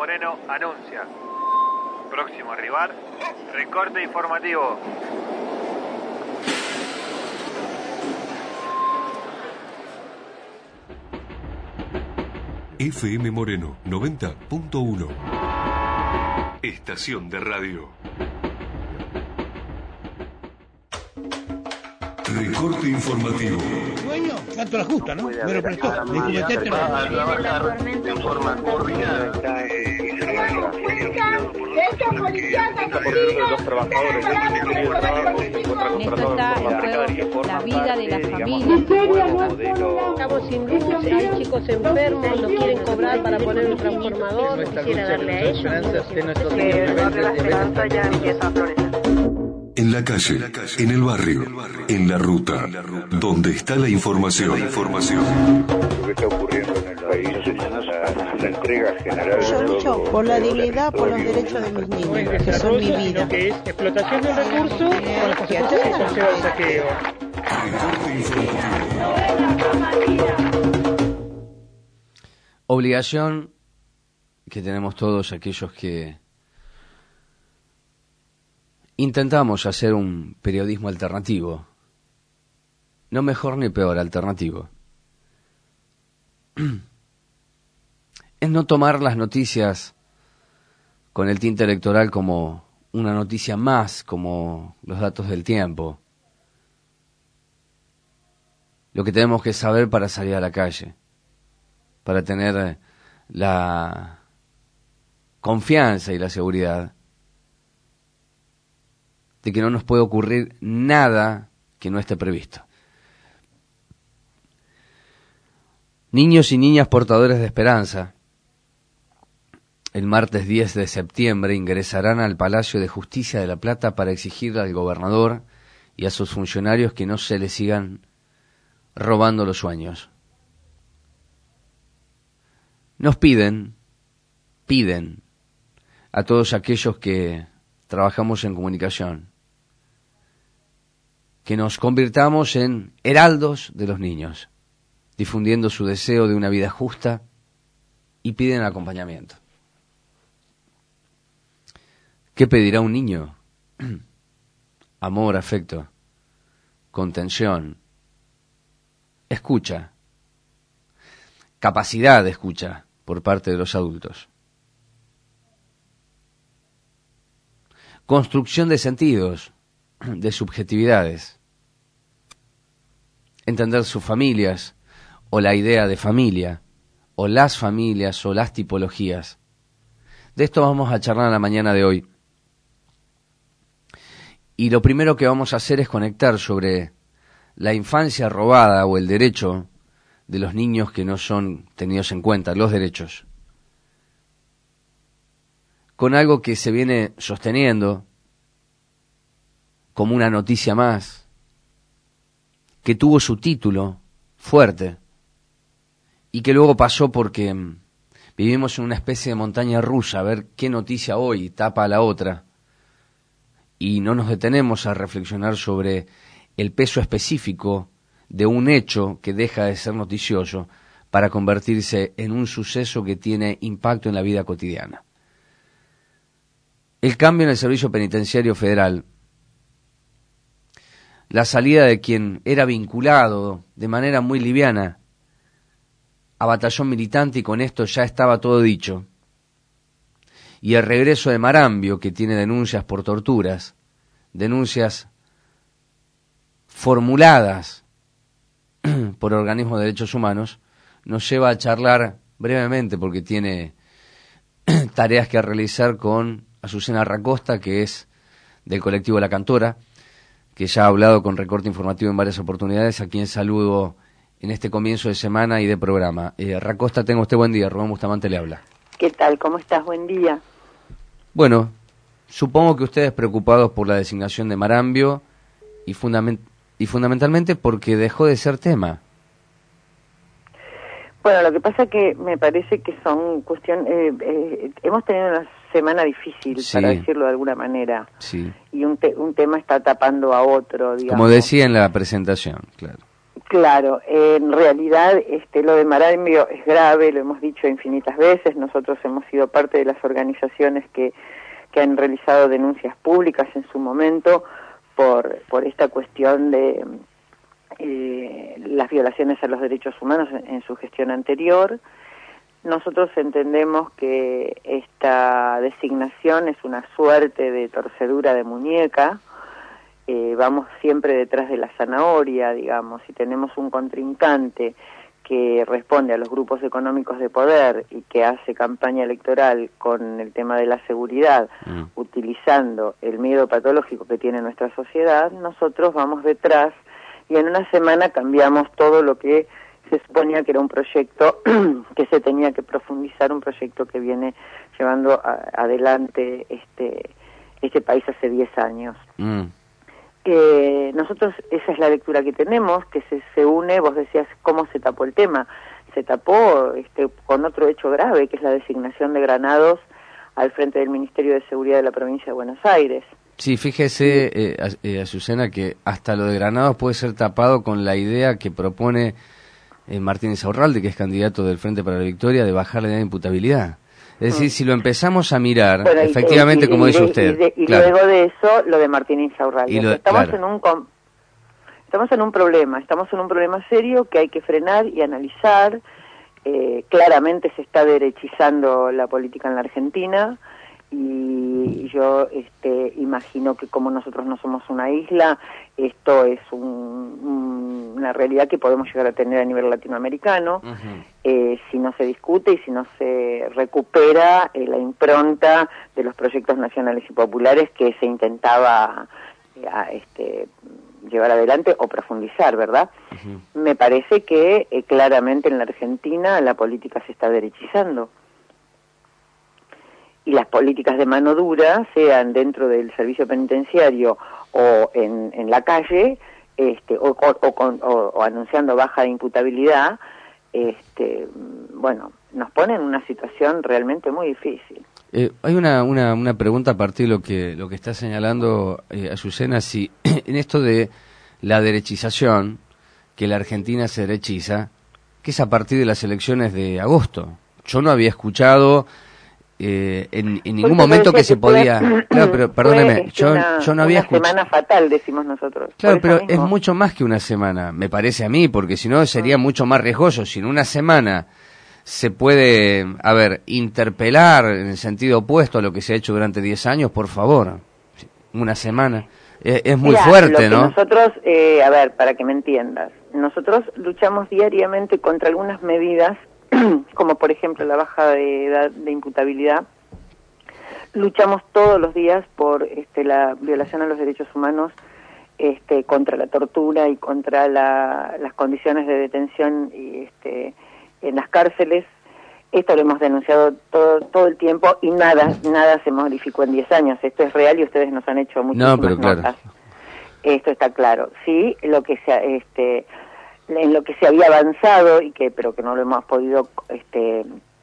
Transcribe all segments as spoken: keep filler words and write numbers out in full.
Moreno anuncia. Próximo rival, recorte informativo. F M Moreno noventa punto uno. Estación de radio. Recorte informativo. Dueño, tanto la justa, ¿no? Me lo prestó. Me cometiste en forma cordial. Los trabajadores en esto está en juego la vida de la familia. Estamos sin luz, hay chicos enfermos, no quieren cobrar para poner un transformador, quisiera darle a ellos. La esperanza ya empieza a florecer. En la calle, en el barrio, en la ruta, donde está la información. La información. Lo que está ocurriendo en el país es la, la entrega general. Yo lucho por la dignidad, por los derechos de mis niños, que son mi vida. Que es explotación del recurso con las consecuencias que conlleva el saqueo. Obligación que tenemos todos aquellos que intentamos hacer un periodismo alternativo, no mejor ni peor, alternativo. Es no tomar las noticias con el tinte electoral como una noticia más, como los datos del tiempo. Lo que tenemos que saber para salir a la calle, para tener la confianza y la seguridad de que no nos puede ocurrir nada que no esté previsto. Niños y niñas portadores de esperanza, el martes diez de septiembre ingresarán al Palacio de Justicia de La Plata para exigir al gobernador y a sus funcionarios que no se les sigan robando los sueños. Nos piden, piden a todos aquellos que trabajamos en comunicación, que nos convirtamos en heraldos de los niños, difundiendo su deseo de una vida justa, y piden acompañamiento. ¿Qué pedirá un niño? Amor, afecto, contención, escucha, capacidad de escucha por parte de los adultos. Construcción de sentidos, de subjetividades. Entender sus familias, o la idea de familia, o las familias, o las tipologías. De esto vamos a charlar en la mañana de hoy. Y lo primero que vamos a hacer es conectar sobre la infancia robada o el derecho de los niños que no son tenidos en cuenta, los derechos, con algo que se viene sosteniendo como una noticia más, que tuvo su título fuerte y que luego pasó porque vivimos en una especie de montaña rusa, a ver qué noticia hoy tapa a la otra, y no nos detenemos a reflexionar sobre el peso específico de un hecho que deja de ser noticioso para convertirse en un suceso que tiene impacto en la vida cotidiana. El cambio en el Servicio Penitenciario Federal, la salida de quien era vinculado de manera muy liviana a batallón militante, y con esto ya estaba todo dicho, y el regreso de Marambio, que tiene denuncias por torturas, denuncias formuladas por organismos de derechos humanos, nos lleva a charlar brevemente, porque tiene tareas que realizar, con Azucena Racosta, que es del colectivo La Cantora, que ya ha hablado con Recorte Informativo en varias oportunidades, a quien saludo en este comienzo de semana y de programa. Eh, Racosta, tenga usted buen día. Rubén Bustamante le habla. ¿Qué tal? ¿Cómo estás? Buen día. Bueno, supongo que ustedes preocupados por la designación de Marambio y, fundament y fundamentalmente porque dejó de ser tema. Bueno, lo que pasa es que me parece que son cuestiones... Eh, eh, hemos tenido una semana difícil, sí, para decirlo de alguna manera. Sí. Y un, te un tema está tapando a otro, digamos. Como decía en la presentación, claro. Claro, eh, en realidad este, lo de Marambio es grave, lo hemos dicho infinitas veces, nosotros hemos sido parte de las organizaciones que, que han realizado denuncias públicas en su momento por, por esta cuestión de eh, las violaciones a los derechos humanos en, en su gestión anterior. Nosotros entendemos que esta designación es una suerte de torcedura de muñeca. Eh, vamos siempre detrás de la zanahoria, digamos, si tenemos un contrincante que responde a los grupos económicos de poder y que hace campaña electoral con el tema de la seguridad, mm. utilizando el miedo patológico que tiene nuestra sociedad, nosotros vamos detrás y en una semana cambiamos todo lo que se suponía que era un proyecto que se tenía que profundizar, un proyecto que viene llevando a, adelante este, este país hace diez años. Mm. Eh, nosotros, esa es la lectura que tenemos, que se, se une, vos decías, ¿cómo se tapó el tema? Se tapó este, con otro hecho grave, que es la designación de Granados al frente del Ministerio de Seguridad de la provincia de Buenos Aires. Sí, fíjese, eh, eh, Azucena, que hasta lo de Granados puede ser tapado con la idea que propone eh, Martín Insaurralde, que es candidato del Frente para la Victoria, de bajar la edad de imputabilidad. Es decir, si lo empezamos a mirar, bueno, efectivamente, y, y, como dice usted. Y, de, y claro. luego de eso, lo de Martín Insaurralde. Lo, estamos, claro. en un, estamos en un problema, estamos en un problema serio que hay que frenar y analizar. Eh, claramente se está derechizando la política en la Argentina y yo este, imagino que como nosotros no somos una isla, esto es un, un, una realidad que podemos llegar a tener a nivel latinoamericano. Uh-huh. Eh, si no se discute y si no se recupera eh, la impronta de los proyectos nacionales y populares que se intentaba eh, a, este, llevar adelante o profundizar, ¿verdad? Uh-huh. Me parece que eh, claramente en la Argentina la política se está derechizando. Y las políticas de mano dura, sean dentro del servicio penitenciario o en, en la calle, este, o, o, o, con, o, o anunciando baja de imputabilidad, este, bueno, nos pone en una situación realmente muy difícil. Eh, hay una, una, una pregunta a partir de lo que, lo que está señalando eh, Azucena, si en esto de la derechización, que la Argentina se derechiza, que es a partir de las elecciones de agosto. Yo no había escuchado... Eh, en, en ningún momento que, que se podía fue, claro, pero perdóneme, yo, una, yo no había escuchado una semana fatal, decimos nosotros. Claro, pero mismo. Es mucho más que una semana, me parece a mí, porque si no sería mm. mucho más riesgoso. Si en una semana se puede, a ver, interpelar en el sentido opuesto a lo que se ha hecho durante diez años, por favor, una semana es, es muy Mira, fuerte, lo que ¿no? Nosotros, eh, a ver, para que me entiendas, nosotros luchamos diariamente contra algunas medidas como por ejemplo la baja de edad de imputabilidad. Luchamos todos los días por este, la violación a los derechos humanos, este, contra la tortura y contra la, las condiciones de detención y, este, en las cárceles. Esto lo hemos denunciado todo todo el tiempo y nada nada se modificó en diez años. Esto es real y ustedes nos han hecho muchísimas no, pero claro. notas. Esto está claro. Sí, lo que sea, este en lo que se había avanzado y que pero que no lo hemos podido este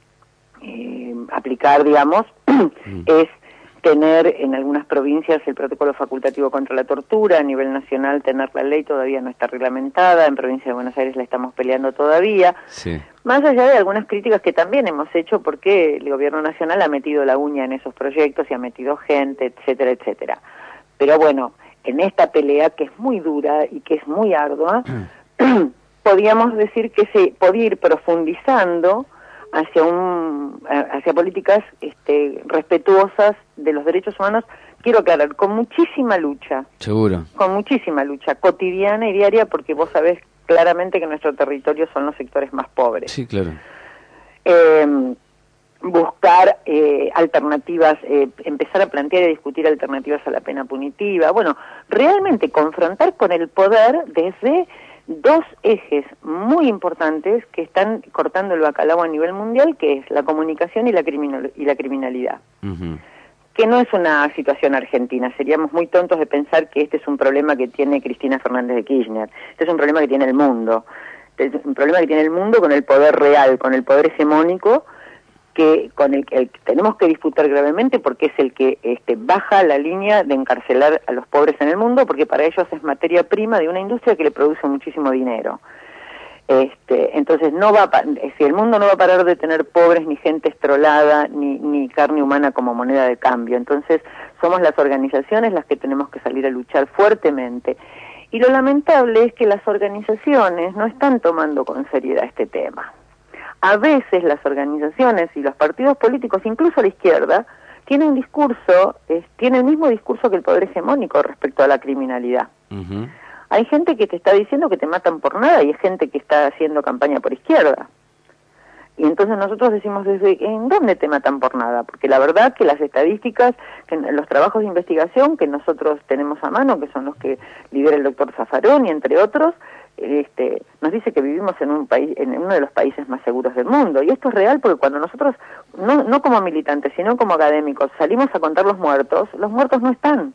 eh, aplicar, digamos, mm. es tener en algunas provincias el protocolo facultativo contra la tortura. A nivel nacional tener la ley todavía no está reglamentada, en provincia de Buenos Aires la estamos peleando todavía, sí. Más allá de algunas críticas que también hemos hecho porque el gobierno nacional ha metido la uña en esos proyectos y ha metido gente, etcétera, etcétera. Pero bueno, en esta pelea que es muy dura y que es muy ardua, podíamos decir que se podía ir profundizando hacia un hacia políticas este, respetuosas de los derechos humanos. Quiero aclarar, con muchísima lucha. Seguro. Con muchísima lucha cotidiana y diaria, porque vos sabés claramente que nuestro territorio son los sectores más pobres. Sí, claro. Eh, buscar eh, alternativas, eh, empezar a plantear y discutir alternativas a la pena punitiva. Bueno, realmente confrontar con el poder desde dos ejes muy importantes que están cortando el bacalao a nivel mundial, que es la comunicación y la, criminal, y la criminalidad. Uh-huh. Que no es una situación argentina. Seríamos muy tontos de pensar que este es un problema que tiene Cristina Fernández de Kirchner. Este es un problema que tiene el mundo. Este es un problema que tiene el mundo con el poder real, con el poder hegemónico, que con el que tenemos que disputar gravemente, porque es el que este, baja la línea de encarcelar a los pobres en el mundo, porque para ellos es materia prima de una industria que le produce muchísimo dinero. Este, entonces no va a, si el mundo no va a parar de tener pobres, ni gente estrolada, ni, ni carne humana como moneda de cambio. Entonces somos las organizaciones las que tenemos que salir a luchar fuertemente. Y lo lamentable es que las organizaciones no están tomando con seriedad este tema. A veces las organizaciones y los partidos políticos, incluso la izquierda, tienen un discurso, eh, tiene el mismo discurso que el poder hegemónico respecto a la criminalidad. Uh-huh. Hay gente que te está diciendo que te matan por nada y hay gente que está haciendo campaña por izquierda. Y entonces nosotros decimos, desde ¿en dónde te matan por nada? Porque la verdad que las estadísticas, que los trabajos de investigación que nosotros tenemos a mano, que son los que lidera el doctor Zaffaroni, entre otros, este, nos dice que vivimos en un país, en uno de los países más seguros del mundo. Y esto es real porque cuando nosotros, no, no como militantes, sino como académicos, salimos a contar los muertos, los muertos no están.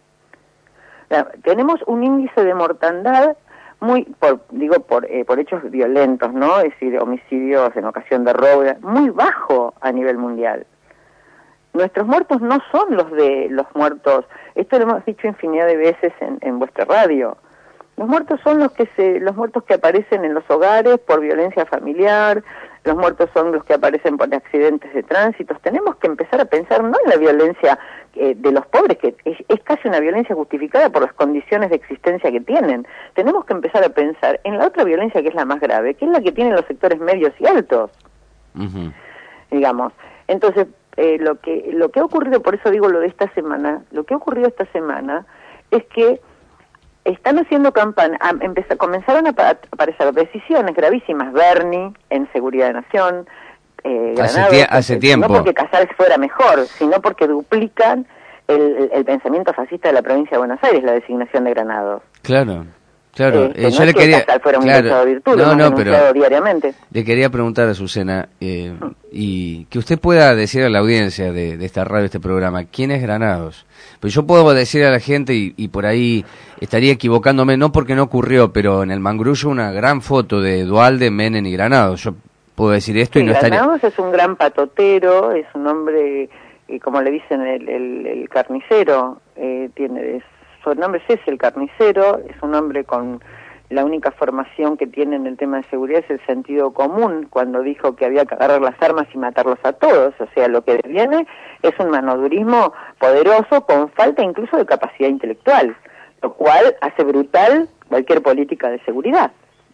Tenemos un índice de mortandad muy, por, digo, por, eh, por hechos violentos, ¿no? Es decir, homicidios en ocasión de robo, muy bajo a nivel mundial. Nuestros muertos no son los de los muertos, esto lo hemos dicho infinidad de veces en, en vuestra radio. Los muertos son los que se, los muertos que aparecen en los hogares por violencia familiar, los muertos son los que aparecen por accidentes de tránsito. Tenemos que empezar a pensar no en la violencia eh, de los pobres, que es, es casi una violencia justificada por las condiciones de existencia que tienen. Tenemos que empezar a pensar en la otra violencia que es la más grave, que es la que tienen los sectores medios y altos. Uh-huh. Digamos. Entonces, eh, lo que lo que ha ocurrido, por eso digo lo de esta semana, lo que ha ocurrido esta semana es que están haciendo campaña, empezar, comenzaron a aparecer decisiones gravísimas, Bernie en Seguridad de Nación, eh, hace, Granados, tie hace tiempo. No porque Casals fuera mejor, sino porque duplican el, el, el pensamiento fascista de la provincia de Buenos Aires, la designación de Granados. Claro, claro. Este, eh, yo no le es que quería, Casals fuera un claro, de virtud, no, no, pero diariamente. Le quería preguntar a Azucena, eh, mm. y que usted pueda decir a la audiencia de, de esta radio, de este programa, ¿quién es Granados? Pues yo puedo decir a la gente, y, y por ahí estaría equivocándome, no porque no ocurrió, pero en el Mangrullo una gran foto de Duhalde, Menem y Granados. Yo puedo decir esto sí, y no estaría... Granados es un gran patotero, es un hombre, eh, como le dicen, el, el, el carnicero, eh, tiene es, su nombre es ese, el carnicero, es un hombre con... La única formación que tiene en el tema de seguridad es el sentido común, cuando dijo que había que agarrar las armas y matarlos a todos. O sea, lo que viene es un manodurismo poderoso con falta incluso de capacidad intelectual, lo cual hace brutal cualquier política de seguridad.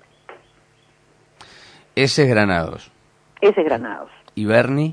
Ese es Granados. Ese es Granados. ¿Y Bernie?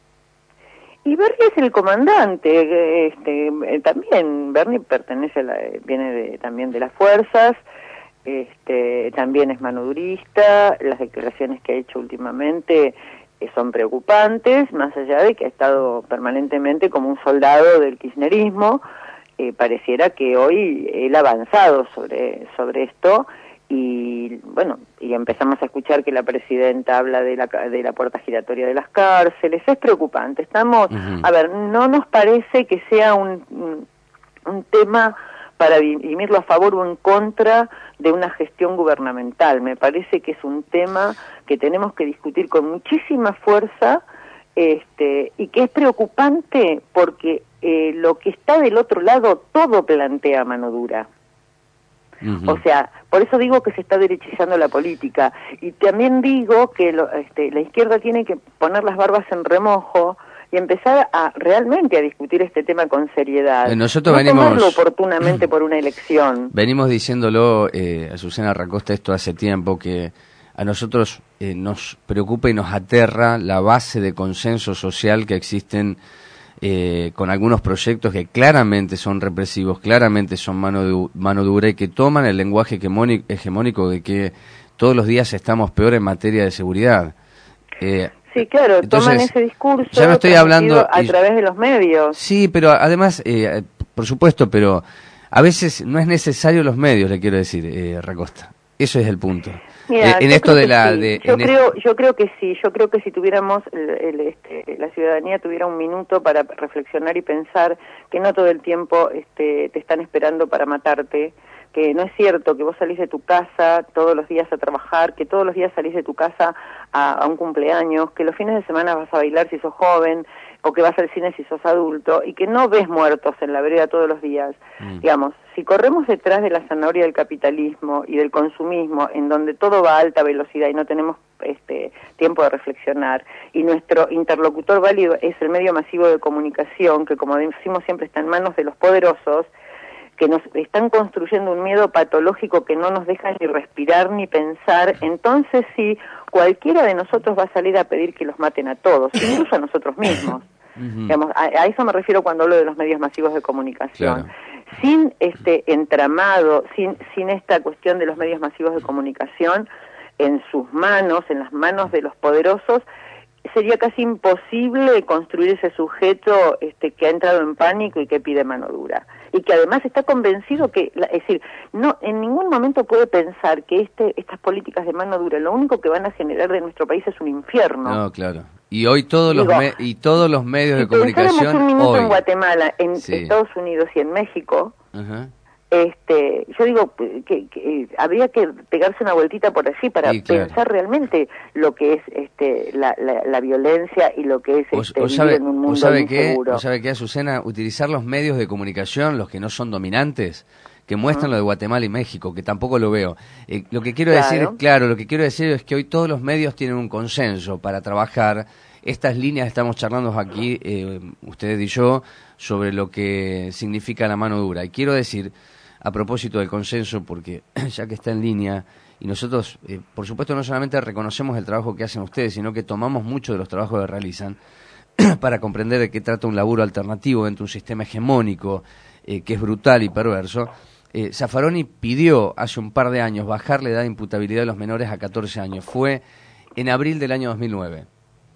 Y Bernie es el comandante, este, eh, también Bernie pertenece a la, viene de, también de las fuerzas. Este, también es manodurista, las declaraciones que ha hecho últimamente eh, son preocupantes, más allá de que ha estado permanentemente como un soldado del kirchnerismo. Eh, pareciera que hoy él ha avanzado sobre, sobre esto y bueno, y empezamos a escuchar que la presidenta habla de la, de la puerta giratoria de las cárceles. Es preocupante, estamos, uh-huh. a ver, no nos parece que sea un, un, un tema para dirimirlo a favor o en contra de una gestión gubernamental. Me parece que es un tema que tenemos que discutir con muchísima fuerza, este, y que es preocupante porque eh, lo que está del otro lado todo plantea mano dura. Uh-huh. O sea, por eso digo que se está derechizando la política. Y también digo que lo, este, la izquierda tiene que poner las barbas en remojo y empezar a realmente a discutir este tema con seriedad. Eh, nosotros no venimos tomarlo oportunamente por una elección. Venimos diciéndolo, eh, Azucena Racosta, esto hace tiempo, que a nosotros eh, nos preocupa y nos aterra la base de consenso social que existen eh, con algunos proyectos que claramente son represivos, claramente son mano, de, mano dura y que toman el lenguaje hegemónico, hegemónico de que todos los días estamos peor en materia de seguridad. Eh, Sí, claro, Entonces, toman ese discurso ya no estoy hablando a través de los medios. Sí, pero además, eh, por supuesto, pero a veces no es necesario los medios, le quiero decir, eh, Racosta. Eso es el punto. Mira, eh, en esto de la... Sí. De, yo, creo, el... yo creo que sí, yo creo que si tuviéramos, el, el, este, la ciudadanía tuviera un minuto para reflexionar y pensar que no todo el tiempo este, te están esperando para matarte, que no es cierto que vos salís de tu casa todos los días a trabajar, que todos los días salís de tu casa a, a un cumpleaños, que los fines de semana vas a bailar si sos joven, o que vas al cine si sos adulto, y que no ves muertos en la vereda todos los días. Mm. Digamos, si corremos detrás de la zanahoria del capitalismo y del consumismo, en donde todo va a alta velocidad y no tenemos este tiempo de reflexionar, y nuestro interlocutor válido es el medio masivo de comunicación, que como decimos siempre está en manos de los poderosos, que nos están construyendo un miedo patológico que no nos deja ni respirar ni pensar, entonces sí, cualquiera de nosotros va a salir a pedir que los maten a todos, incluso a nosotros mismos. Uh-huh. Digamos, a, a eso me refiero cuando hablo de los medios masivos de comunicación. Claro. Sin este entramado, sin, sin esta cuestión de los medios masivos de comunicación en sus manos, en las manos de los poderosos, sería casi imposible construir ese sujeto este, que ha entrado en pánico y que pide mano dura. Y que además está convencido que, es decir, no en ningún momento puede pensar que este estas políticas de mano dura lo único que van a generar de nuestro país es un infierno. No, claro. Y hoy todos Digo, los me y todos los medios de comunicación un minuto hoy. En Guatemala, en sí. Estados Unidos y en México, uh-huh. este, yo digo que, que, que habría que pegarse una vueltita por allí para sí, claro. pensar realmente lo que es este la, la, la violencia y lo que es este, o, o sabe, vivir en un mundo sabe inseguro. ¿O sabe qué, Azucena? Utilizar los medios de comunicación, los que no son dominantes, que muestran uh-huh. lo de Guatemala y México, que tampoco lo veo. Eh, lo que quiero claro. decir, claro, lo que quiero decir es que hoy todos los medios tienen un consenso para trabajar estas líneas. Estamos charlando aquí, eh, ustedes y yo, sobre lo que significa la mano dura. Y quiero decir, a propósito del consenso, porque ya que está en línea, y nosotros, eh, por supuesto, no solamente reconocemos el trabajo que hacen ustedes, sino que tomamos mucho de los trabajos que realizan para comprender de qué trata un laburo alternativo dentro de un sistema hegemónico eh, que es brutal y perverso. Eh, Zaffaroni pidió hace un par de años bajar la edad de imputabilidad de los menores a catorce años. Fue en abril del año dos mil nueve.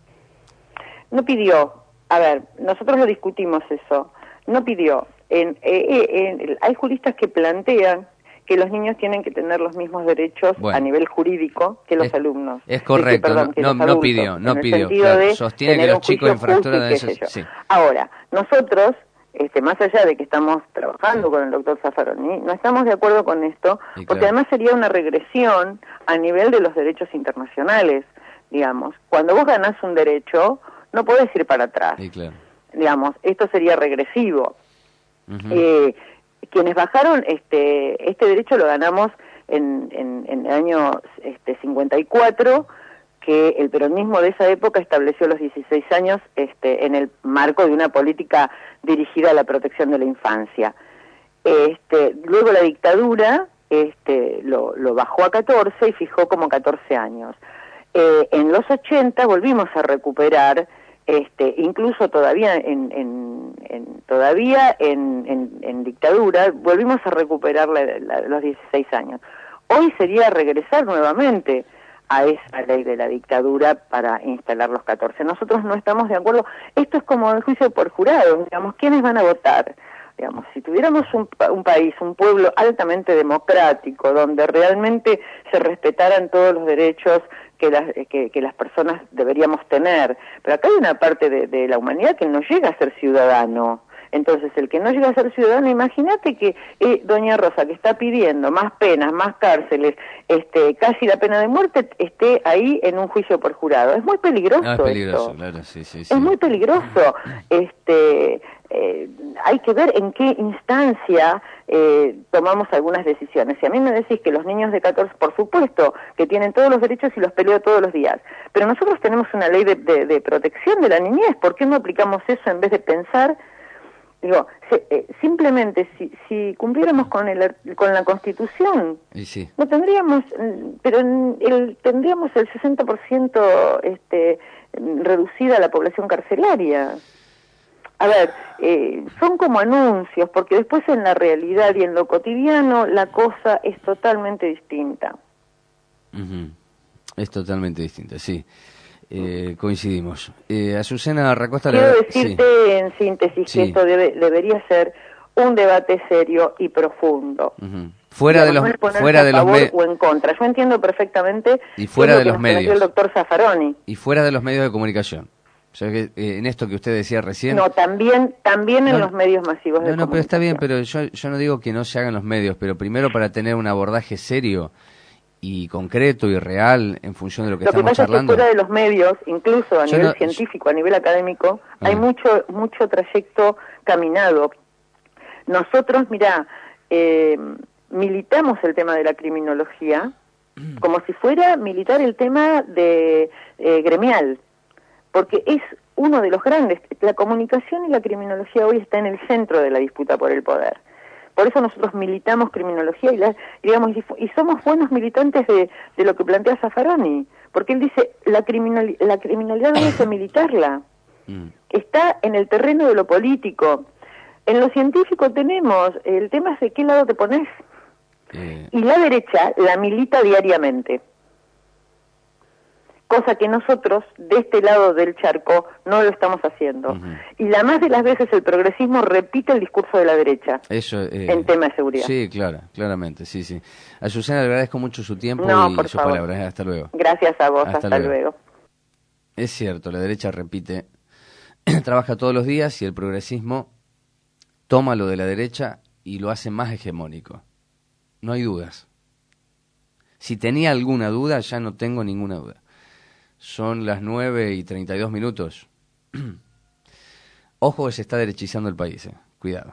No pidió. A ver, nosotros lo discutimos eso. No pidió. En, eh, en, hay juristas que plantean que los niños tienen que tener los mismos derechos bueno, a nivel jurídico que los es, alumnos. Es correcto, que, perdón, no, no, no pidió, no pidió. Claro, sostiene que los chicos de infractura de eso. Sí. Ahora, nosotros, este, más allá de que estamos trabajando con el doctor Zaffaroni, no estamos de acuerdo con esto, sí, porque claro. además sería una regresión a nivel de los derechos internacionales, digamos. Cuando vos ganás un derecho, no podés ir para atrás. Sí, claro. Digamos, esto sería regresivo. Uh-huh. Eh, quienes bajaron este este derecho lo ganamos en, en, en el año este, cincuenta y cuatro, que el peronismo de esa época estableció los dieciséis años este, en el marco de una política dirigida a la protección de la infancia. Este, luego la dictadura este, lo, lo bajó a catorce y fijó como catorce años. Eh, en los ochenta volvimos a recuperar Este, incluso todavía en, en, en todavía en, en, en dictadura volvimos a recuperar la, la, los dieciséis años. Hoy sería regresar nuevamente a esa ley de la dictadura para instalar los catorce. Nosotros no estamos de acuerdo. Esto es como el juicio por jurado, digamos, ¿quiénes van a votar? Digamos, si tuviéramos un, un país, un pueblo altamente democrático, donde realmente se respetaran todos los derechos que las, que, que las personas deberíamos tener, pero acá hay una parte de, de la humanidad que no llega a ser ciudadano. Entonces, el que no llega a ser ciudadano, imagínate que eh, doña Rosa, que está pidiendo más penas, más cárceles, este, casi la pena de muerte, esté ahí en un juicio por jurado. Es muy peligroso. No, es peligroso, esto. Claro, sí, sí, sí. Es muy peligroso. Este, eh, hay que ver en qué instancia eh, tomamos algunas decisiones. Si a mí me decís que los niños de catorce, por supuesto, que tienen todos los derechos y los peleo todos los días, pero nosotros tenemos una ley de, de, de protección de la niñez, ¿por qué no aplicamos eso en vez de pensar? Digo, se, eh, simplemente si, si cumpliéramos con el con la Constitución, y sí. no tendríamos, pero el, tendríamos el sesenta por ciento este, reducida la población carcelaria. A ver, eh, son como anuncios, porque después en la realidad y en lo cotidiano la cosa es totalmente distinta. Uh-huh. Es totalmente distinta, sí. Eh, coincidimos. Eh, Azucena Racosta... Quiero le... decirte sí. en síntesis sí. que esto debe, debería ser un debate serio y profundo. Uh-huh. Fuera de los, no fuera de los medios o en contra. Yo entiendo perfectamente y fuera de lo los que medios. El doctor Zaffaroni. Y fuera de los medios de comunicación. O sea que eh, en esto que usted decía recién... No, también también en no, los medios masivos de No, no, pero está bien, comunicación. pero yo, yo no digo que no se hagan los medios, pero primero para tener un abordaje serio y concreto y real en función de lo que lo estamos que pasa charlando. Es que fuera de los medios, incluso a Yo nivel no, científico, a nivel académico, ah. hay mucho mucho trayecto caminado. Nosotros, mirá, eh, militamos el tema de la criminología como si fuera militar el tema de eh, gremial, porque es uno de los grandes. La comunicación y la criminología hoy está en el centro de la disputa por el poder. Por eso nosotros militamos criminología y, la, digamos, y, y somos buenos militantes de, de lo que plantea Zaffaroni, porque él dice la, criminal, la criminalidad no hay que militarla, está en el terreno de lo político. En lo científico tenemos, el tema es de qué lado te pones. Eh. Y la derecha la milita diariamente, cosa que nosotros de este lado del charco no lo estamos haciendo. Uh-huh. Y la más de las veces el progresismo repite el discurso de la derecha. Eso, eh, en tema de seguridad. Sí, claro, claramente, sí, sí. A Susana le agradezco mucho su tiempo no, y por sus favor. palabras. Hasta luego. Gracias a vos, hasta, hasta luego. luego. Es cierto, la derecha repite, trabaja todos los días y el progresismo toma lo de la derecha y lo hace más hegemónico. No hay dudas. Si tenía alguna duda, ya no tengo ninguna duda. Son las nueve y treinta y dos minutos. Ojo que se está derechizando el país, eh. Cuidado.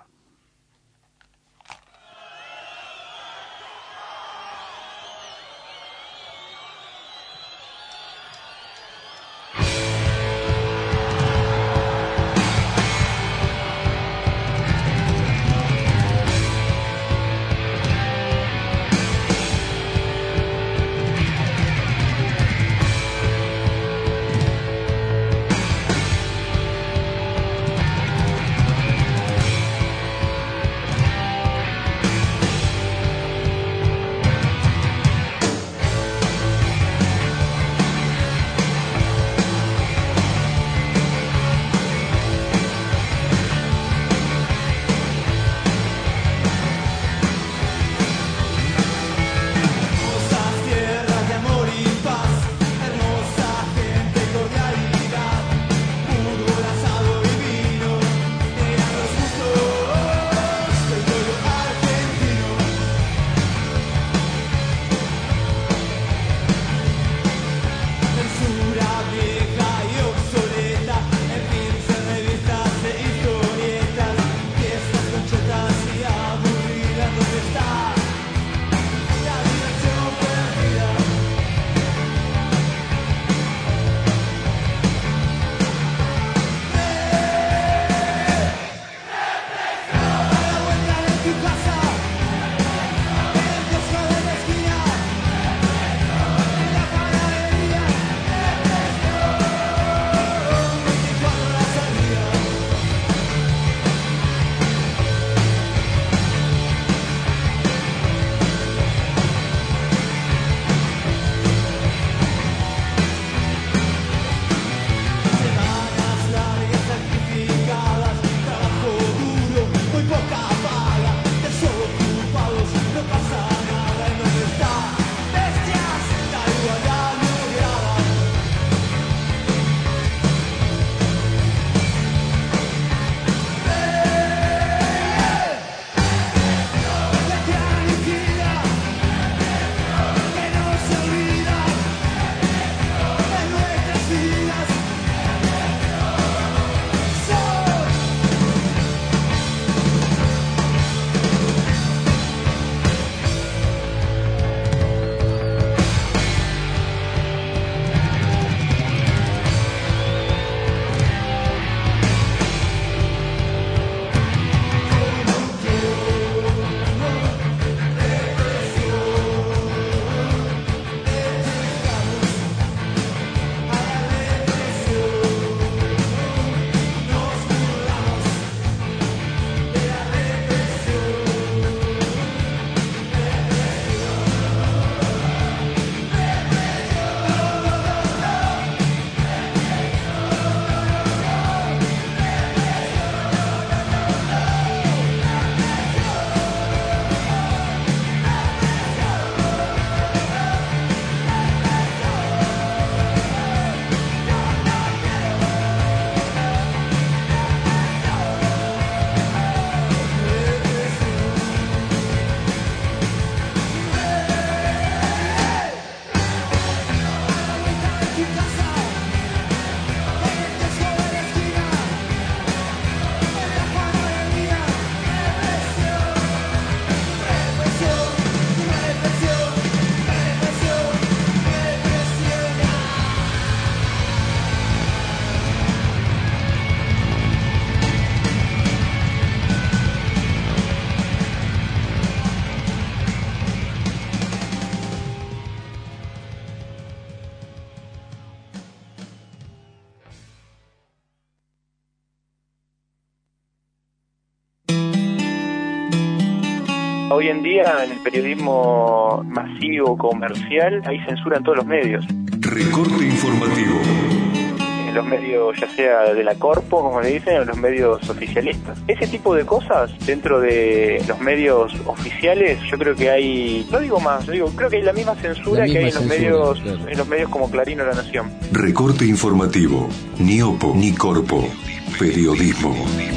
Hoy en día, en el periodismo masivo, comercial, hay censura en todos los medios. Recorte informativo. En los medios, ya sea de la corpo, como le dicen, o los medios oficialistas. Ese tipo de cosas, dentro de los medios oficiales, yo creo que hay, no digo más, yo digo, creo que hay la misma censura la misma que hay en los censura, medios, claro. en los medios como Clarín o La Nación. Recorte informativo. Ni opo, ni corpo. Periodismo.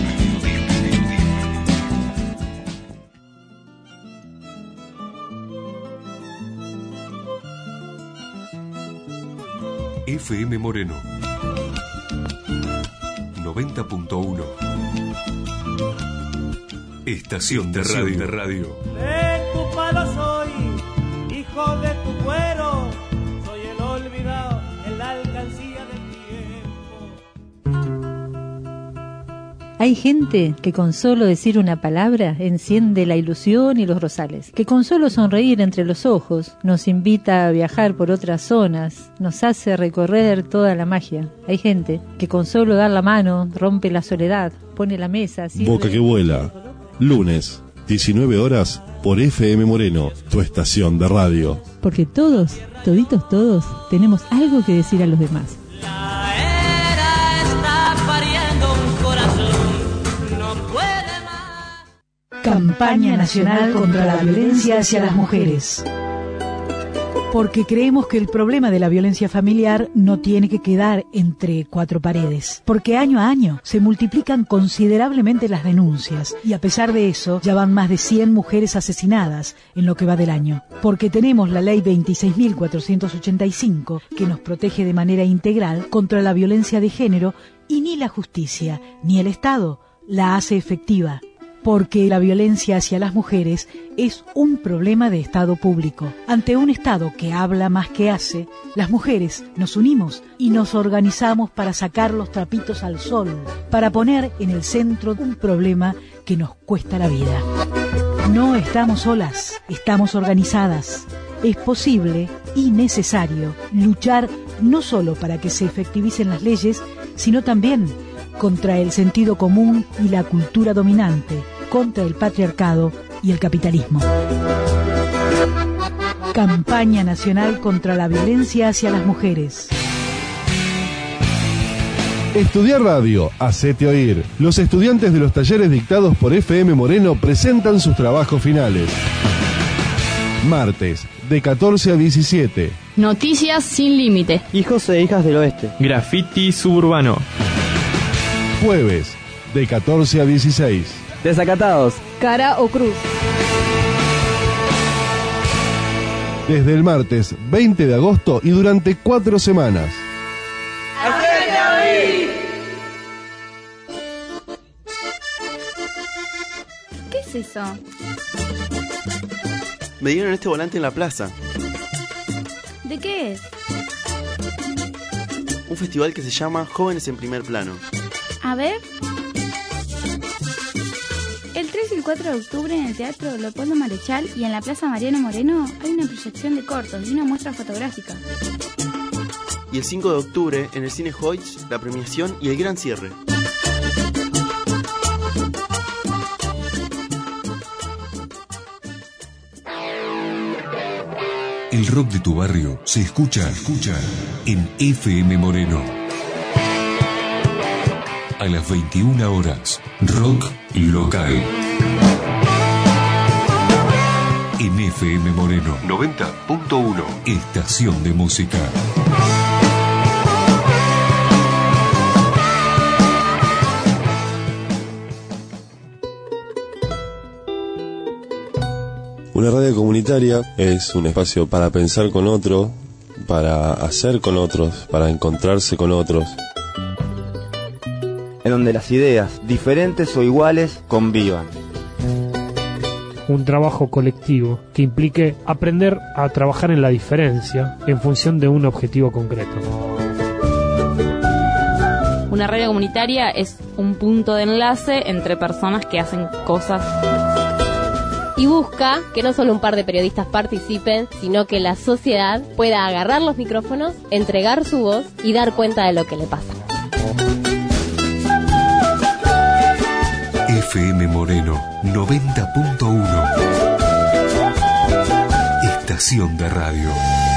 F M Moreno noventa punto uno. Estación de radio. De radio. De tu palo soy, hijo de tu cuero, soy el olvidado en la alcancía del tiempo. Hay gente que con solo decir una palabra enciende la ilusión y los rosales, que con solo sonreír entre los ojos nos invita a viajar por otras zonas, nos hace recorrer toda la magia. Hay gente que con solo dar la mano rompe la soledad, pone la mesa... Sirve... Boca que vuela, lunes, diecinueve horas, por F M Moreno, tu estación de radio. Porque todos, toditos todos, tenemos algo que decir a los demás. Campaña Nacional contra la Violencia hacia las Mujeres. Porque creemos que el problema de la violencia familiar no tiene que quedar entre cuatro paredes. Porque año a año se multiplican considerablemente las denuncias y a pesar de eso ya van más de cien mujeres asesinadas en lo que va del año. Porque tenemos la ley veintiséis mil cuatrocientos ochenta y cinco que nos protege de manera integral contra la violencia de género y ni la justicia ni el Estado la hace efectiva. Porque la violencia hacia las mujeres es un problema de Estado público. Ante un Estado que habla más que hace, las mujeres nos unimos y nos organizamos para sacar los trapitos al sol, para poner en el centro un problema que nos cuesta la vida. No estamos solas, estamos organizadas. Es posible y necesario luchar no solo para que se efectivicen las leyes, sino también contra el sentido común y la cultura dominante, contra el patriarcado y el capitalismo. Campaña Nacional contra la Violencia hacia las Mujeres. Estudiar radio, hacete oír. Los estudiantes de los talleres dictados por F M Moreno presentan sus trabajos finales. Martes, de catorce a diecisiete. Noticias sin límite. Hijos e hijas del oeste. Graffiti suburbano. Jueves, de catorce a dieciséis. Desacatados. Cara o cruz. Desde el martes veinte de agosto y durante cuatro semanas. ¡Hacete oír! ¿Qué es eso? Me dieron este volante en la plaza. ¿De qué es? Un festival que se llama Jóvenes en Primer Plano. A ver. El tres y el cuatro de octubre en el Teatro Leopoldo Marechal y en la Plaza Mariano Moreno hay una proyección de cortos y una muestra fotográfica. Y el cinco de octubre en el Cine Hoyts, la premiación y el gran cierre. El rock de tu barrio se escucha, escucha en F M Moreno. A las veintiuna horas, rock local. En F M Moreno noventa punto uno, estación de música. Una radio comunitaria es un espacio para pensar con otro, para hacer con otros, para encontrarse con otros. En donde las ideas, diferentes o iguales, convivan. Un trabajo colectivo que implique aprender a trabajar en la diferencia en función de un objetivo concreto. Una radio comunitaria es un punto de enlace entre personas que hacen cosas. Y busca que no solo un par de periodistas participen, sino que la sociedad pueda agarrar los micrófonos, entregar su voz y dar cuenta de lo que le pasa. F M Moreno noventa punto uno. estación de radio.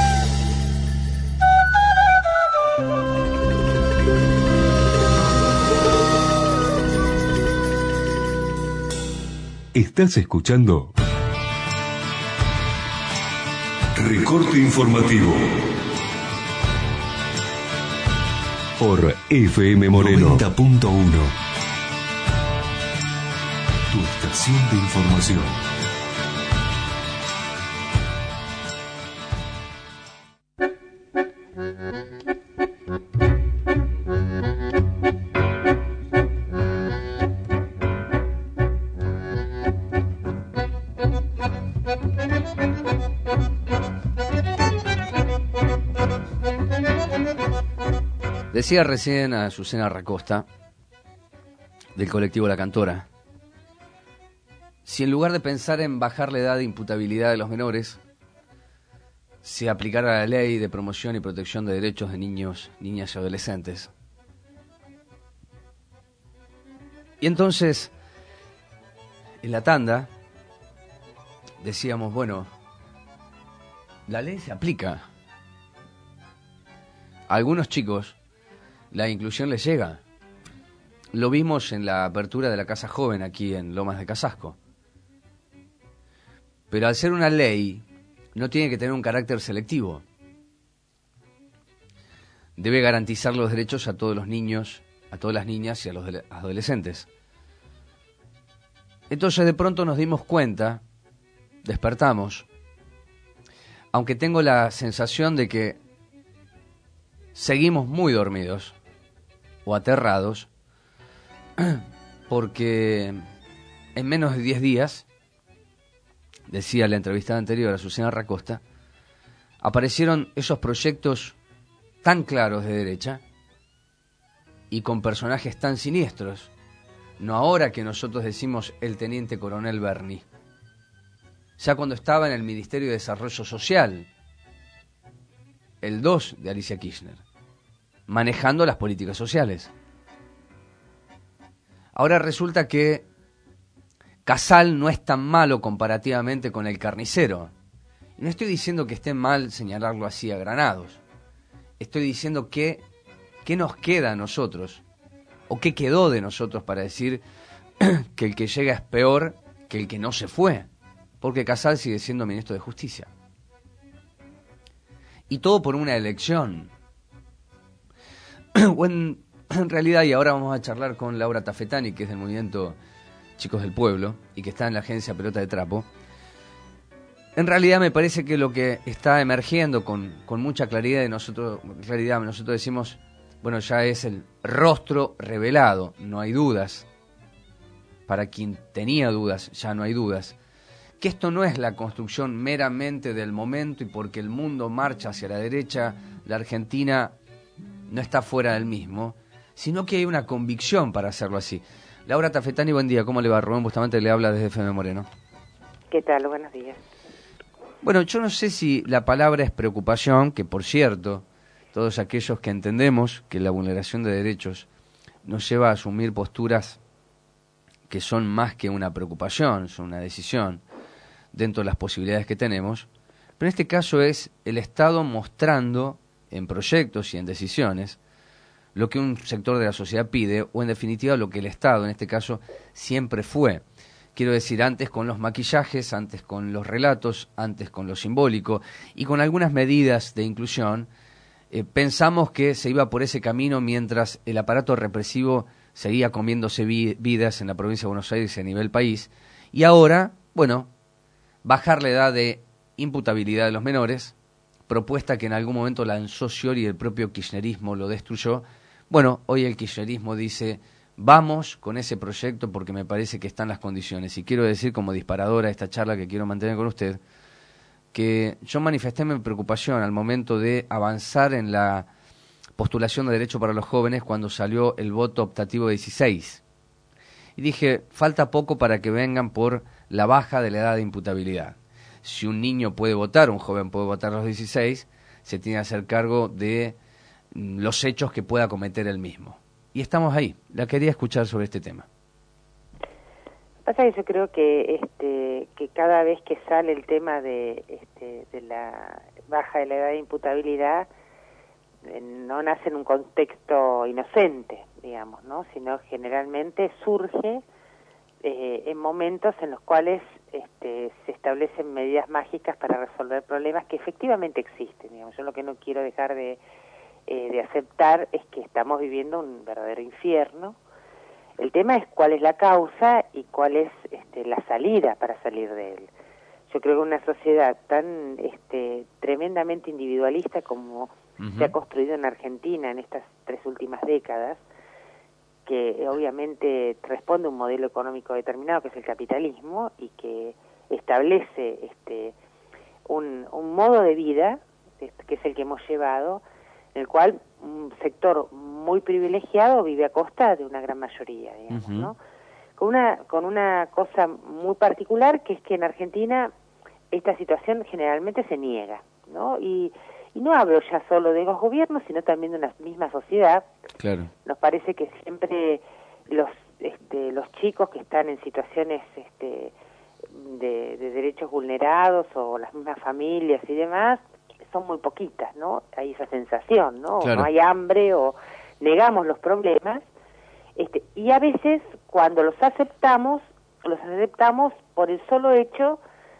Estás escuchando Recorte Informativo por F M Moreno noventa punto uno. Tu estación de información. Decía recién a Azucena Racosta, del colectivo La Cantora, si en lugar de pensar en bajar la edad de imputabilidad de los menores, se aplicara la ley de promoción y protección de derechos de niños, niñas y adolescentes. Y entonces, en la tanda, decíamos, bueno, la ley se aplica. A algunos chicos la inclusión les llega. Lo vimos en la apertura de la Casa Joven aquí en Lomas de Casasco. Pero al ser una ley, no tiene que tener un carácter selectivo. Debe garantizar los derechos a todos los niños, a todas las niñas y a los adolescentes. Entonces de pronto nos dimos cuenta, despertamos, aunque tengo la sensación de que seguimos muy dormidos o aterrados, porque en menos de diez días, decía la entrevistada anterior a Azucena Racosta, aparecieron esos proyectos tan claros de derecha y con personajes tan siniestros. No ahora que nosotros decimos el teniente coronel Berni, ya cuando estaba en el Ministerio de Desarrollo Social, el dos de Alicia Kirchner, manejando las políticas sociales. Ahora resulta que Casal no es tan malo comparativamente con el carnicero. No estoy diciendo que esté mal señalarlo así a granados. Estoy diciendo que qué nos queda a nosotros, o qué quedó de nosotros para decir que el que llega es peor que el que no se fue, porque Casal sigue siendo ministro de Justicia. Y todo por una elección. O en, en realidad, y ahora vamos a charlar con Laura Tafetani, que es del movimiento Chicos del Pueblo y que está en la agencia Pelota de Trapo. En realidad me parece que lo que está emergiendo con, con mucha claridad de nosotros, claridad, nosotros decimos, bueno, ya es el rostro revelado, no hay dudas. Para quien tenía dudas, ya no hay dudas. Que esto no es la construcción meramente del momento y porque el mundo marcha hacia la derecha, la Argentina no está fuera del mismo, sino que hay una convicción para hacerlo así. Laura Tafetani, buen día, ¿cómo le va? Rubén Bustamante le habla desde F M Moreno. ¿Qué tal? Buenos días. Bueno, yo no sé si la palabra es preocupación, que por cierto, todos aquellos que entendemos que la vulneración de derechos nos lleva a asumir posturas que son más que una preocupación, son una decisión dentro de las posibilidades que tenemos, pero en este caso es el Estado mostrando en proyectos y en decisiones lo que un sector de la sociedad pide, o en definitiva lo que el Estado en este caso siempre fue. Quiero decir, antes con los maquillajes, antes con los relatos, antes con lo simbólico y con algunas medidas de inclusión, eh, pensamos que se iba por ese camino mientras el aparato represivo seguía comiéndose vi- vidas en la provincia de Buenos Aires y a nivel país, y ahora, bueno, bajar la edad de imputabilidad de los menores, propuesta que en algún momento lanzó Scioli y el propio kirchnerismo lo destruyó. Bueno, hoy el kirchnerismo dice, vamos con ese proyecto porque me parece que están las condiciones. Y quiero decir, como disparadora de esta charla que quiero mantener con usted, que yo manifesté mi preocupación al momento de avanzar en la postulación de derecho para los jóvenes cuando salió el voto optativo dieciséis. Y dije, falta poco para que vengan por la baja de la edad de imputabilidad. Si un niño puede votar, un joven puede votar a los dieciséis, se tiene que hacer cargo de los hechos que pueda cometer él mismo. Y estamos ahí. La quería escuchar sobre este tema. Pasa que yo creo que este que cada vez que sale el tema de este de la baja de la edad de imputabilidad eh, no nace en un contexto inocente, digamos, ¿no? Sino generalmente surge eh, en momentos en los cuales este, se establecen medidas mágicas para resolver problemas que efectivamente existen, digamos. Yo lo que no quiero dejar de eh, de aceptar es que estamos viviendo un verdadero infierno. El tema es cuál es la causa y cuál es este, la salida para salir de él. Yo creo que una sociedad tan este, tremendamente individualista como uh-huh. se ha construido en Argentina en estas tres últimas décadas, que obviamente responde a un modelo económico determinado que es el capitalismo y que establece este, un, un modo de vida, este, que es el que hemos llevado, en el cual un sector muy privilegiado vive a costa de una gran mayoría, digamos, uh-huh. ¿no? Con una, con una cosa muy particular, que es que en Argentina esta situación generalmente se niega, ¿no? Y, y no hablo ya solo de los gobiernos, sino también de una misma sociedad. Claro. Nos parece que siempre los este, los chicos que están en situaciones este, de, de derechos vulnerados o las mismas familias y demás, son muy poquitas, ¿no? Hay esa sensación, ¿no? Claro. No hay hambre o negamos los problemas, este, y a veces cuando los aceptamos, los aceptamos por el solo hecho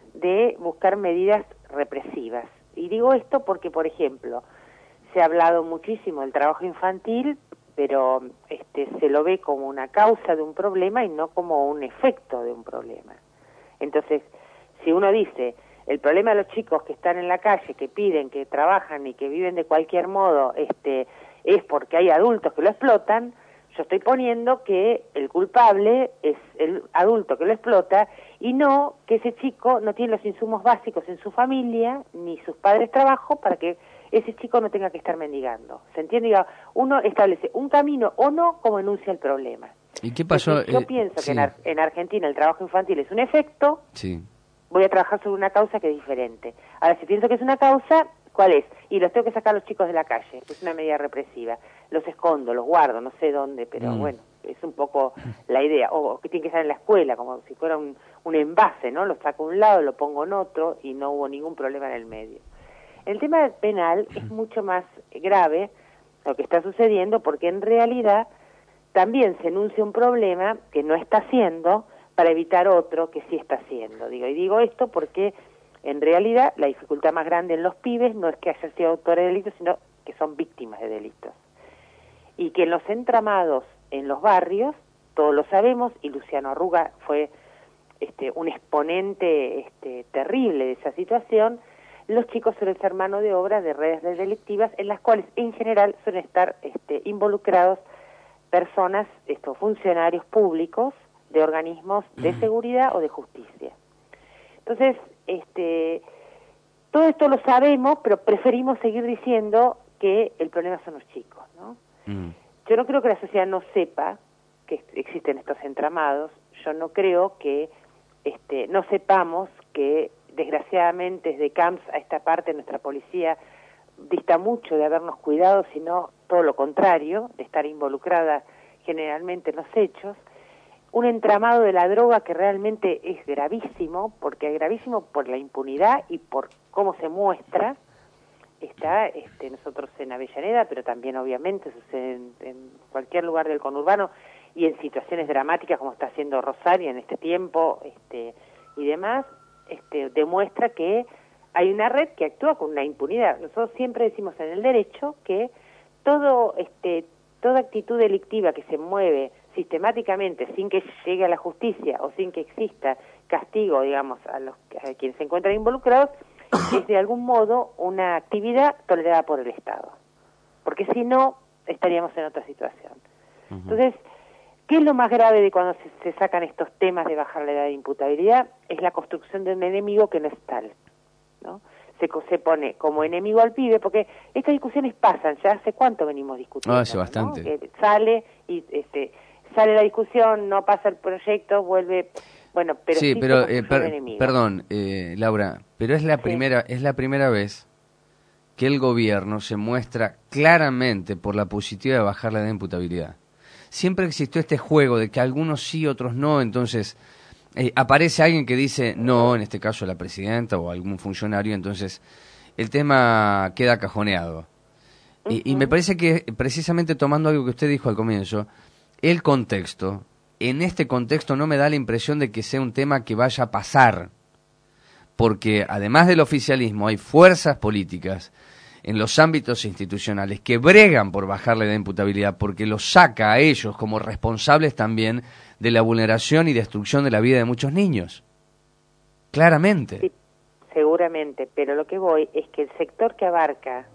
de buscar medidas represivas. Y digo esto porque, por ejemplo, se ha hablado muchísimo del trabajo infantil, pero este, se lo ve como una causa de un problema y no como un efecto de un problema. Entonces, si uno dice, el problema de los chicos que están en la calle, que piden, que trabajan y que viven de cualquier modo, este, es porque hay adultos que lo explotan, yo estoy poniendo que el culpable es el adulto que lo explota y no que ese chico no tiene los insumos básicos en su familia, ni sus padres trabajo, para que ese chico no tenga que estar mendigando. ¿Se entiende? Diga, uno establece un camino o no como enuncia el problema. ¿Y qué pasó? Entonces, yo eh, pienso sí. que en, Ar en Argentina el trabajo infantil es un efecto, sí. voy a trabajar sobre una causa que es diferente. Ahora, si pienso que es una causa, ¿cuál es? Y los tengo que sacar a los chicos de la calle, es una medida represiva. Los escondo, los guardo, no sé dónde, pero mm. bueno, es un poco la idea. O que tiene que estar en la escuela, como si fuera un, un envase, ¿no? Lo saco a un lado, lo pongo en otro y no hubo ningún problema en el medio. El tema penal es mucho más grave lo que está sucediendo porque en realidad también se enuncia un problema que no está haciendo para evitar otro que sí está haciendo. Digo, y digo esto porque en realidad la dificultad más grande en los pibes no es que hayan sido autores de delitos, sino que son víctimas de delitos. Y que en los entramados, en los barrios, todos lo sabemos, y Luciano Arruga fue este, un exponente este, terrible de esa situación, los chicos suelen ser mano de obra de redes delictivas en las cuales en general suelen estar este, involucrados personas, estos funcionarios públicos de organismos de seguridad o de justicia. Entonces, este, todo esto lo sabemos, pero preferimos seguir diciendo que el problema son los chicos, ¿no? Mm. Yo no creo que la sociedad no sepa que existen estos entramados, yo no creo que este, no sepamos que desgraciadamente desde Camps a esta parte nuestra policía dista mucho de habernos cuidado, sino todo lo contrario, de estar involucrada generalmente en los hechos. Un entramado de la droga que realmente es gravísimo, porque es gravísimo por la impunidad y por cómo se muestra. Está este, nosotros en Avellaneda, pero también obviamente sucede en, en cualquier lugar del conurbano y en situaciones dramáticas como está haciendo Rosario en este tiempo este, y demás, este, demuestra que hay una red que actúa con una impunidad. Nosotros siempre decimos en el derecho que todo este, toda actitud delictiva que se mueve sistemáticamente sin que llegue a la justicia o sin que exista castigo, digamos, a los a quienes se encuentran involucrados, es de algún modo una actividad tolerada por el Estado. Porque si no, estaríamos en otra situación. Uh-huh. Entonces, ¿qué es lo más grave de cuando se, se sacan estos temas de bajar la edad de imputabilidad? Es la construcción de un enemigo que no es tal, ¿no? Se, se pone como enemigo al pibe, porque estas discusiones pasan, ya hace cuánto venimos discutiendo. Oh, hace bastante. ¿no? Que sale y este, sale la discusión, no pasa el proyecto, vuelve... Bueno, pero sí, sí pero eh, per, enemigo. perdón, eh, Laura, pero es la sí. primera es la primera vez que el gobierno se muestra claramente por la positiva de bajar la edad de imputabilidad. Siempre existió este juego de que algunos sí, otros no, entonces eh, aparece alguien que dice no, en este caso la presidenta o algún funcionario, entonces el tema queda cajoneado. Uh-huh. y, y me parece que precisamente tomando algo que usted dijo al comienzo, el contexto, en este contexto no me da la impresión de que sea un tema que vaya a pasar, porque además del oficialismo hay fuerzas políticas en los ámbitos institucionales que bregan por bajarle la imputabilidad, porque los saca a ellos como responsables también de la vulneración y destrucción de la vida de muchos niños. Claramente. Sí, seguramente, pero lo que voy es que el sector que abarca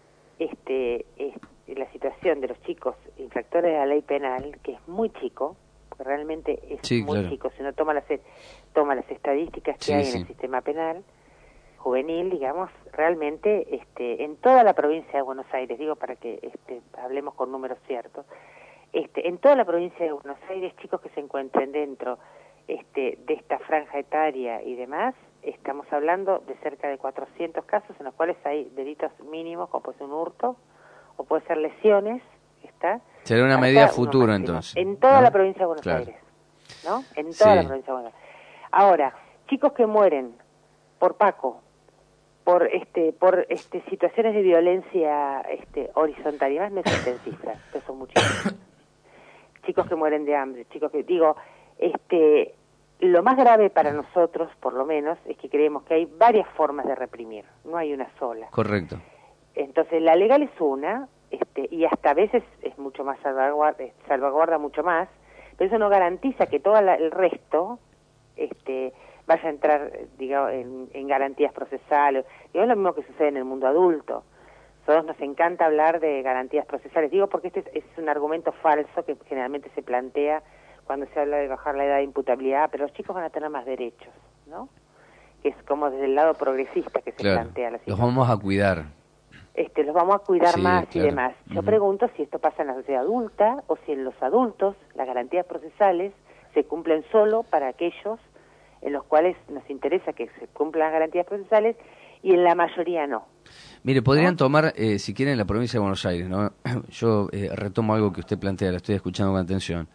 este, este la situación de los chicos infractores de la ley penal, que es muy chico, porque realmente es sí, muy claro. chico, si uno toma las, toma las estadísticas que sí, hay sí. en el sistema penal juvenil, digamos, realmente este, en toda la provincia de Buenos Aires, digo para que este, hablemos con números ciertos, este, en toda la provincia de Buenos Aires, chicos que se encuentren dentro este, de esta franja etaria y demás, estamos hablando de cerca de cuatrocientos casos en los cuales hay delitos mínimos, como puede ser un hurto, o puede ser lesiones, ¿está? Será una medida futura, entonces. En toda ¿no? la provincia de Buenos claro. Aires, ¿no? En toda sí. la provincia de Buenos Aires. Ahora, chicos que mueren por Paco, por este por este situaciones de violencia este horizontal, y más no existen cifras, pero son muchísimos. Chicos que mueren de hambre, chicos que, digo, este lo más grave para nosotros, por lo menos, es que creemos que hay varias formas de reprimir, no hay una sola. Correcto. Entonces, la legal es una, este y hasta a veces es mucho más salvaguarda, salvaguarda mucho más, pero eso no garantiza que todo la, el resto este vaya a entrar, digamos, en, en garantías procesales. Y es lo mismo que sucede en el mundo adulto. A todos nos encanta hablar de garantías procesales. Digo porque este es, es un argumento falso que generalmente se plantea cuando se habla de bajar la edad de imputabilidad, pero los chicos van a tener más derechos, ¿no? Que es como desde el lado progresista que se claro. plantea la situación. Los vamos a cuidar. Este, los vamos a cuidar sí, más claro. y demás. Yo uh-huh. pregunto si esto pasa en la sociedad adulta o si en los adultos las garantías procesales se cumplen solo para aquellos en los cuales nos interesa que se cumplan las garantías procesales y en la mayoría no. Mire, podrían ¿no? tomar, eh, si quieren, la provincia de Buenos Aires, ¿no? Yo eh, retomo algo que usted plantea, lo estoy escuchando con atención.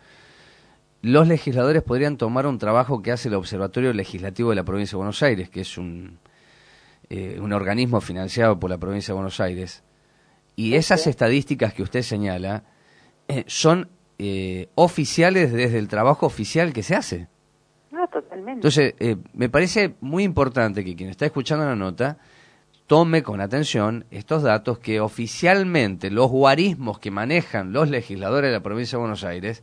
Los legisladores podrían tomar un trabajo que hace el Observatorio Legislativo de la provincia de Buenos Aires, que es un, eh, un organismo financiado por la provincia de Buenos Aires, y ¿sí? esas estadísticas que usted señala eh, son eh, oficiales desde el trabajo oficial que se hace. No, totalmente. Entonces, eh, me parece muy importante que quien está escuchando la nota tome con atención estos datos que oficialmente los guarismos que manejan los legisladores de la provincia de Buenos Aires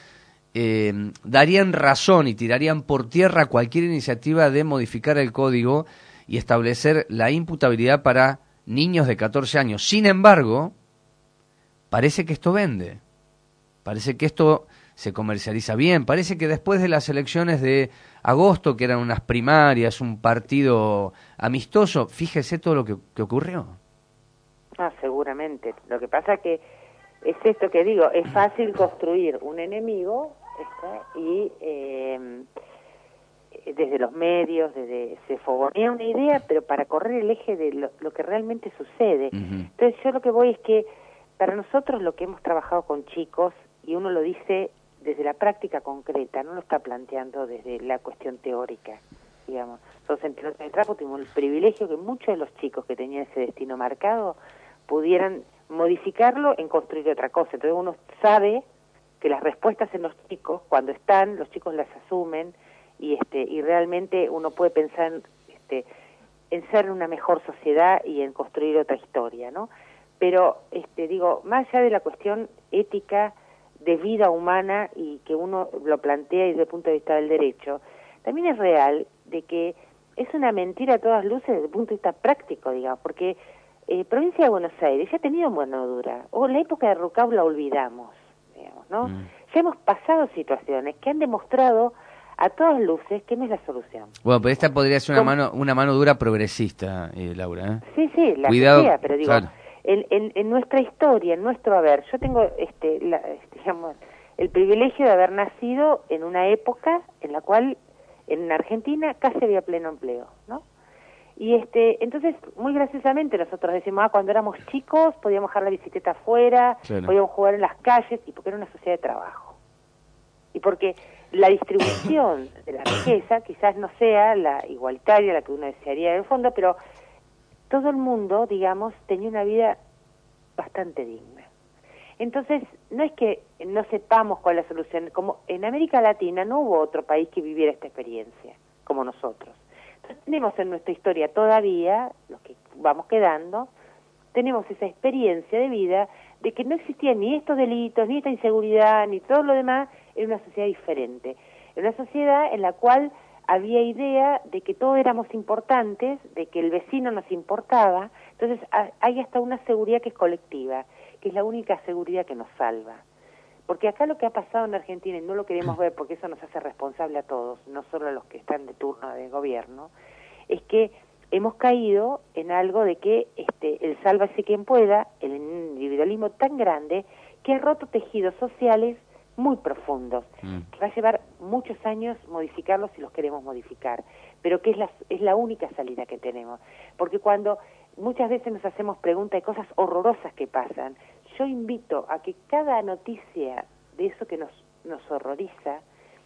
eh, darían razón y tirarían por tierra cualquier iniciativa de modificar el código y establecer la imputabilidad para niños de catorce años. Sin embargo, parece que esto vende, parece que esto se comercializa bien. Parece que después de las elecciones de agosto, que eran unas primarias, un partido amistoso, fíjese todo lo que, que ocurrió. Ah, seguramente. Lo que pasa que es esto que digo, es fácil construir un enemigo ¿está? y eh, desde los medios, desde se fogonea una idea, pero para correr el eje de lo, lo que realmente sucede. Uh-huh. Entonces yo lo que voy es que para nosotros lo que hemos trabajado con chicos, y uno lo dice desde la práctica concreta, no lo está planteando desde la cuestión teórica, digamos. Nosotros en Pelota de Trapo tuvimos el privilegio que muchos de los chicos que tenían ese destino marcado pudieran modificarlo en construir otra cosa. Entonces uno sabe que las respuestas en los chicos, cuando están, los chicos las asumen y este y realmente uno puede pensar este, en ser una mejor sociedad y en construir otra historia, ¿no? Pero, este digo, más allá de la cuestión ética de vida humana y que uno lo plantea desde el punto de vista del derecho, también es real de que es una mentira a todas luces desde el punto de vista práctico, digamos, porque eh, provincia de Buenos Aires ya ha tenido mano dura, o la época de Rucau la olvidamos, digamos, ¿no? Mm. Ya hemos pasado situaciones que han demostrado a todas luces que no es la solución. Bueno, pero esta podría ser una mano una mano dura progresista, eh, Laura. ¿eh? Sí, sí, la Cuidado, que sea, pero digo... Claro. En, en, en nuestra historia, en nuestro haber, yo tengo este, la, este, digamos, el privilegio de haber nacido en una época en la cual en Argentina casi había pleno empleo, ¿no? Y este, entonces, muy graciosamente nosotros decimos, ah, cuando éramos chicos podíamos dejar la bicicleta afuera, claro. podíamos jugar en las calles, y porque era una sociedad de trabajo. Y porque la distribución de la riqueza quizás no sea la igualitaria, la que uno desearía en el fondo, pero todo el mundo, digamos, tenía una vida bastante digna. Entonces, no es que no sepamos cuál es la solución, como en América Latina no hubo otro país que viviera esta experiencia, como nosotros. Entonces, tenemos en nuestra historia todavía, los que vamos quedando, tenemos esa experiencia de vida de que no existían ni estos delitos, ni esta inseguridad, ni todo lo demás, en una sociedad diferente. En una sociedad en la cual había idea de que todos éramos importantes, de que el vecino nos importaba, entonces hay hasta una seguridad que es colectiva, que es la única seguridad que nos salva. Porque acá lo que ha pasado en Argentina, y no lo queremos ver porque eso nos hace responsable a todos, no solo a los que están de turno de gobierno, es que hemos caído en algo de que este, el sálvese quien pueda, el individualismo tan grande, que ha roto tejidos sociales muy profundos, mm. que va a llevar muchos años modificarlos si los queremos modificar, pero que es la, es la única salida que tenemos. Porque cuando muchas veces nos hacemos preguntas de cosas horrorosas que pasan, yo invito a que cada noticia de eso que nos, nos horroriza,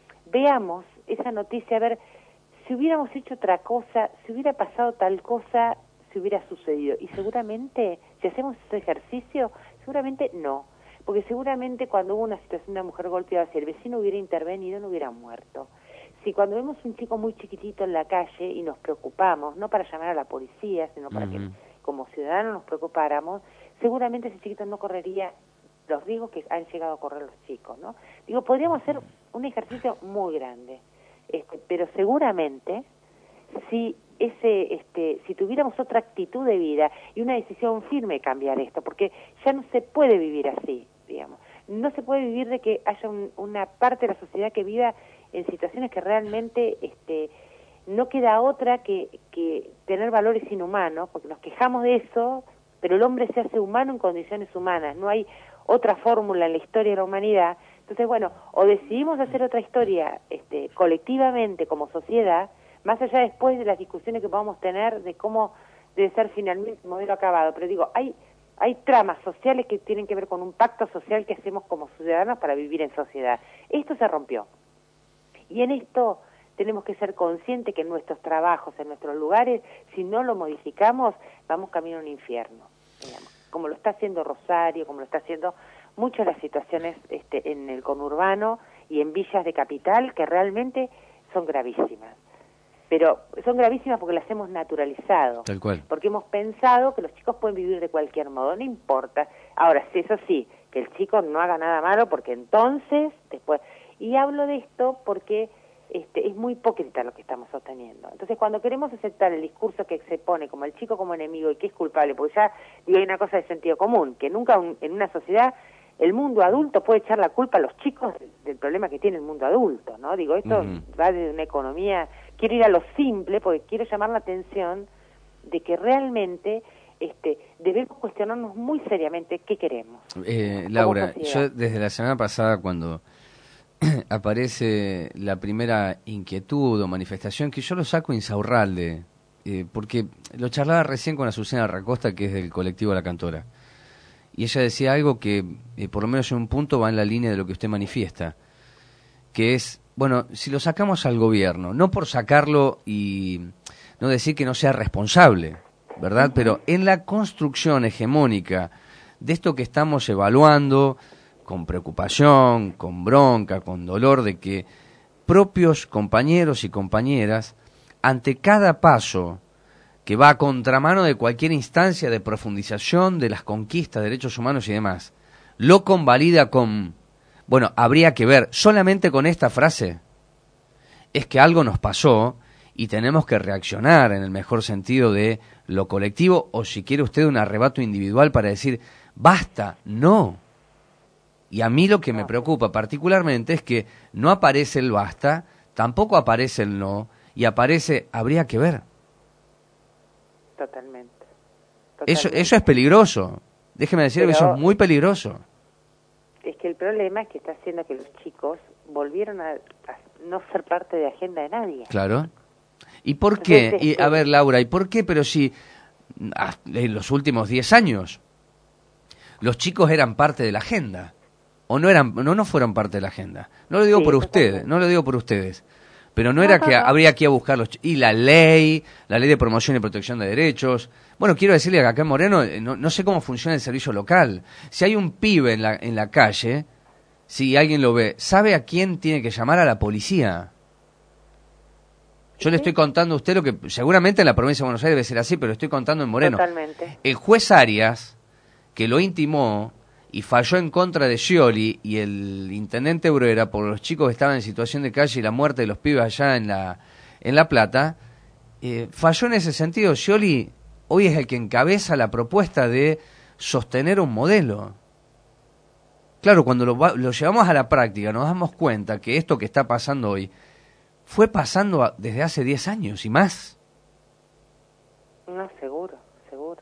veamos esa noticia, a ver, si hubiéramos hecho otra cosa, si hubiera pasado tal cosa, si hubiera sucedido. Y seguramente, si hacemos ese ejercicio, seguramente no. Porque seguramente cuando hubo una situación de una mujer golpeada, si el vecino hubiera intervenido, no hubiera muerto. Si cuando vemos un chico muy chiquitito en la calle y nos preocupamos, no para llamar a la policía, sino para uh-huh. que como ciudadanos nos preocupáramos, seguramente ese chiquito no correría los riesgos que han llegado a correr los chicos, ¿no? Digo, podríamos hacer un ejercicio muy grande, este, pero seguramente si ese este si tuviéramos otra actitud de vida y una decisión firme de cambiar esto, porque ya no se puede vivir así, digamos. No se puede vivir de que haya un, una parte de la sociedad que viva en situaciones que realmente este no queda otra que, que tener valores inhumanos, porque nos quejamos de eso, pero el hombre se hace humano en condiciones humanas, no hay otra fórmula en la historia de la humanidad. Entonces, bueno, o decidimos hacer otra historia este colectivamente como sociedad, más allá después de las discusiones que podamos tener de cómo debe ser finalmente el modelo acabado, pero digo, hay hay tramas sociales que tienen que ver con un pacto social que hacemos como ciudadanos para vivir en sociedad. Esto se rompió. Y en esto tenemos que ser conscientes que en nuestros trabajos, en nuestros lugares, si no lo modificamos, vamos camino a un infierno, digamos, como lo está haciendo Rosario, como lo está haciendo muchas de las situaciones este, en el conurbano y en villas de capital, que realmente son gravísimas. Pero son gravísimas porque las hemos naturalizado. Tal cual. Porque hemos pensado que los chicos pueden vivir de cualquier modo, no importa. Ahora, sí, eso sí, que el chico no haga nada malo, porque entonces, después... Y hablo de esto porque este, es muy hipócrita lo que estamos sosteniendo. Entonces, cuando queremos aceptar el discurso que se pone como el chico como enemigo y que es culpable, porque ya digo, hay una cosa de sentido común, que nunca un, en una sociedad el mundo adulto puede echar la culpa a los chicos del, del problema que tiene el mundo adulto, ¿no? Digo, esto uh-huh. va de una economía... Quiero ir a lo simple porque quiero llamar la atención de que realmente este, debemos cuestionarnos muy seriamente qué queremos. Eh, Laura, yo desde la semana pasada cuando aparece la primera inquietud o manifestación, que yo lo saco insaurralde, eh, porque lo charlaba recién con Azucena Racosta, que es del colectivo La Cantora, y ella decía algo que eh, por lo menos en un punto va en la línea de lo que usted manifiesta, que es, bueno, si lo sacamos al gobierno, no por sacarlo y no decir que no sea responsable, ¿verdad? Pero en la construcción hegemónica de esto que estamos evaluando con preocupación, con bronca, con dolor, de que propios compañeros y compañeras, ante cada paso que va a contramano de cualquier instancia de profundización de las conquistas de derechos humanos y demás, lo convalida con... Bueno, habría que ver, solamente con esta frase, es que algo nos pasó y tenemos que reaccionar en el mejor sentido de lo colectivo, o si quiere usted un arrebato individual para decir, basta, no. Y a mí lo que me preocupa particularmente es que no aparece el basta, tampoco aparece el no, y aparece, habría que ver. Totalmente. Totalmente. Eso, eso es peligroso, déjeme decir que eso es muy peligroso. Es que el problema es que está haciendo que los chicos volvieron a, a no ser parte de agenda de nadie. Claro. ¿Y por qué? Entonces, y, a ver, Laura, ¿y por qué? Pero si en los últimos diez años los chicos eran parte de la agenda, o no eran, no, no fueron parte de la agenda. No lo digo Sí, por ustedes, totalmente. no lo digo por ustedes. Pero no No, era no, que no. habría que ir a buscarlos. Y la ley, la ley de promoción y protección de derechos. Bueno, quiero decirle que acá en Moreno, eh, no, no sé cómo funciona el servicio local. Si hay un pibe en la, en la calle, si alguien lo ve, ¿sabe a quién tiene que llamar? A la policía. Yo le estoy contando a usted lo que seguramente en la provincia de Buenos Aires debe ser así, pero lo estoy contando en Moreno. Totalmente. El juez Arias, que lo intimó y falló en contra de Scioli y el intendente Bruera por los chicos que estaban en situación de calle y la muerte de los pibes allá en La, en la Plata, eh, falló en ese sentido. Scioli hoy es el que encabeza la propuesta de sostener un modelo. Claro, cuando lo, va- lo llevamos a la práctica nos damos cuenta que esto que está pasando hoy fue pasando a- desde hace diez años y más. No, seguro, seguro.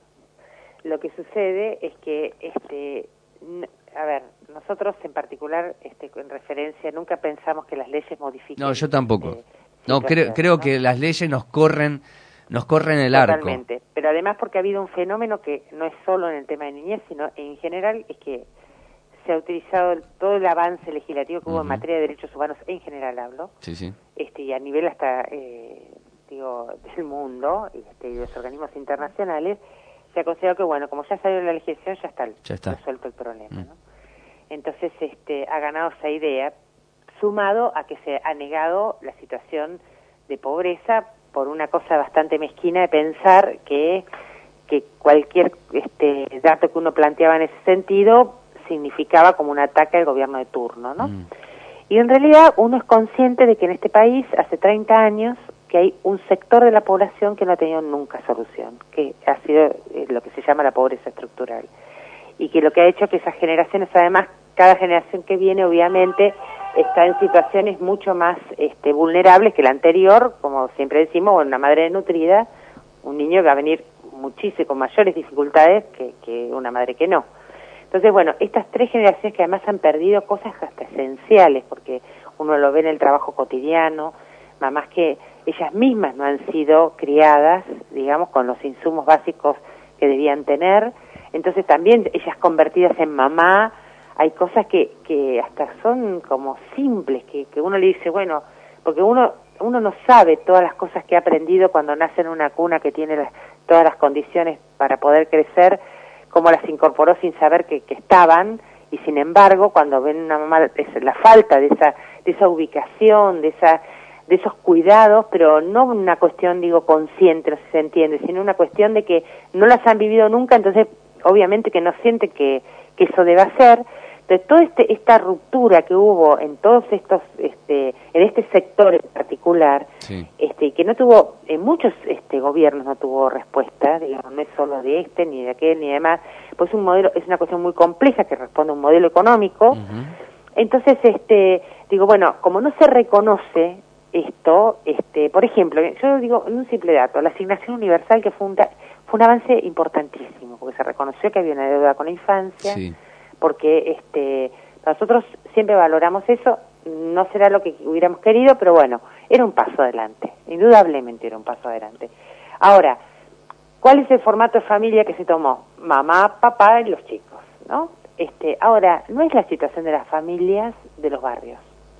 Lo que sucede es que, este, n- a ver, nosotros en particular, este, en referencia, nunca pensamos que las leyes modifiquen. No, yo tampoco. eh, No, creo, situaciones, creo ¿no? que las leyes nos corren, nos corren el arco. Totalmente. Pero además porque ha habido un fenómeno que no es solo en el tema de niñez, sino en general es que se ha utilizado el- todo el avance legislativo que hubo en Ujú. materia de derechos humanos, en general hablo, Sí, sí. este, y a nivel hasta, eh, digo, del mundo, este, y de los organismos internacionales, se ha considerado que, bueno, como ya salió la legislación, ya está, Ya está. resuelto el problema, Mm. ¿no? Entonces, este, ha ganado esa idea, sumado a que se ha negado la situación de pobreza por una cosa bastante mezquina de pensar que, que cualquier este, dato que uno planteaba en ese sentido significaba como un ataque al gobierno de turno, ¿no? Mm. Y en realidad uno es consciente de que en este país hace treinta años que hay un sector de la población que no ha tenido nunca solución, que ha sido eh, lo que se llama la pobreza estructural. Y que lo que ha hecho que esas generaciones, además, cada generación que viene obviamente está en situaciones mucho más este, vulnerables que la anterior, como siempre decimos, una madre desnutrida, un niño que va a venir muchísimo con mayores dificultades que, que una madre que no. Entonces, bueno, estas tres generaciones que además han perdido cosas hasta esenciales, porque uno lo ve en el trabajo cotidiano, mamás que ellas mismas no han sido criadas, digamos, con los insumos básicos que debían tener, entonces también ellas convertidas en mamá, hay cosas que, que hasta son como simples, que, que uno le dice, bueno, porque uno uno no sabe todas las cosas que ha aprendido cuando nace en una cuna que tiene las, todas las condiciones para poder crecer, cómo las incorporó sin saber que, que estaban, y sin embargo cuando ven una mamá es la falta de esa de esa ubicación, de esa de esos cuidados, pero no una cuestión, digo, consciente, no sé si se entiende, sino una cuestión de que no las han vivido nunca, entonces obviamente que no sienten que, que eso debe ser. Entonces, toda este, esta ruptura que hubo en todos estos, este, en este sector en particular, Sí. este, y que no tuvo, en muchos este, gobiernos no tuvo respuesta, digamos, no es solo de este, ni de aquel, ni demás, pues un modelo, es una cuestión muy compleja que responde a un modelo económico. Ujú. Entonces, este, digo, bueno, como no se reconoce esto, este, por ejemplo, yo digo, en un simple dato, la asignación universal, que fue un, da- fue un avance importantísimo, porque se reconoció que había una deuda con la infancia, Sí. porque este, nosotros siempre valoramos eso, no será lo que hubiéramos querido, pero bueno, era un paso adelante, indudablemente era un paso adelante. Ahora, ¿cuál es el formato de familia que se tomó? Mamá, papá y los chicos, ¿no? Este, ahora, no es la situación de las familias de los barrios.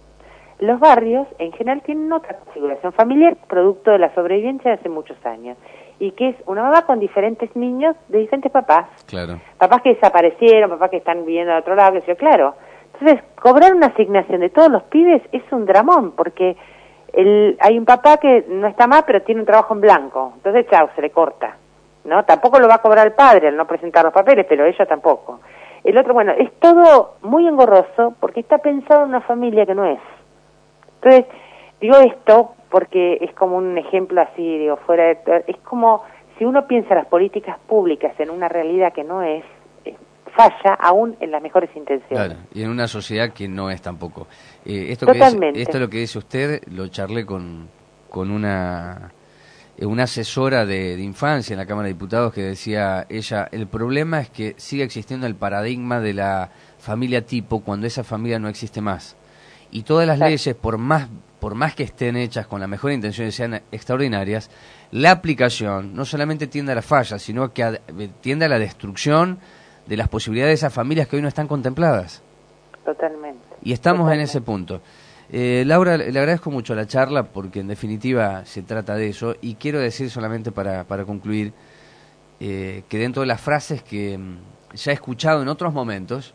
Los barrios, en general, tienen otra configuración familiar, producto de la sobrevivencia de hace muchos años, y que es una mamá con diferentes niños de diferentes papás. Claro. Papás que desaparecieron, papás que están viviendo al otro lado, que sé yo, claro. Entonces, cobrar una asignación de todos los pibes es un dramón, porque el, hay un papá que no está más, pero tiene un trabajo en blanco. Entonces, chao, se le corta, ¿no? Tampoco lo va a cobrar el padre al no presentar los papeles, pero ella tampoco. El otro, bueno, es todo muy engorroso porque está pensado en una familia que no es. Entonces, digo esto porque es como un ejemplo así, digo, fuera de... Es como si uno piensa las políticas públicas en una realidad que no es, eh, falla aún en las mejores intenciones. Claro, y en una sociedad que no es tampoco. Eh, esto, que Totalmente. es, esto es lo que dice usted, lo charlé con, con una, eh, una asesora de, de infancia en la Cámara de Diputados que decía ella, el problema es que sigue existiendo el paradigma de la familia tipo cuando esa familia no existe más. Y todas las Claro. leyes, por más por más que estén hechas con la mejor intención y sean extraordinarias, la aplicación no solamente tiende a la falla, sino que a- tiende a la destrucción de las posibilidades de esas familias que hoy no están contempladas. Totalmente. Y estamos Totalmente. en ese punto. Eh, Laura, le agradezco mucho la charla porque en definitiva se trata de eso y quiero decir solamente para, para concluir eh, que dentro de las frases que mm, ya he escuchado en otros momentos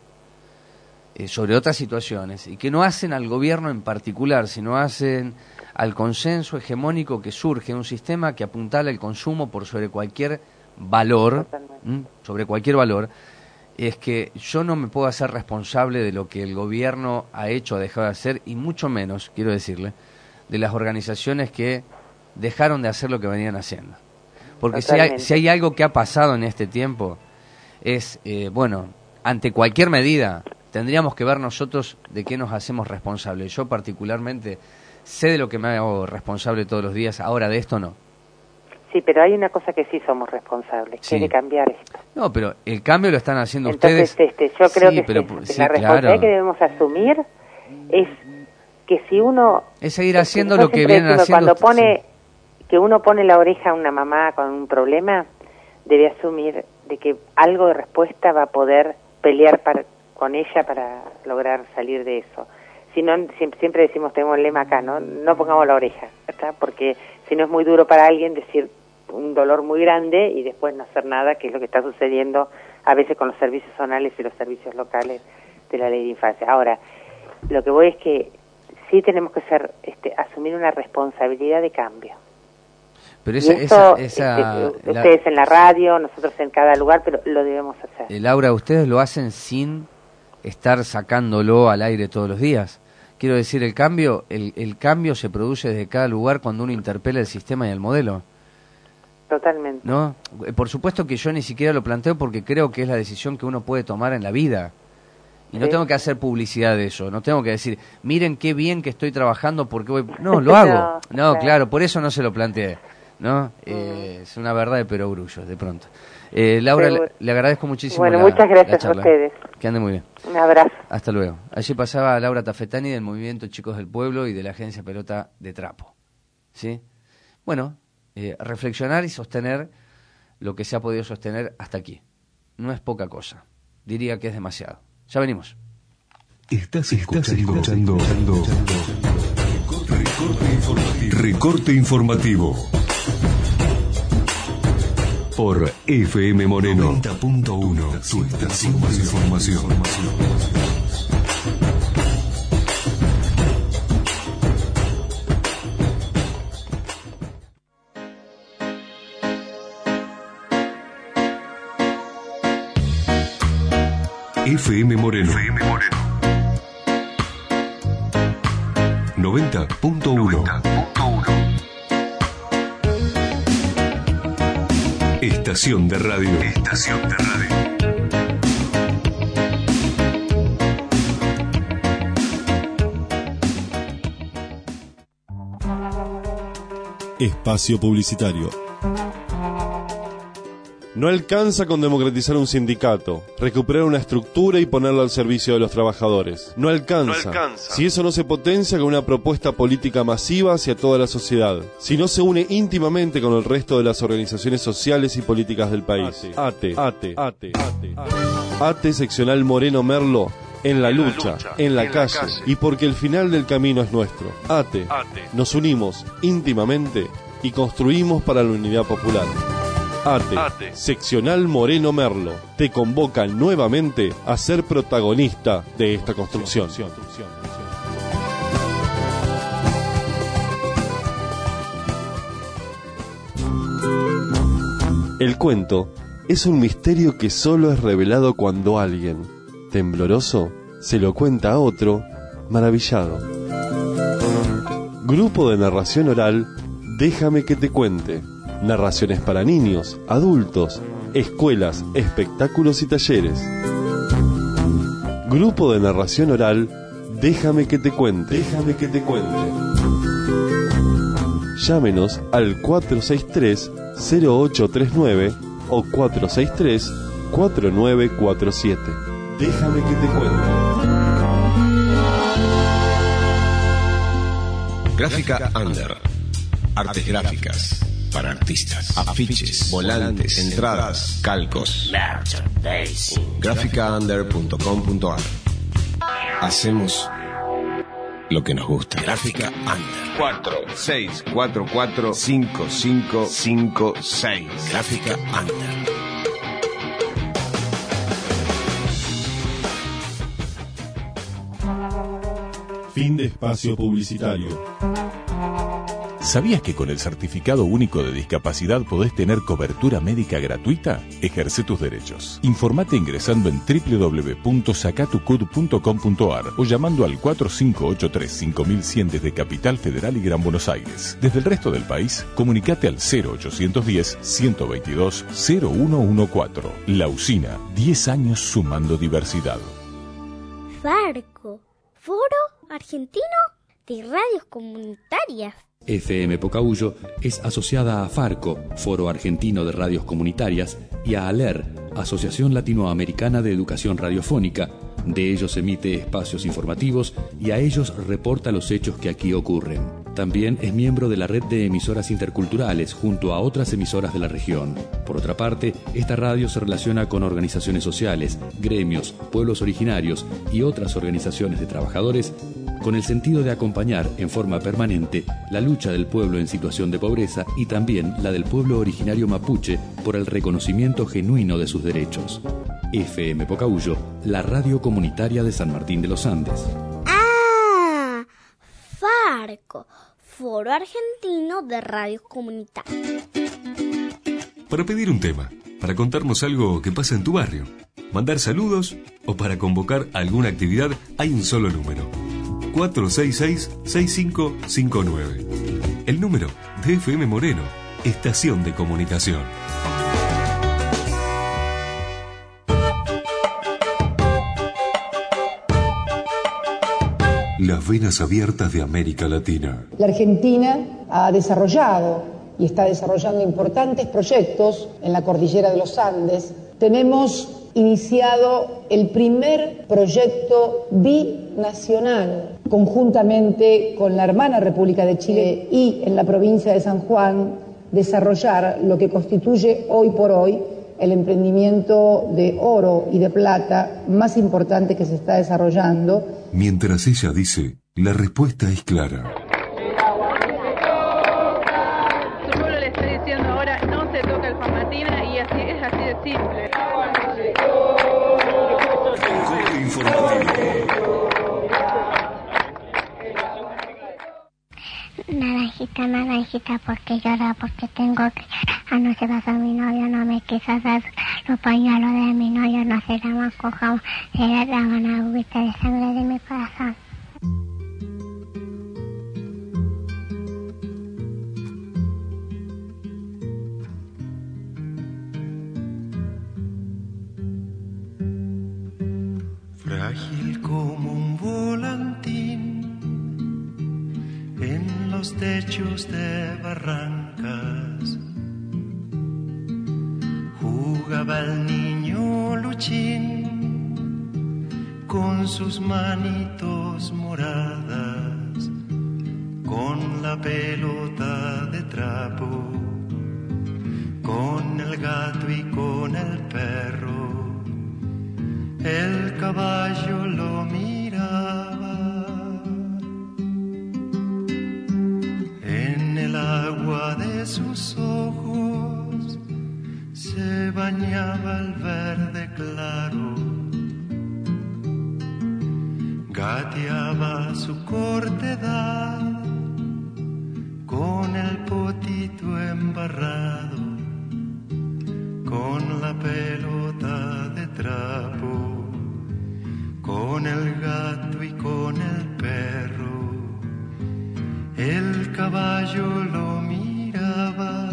eh, sobre otras situaciones y que no hacen al gobierno en particular, sino hacen al consenso hegemónico que surge en un sistema que apuntala el consumo por sobre cualquier valor, ¿m? sobre cualquier valor, es que yo no me puedo hacer responsable de lo que el gobierno ha hecho o dejado de hacer, y mucho menos, quiero decirle, de las organizaciones que dejaron de hacer lo que venían haciendo. Porque si hay, si hay algo que ha pasado en este tiempo, es, eh, bueno, ante cualquier medida, tendríamos que ver nosotros de qué nos hacemos responsables. Yo particularmente sé de lo que me hago responsable todos los días, ahora de esto no. Sí, pero hay una cosa que sí somos responsables, Sí. que es de cambiar esto. No, pero el cambio lo están haciendo Entonces, ustedes. este, yo creo Sí, que pero, sí, sí, la responsabilidad claro. que debemos asumir es que si uno... Es seguir es haciendo nosotros lo que siempre vienen decimos, haciendo. Cuando pone, que uno pone la oreja a una mamá con un problema, debe asumir de que algo de respuesta va a poder pelear para, con ella para lograr salir de eso. Si no, siempre, siempre decimos, tenemos el lema acá, ¿no? No pongamos la oreja, ¿verdad? Porque si no es muy duro para alguien decir un dolor muy grande y después no hacer nada, que es lo que está sucediendo a veces con los servicios zonales y los servicios locales de la ley de infancia. Ahora, lo que voy es que sí tenemos que ser, este, asumir una responsabilidad de cambio. Pero Y esa, esto, esa, esa este, la- ustedes en la radio, nosotros en cada lugar, pero lo debemos hacer. eh, Laura, ustedes lo hacen sin estar sacándolo al aire todos los días. Quiero decir, el cambio, el, el cambio se produce desde cada lugar cuando uno interpela el sistema y el modelo. Totalmente. ¿No? Eh, Por supuesto que yo ni siquiera lo planteo porque creo que es la decisión que uno puede tomar en la vida. Y no Sí. tengo que hacer publicidad de eso, no tengo que decir, miren qué bien que estoy trabajando porque voy... No, lo hago. No, No, claro. claro, por eso no se lo planteé. ¿No? Eh, es una verdad de perogrullos, de pronto. Eh, Laura, le, Seguro. le agradezco muchísimo Bueno, la- muchas gracias la a charla. ustedes. Que ande muy bien. Un abrazo. Hasta luego. Allí pasaba Laura Tafetani del Movimiento Chicos del Pueblo y de la Agencia Pelota de Trapo. ¿Sí? Bueno, eh, reflexionar y sostener lo que se ha podido sostener hasta aquí. No es poca cosa. Diría que es demasiado. Ya venimos. Estás escuchando, recorte informativo. Recorte informativo. Por F M Moreno noventa punto uno. Tu estación de información. F M Moreno. noventa punto uno. Estación de radio. Estación de radio. Espacio publicitario. No alcanza con democratizar un sindicato, recuperar una estructura y ponerla al servicio de los trabajadores. No alcanza, No alcanza. si eso no se potencia con una propuesta política masiva hacia toda la sociedad, si no se une íntimamente con el resto de las organizaciones sociales y políticas del país. ATE, ATE, ATE, ATE, ATE seccional Moreno Merlo, en la lucha, en la calle, y porque el final del camino es nuestro. ATE, nos unimos íntimamente y construimos para la unidad popular. ATE, ATE. seccional Moreno Merlo, te convoca nuevamente a ser protagonista de esta construcción. El cuento es un misterio que solo es revelado cuando alguien, tembloroso, se lo cuenta a otro, maravillado. Grupo de narración oral, déjame que te cuente. Narraciones para niños, adultos, escuelas, espectáculos y talleres. Grupo de narración oral, déjame que te cuente. Déjame que te cuente. Llámenos al cuatro seis tres, cero ocho tres nueve o cuatro seis tres, cuatro nueve cuatro siete. Déjame que te cuente. Gráfica Under. Artes gráficas para artistas. Afiches, volantes, entradas, calcos. Gráfica under punto com punto a r. Hacemos lo que nos gusta. Gráfica Under. cuatro seis cuatro cuatro cinco cinco cinco seis. Gráfica Under. Fin de espacio publicitario. ¿Sabías que con el Certificado Único de Discapacidad podés tener cobertura médica gratuita? Ejerce tus derechos. Informate ingresando en doble u doble u doble u punto sacatucud punto com punto a r o llamando al cuatro cinco ocho tres cinco mil cien desde Capital Federal y Gran Buenos Aires. Desde el resto del país, comunicate al cero ochocientos diez, ciento veintidós, cero uno catorce. La Usina, diez años sumando diversidad. Farco, Foro Argentino de Radios Comunitarias. F M Pocahuyo es asociada a Farco, Foro Argentino de Radios Comunitarias, y a ALER, Asociación Latinoamericana de Educación Radiofónica. De ellos emite espacios informativos y a ellos reporta los hechos que aquí ocurren. También es miembro de la red de emisoras interculturales junto a otras emisoras de la región. Por otra parte, esta radio se relaciona con organizaciones sociales, gremios, pueblos originarios y otras organizaciones de trabajadores con el sentido de acompañar en forma permanente la lucha del pueblo en situación de pobreza y también la del pueblo originario mapuche por el reconocimiento genuino de sus derechos. F M Pocahuyo, la radio comunitaria de San Martín de los Andes. ¡Ah! Farco, Foro Argentino de Radios Comunitarias. Para pedir un tema, para contarnos algo que pasa en tu barrio, mandar saludos o para convocar alguna actividad, hay un solo número. cuatro seis seis, seis cinco cinco nueve. El número de F M Moreno, Estación de Comunicación. Las venas abiertas de América Latina. La Argentina ha desarrollado y está desarrollando importantes proyectos en la cordillera de los Andes. Tenemos iniciado el primer proyecto binacional conjuntamente con la hermana República de Chile y en la provincia de San Juan desarrollar lo que constituye hoy por hoy el emprendimiento de oro y de plata más importante que se está desarrollando. Mientras ella dice, la respuesta es clara. Su pueblo le está diciendo ahora no se toca el Famatina y así es así de simple. Naranjita, naranjita, porque llora, porque tengo que llorar. Anoche pasó mi novio, no me quiso dar los pañuelos de mi novio, no se la más cojamos, se la daban agüita de sangre de mi corazón. Frágil como un volantín en los techos de barrancas, jugaba el niño Luchín con sus manitos moradas, con la pelota de trapo, con el gato y con el perro. El caballo lo miraba, en el agua de sus ojos se bañaba el verde claro, gateaba su cortedad con el potito embarrado, con la pelota de trapo, con el gato y con el perro. El caballo lo miraba.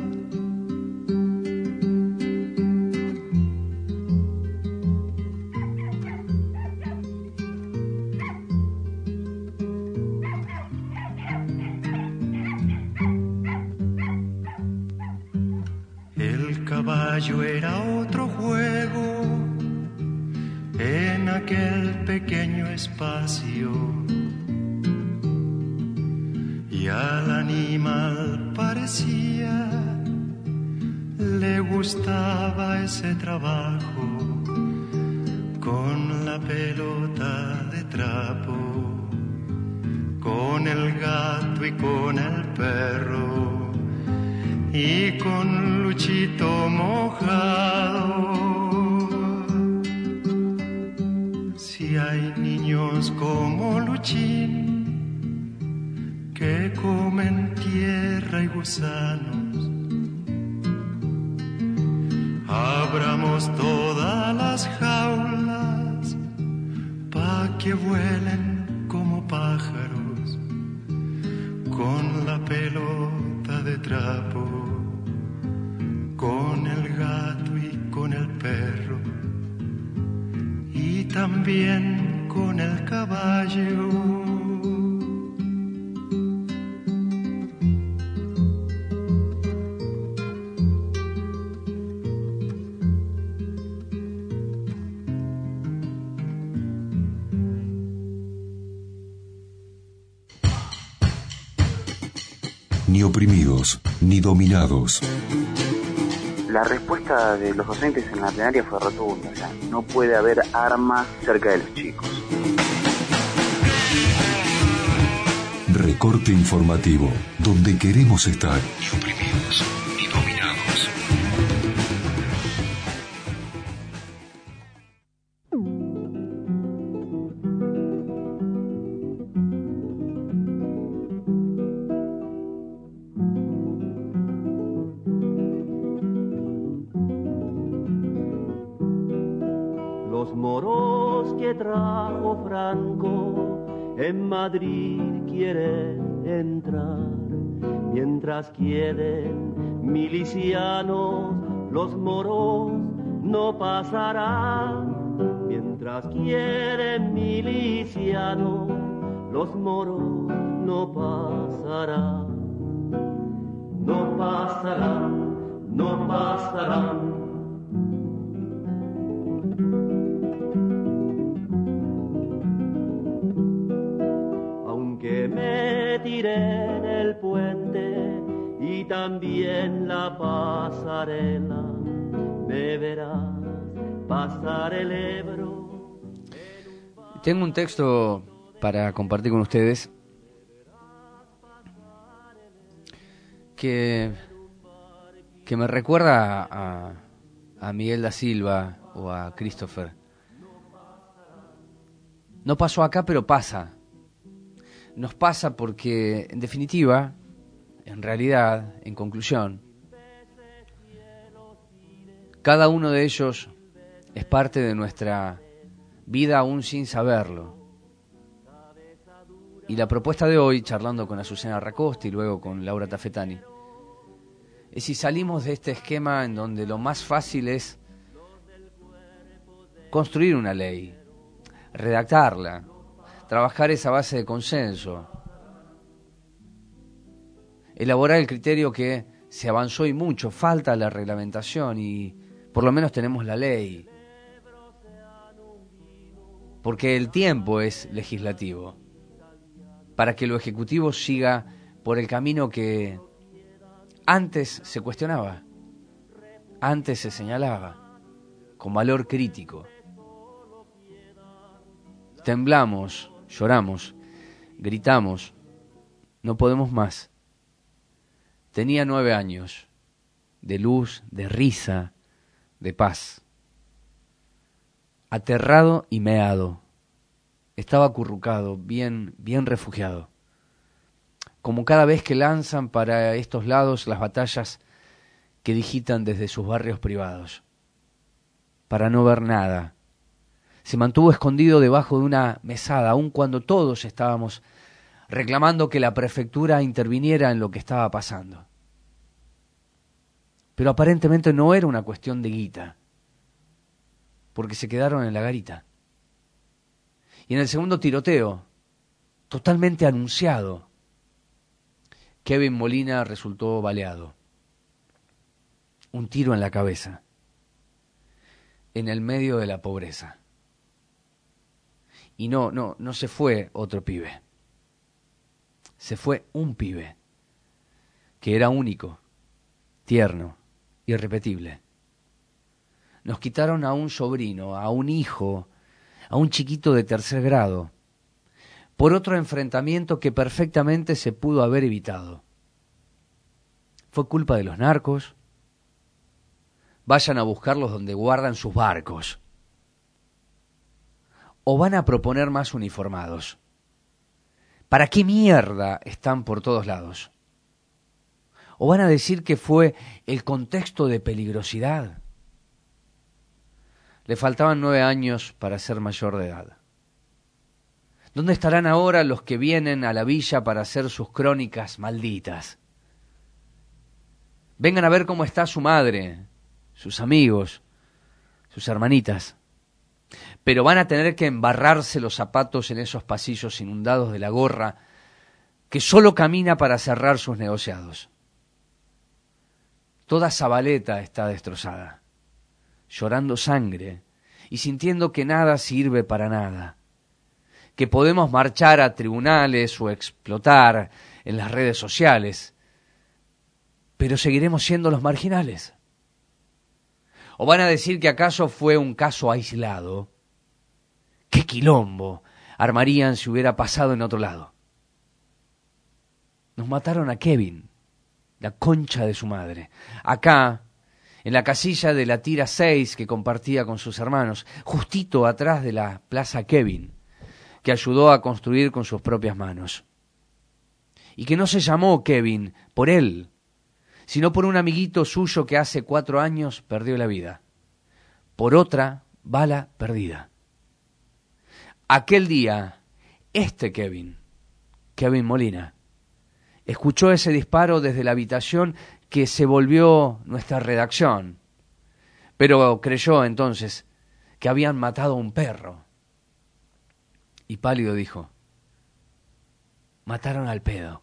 El caballo era otro juego en aquel pequeño espacio, y al animal parecía le gustaba ese trabajo con la pelota de trapo, con el gato y con el perro, y con Luchito mojado. Si hay niños como Luchín que comen tierra y gusanos, abramos todas las jaulas pa' que vuelen como pájaros con la pelota de trapo, con el gato y con el perro, y también con el caballo. Ni oprimidos, ni dominados. La respuesta de los docentes en la plenaria fue rotunda. O sea, no puede haber armas cerca de los chicos. Recorte informativo, donde queremos estar. Ni oprimidos, ni dominados. Trajo Franco en Madrid quieren entrar, mientras quieren milicianos los moros no pasarán, mientras quieren milicianos los moros no pasarán, no pasarán, no pasarán. Que me tiré en el puente y también la pasarela, me verás pasar el Ebro. Tengo un texto para compartir con ustedes que, que me recuerda a, a Miguel da Silva o a Christopher. No pasó acá, pero pasa. Nos pasa porque, en definitiva, en realidad, en conclusión, cada uno de ellos es parte de nuestra vida aún sin saberlo. Y la propuesta de hoy, charlando con Azucena Racosta y luego con Laura Tafetani, es si salimos de este esquema en donde lo más fácil es construir una ley, redactarla, trabajar esa base de consenso, elaborar el criterio que se avanzó y mucho, falta la reglamentación y por lo menos tenemos la ley, porque el tiempo es legislativo, para que lo ejecutivo siga por el camino que antes se cuestionaba, antes se señalaba, con valor crítico. Temblamos, lloramos, gritamos, no podemos más. Tenía nueve años, de luz, de risa, de paz. Aterrado y meado, estaba acurrucado, bien, bien refugiado. Como cada vez que lanzan para estos lados las batallas que digitan desde sus barrios privados. Para no ver nada. Se mantuvo escondido debajo de una mesada, aun cuando todos estábamos reclamando que la prefectura interviniera en lo que estaba pasando. Pero aparentemente no era una cuestión de guita, porque se quedaron en la garita. Y en el segundo tiroteo, totalmente anunciado, Kevin Molina resultó baleado. Un tiro en la cabeza, en el medio de la pobreza. Y no, no, no se fue otro pibe. Se fue un pibe que era único, tierno, irrepetible. Nos quitaron a un sobrino, a un hijo, a un chiquito de tercer grado, por otro enfrentamiento que perfectamente se pudo haber evitado. ¿Fue culpa de los narcos? Vayan a buscarlos donde guardan sus barcos. ¿O van a proponer más uniformados? ¿Para qué mierda están por todos lados? ¿O van a decir que fue el contexto de peligrosidad? Le faltaban nueve años para ser mayor de edad. ¿Dónde estarán ahora los que vienen a la villa para hacer sus crónicas malditas? Vengan a ver cómo está su madre, sus amigos, sus hermanitas. Pero van a tener que embarrarse los zapatos en esos pasillos inundados de la gorra que solo camina para cerrar sus negociados. Toda Zabaleta está destrozada, llorando sangre y sintiendo que nada sirve para nada, que podemos marchar a tribunales o explotar en las redes sociales, pero seguiremos siendo los marginales. ¿O van a decir que acaso fue un caso aislado? ¡Qué quilombo armarían si hubiera pasado en otro lado! Nos mataron a Kevin, la concha de su madre, acá, en la casilla de la tira seis que compartía con sus hermanos, justito atrás de la Plaza Kevin, que ayudó a construir con sus propias manos. Y que no se llamó Kevin por él, sino por un amiguito suyo que hace cuatro años perdió la vida, por otra bala perdida. Aquel día, este Kevin, Kevin Molina, escuchó ese disparo desde la habitación que se volvió nuestra redacción, pero creyó entonces que habían matado a un perro. Y pálido dijo, mataron al pedo.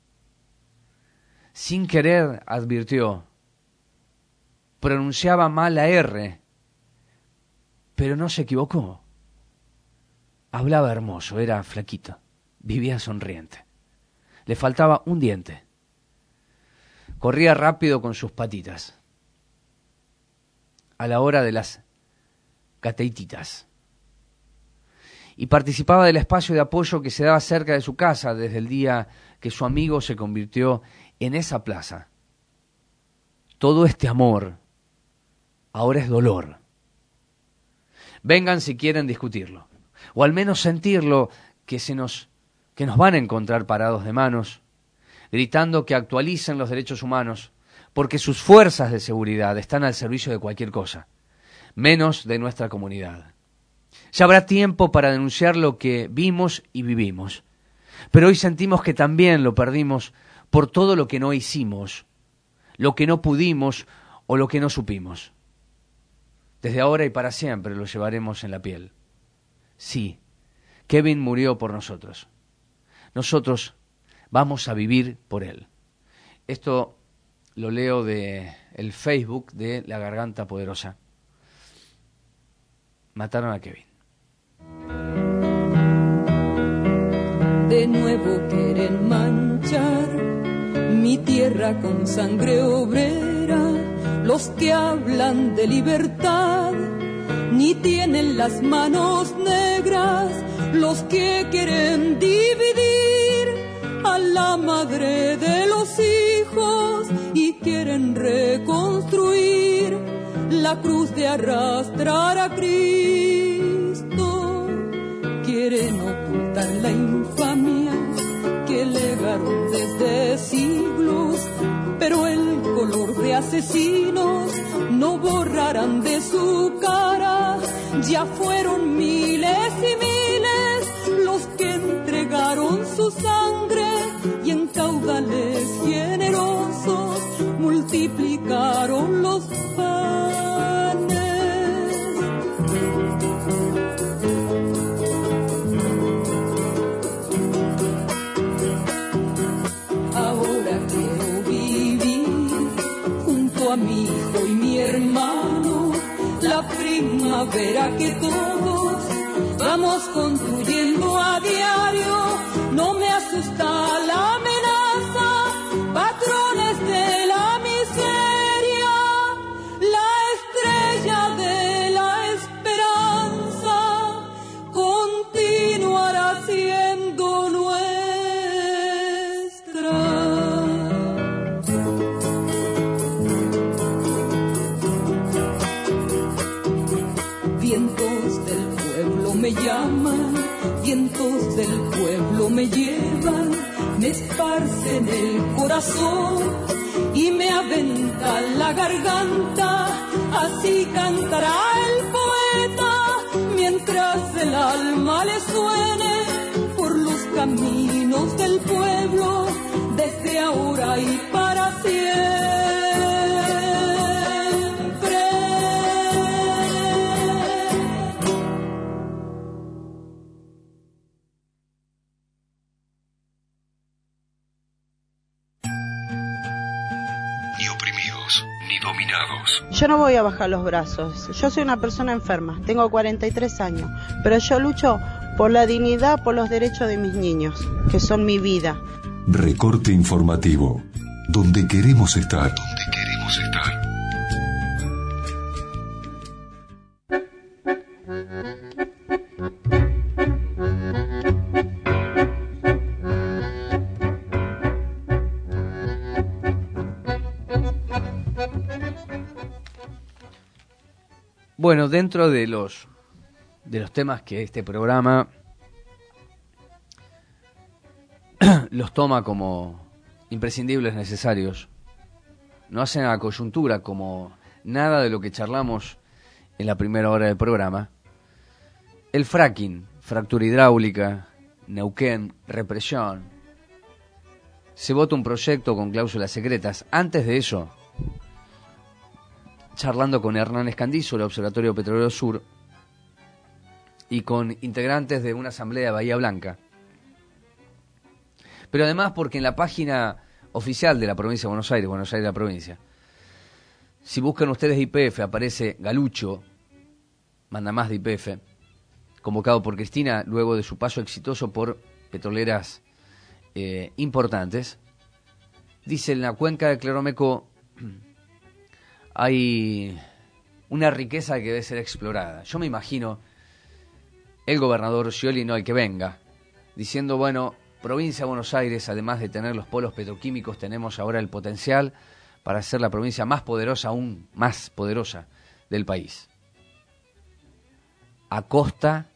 Sin querer advirtió, pronunciaba mal la R, pero no se equivocó. Hablaba hermoso, era flaquito, vivía sonriente. Le faltaba un diente. Corría rápido con sus patitas. A la hora de las cateititas. Y participaba del espacio de apoyo que se daba cerca de su casa desde el día que su amigo se convirtió en esa plaza. Todo este amor ahora es dolor. Vengan si quieren discutirlo, o al menos sentirlo, que se nos, que nos van a encontrar parados de manos, gritando que actualicen los derechos humanos, porque sus fuerzas de seguridad están al servicio de cualquier cosa, menos de nuestra comunidad. Ya habrá tiempo para denunciar lo que vimos y vivimos, pero hoy sentimos que también lo perdimos por todo lo que no hicimos, lo que no pudimos o lo que no supimos. Desde ahora y para siempre lo llevaremos en la piel. Sí, Kevin murió por nosotros. Nosotros vamos a vivir por él. Esto lo leo de el Facebook de La Garganta Poderosa. Mataron a Kevin. De nuevo quieren manchar mi tierra con sangre obrera, los que hablan de libertad ni tienen las manos negras, los que quieren dividir a la madre de los hijos y quieren reconstruir la cruz de arrastrar a Cristo, quieren ocultar la infamia que legaron desde siglos, pero el color de asesinos no borrarán de su cara. Ya fueron miles y miles los que entregaron su sangre y en caudales generosos multiplicaron los panes. Ahora quiero vivir junto a mi hijo y mi hermano, la primavera que todos vamos construyendo a diario. No me asusta la amenaza, patrones de la miseria, la estrella de la esperanza continuará siendo pueblo me llevan, me esparcen el corazón y me aventan la garganta, así cantará el poeta mientras el alma le suene por los caminos del pueblo, desde ahora y para siempre. Ni oprimidos, ni dominados. Yo no voy a bajar los brazos. Yo soy una persona enferma, tengo cuarenta y tres años, pero yo lucho por la dignidad, por los derechos de mis niños, que son mi vida. Recorte informativo, donde queremos estar. Donde queremos estar. Bueno, dentro de los de los temas que este programa los toma como imprescindibles, necesarios, no hacen a la coyuntura como nada de lo que charlamos en la primera hora del programa. El fracking, fractura hidráulica, Neuquén, represión. Se vota un proyecto con cláusulas secretas. Antes de eso, charlando con Hernán Escandizo, del Observatorio Petrolero Sur, y con integrantes de una asamblea de Bahía Blanca. Pero además porque en la página oficial de la provincia de Buenos Aires, Buenos Aires la provincia, si buscan ustedes Y P F, aparece Galucho, manda más de Y P F, convocado por Cristina luego de su paso exitoso por petroleras eh, importantes. Dice, en la cuenca de Claromeco hay una riqueza que debe ser explorada. Yo me imagino el gobernador Scioli, no el que venga, diciendo, bueno, provincia de Buenos Aires, además de tener los polos petroquímicos, tenemos ahora el potencial para ser la provincia más poderosa, aún más poderosa del país. A costa,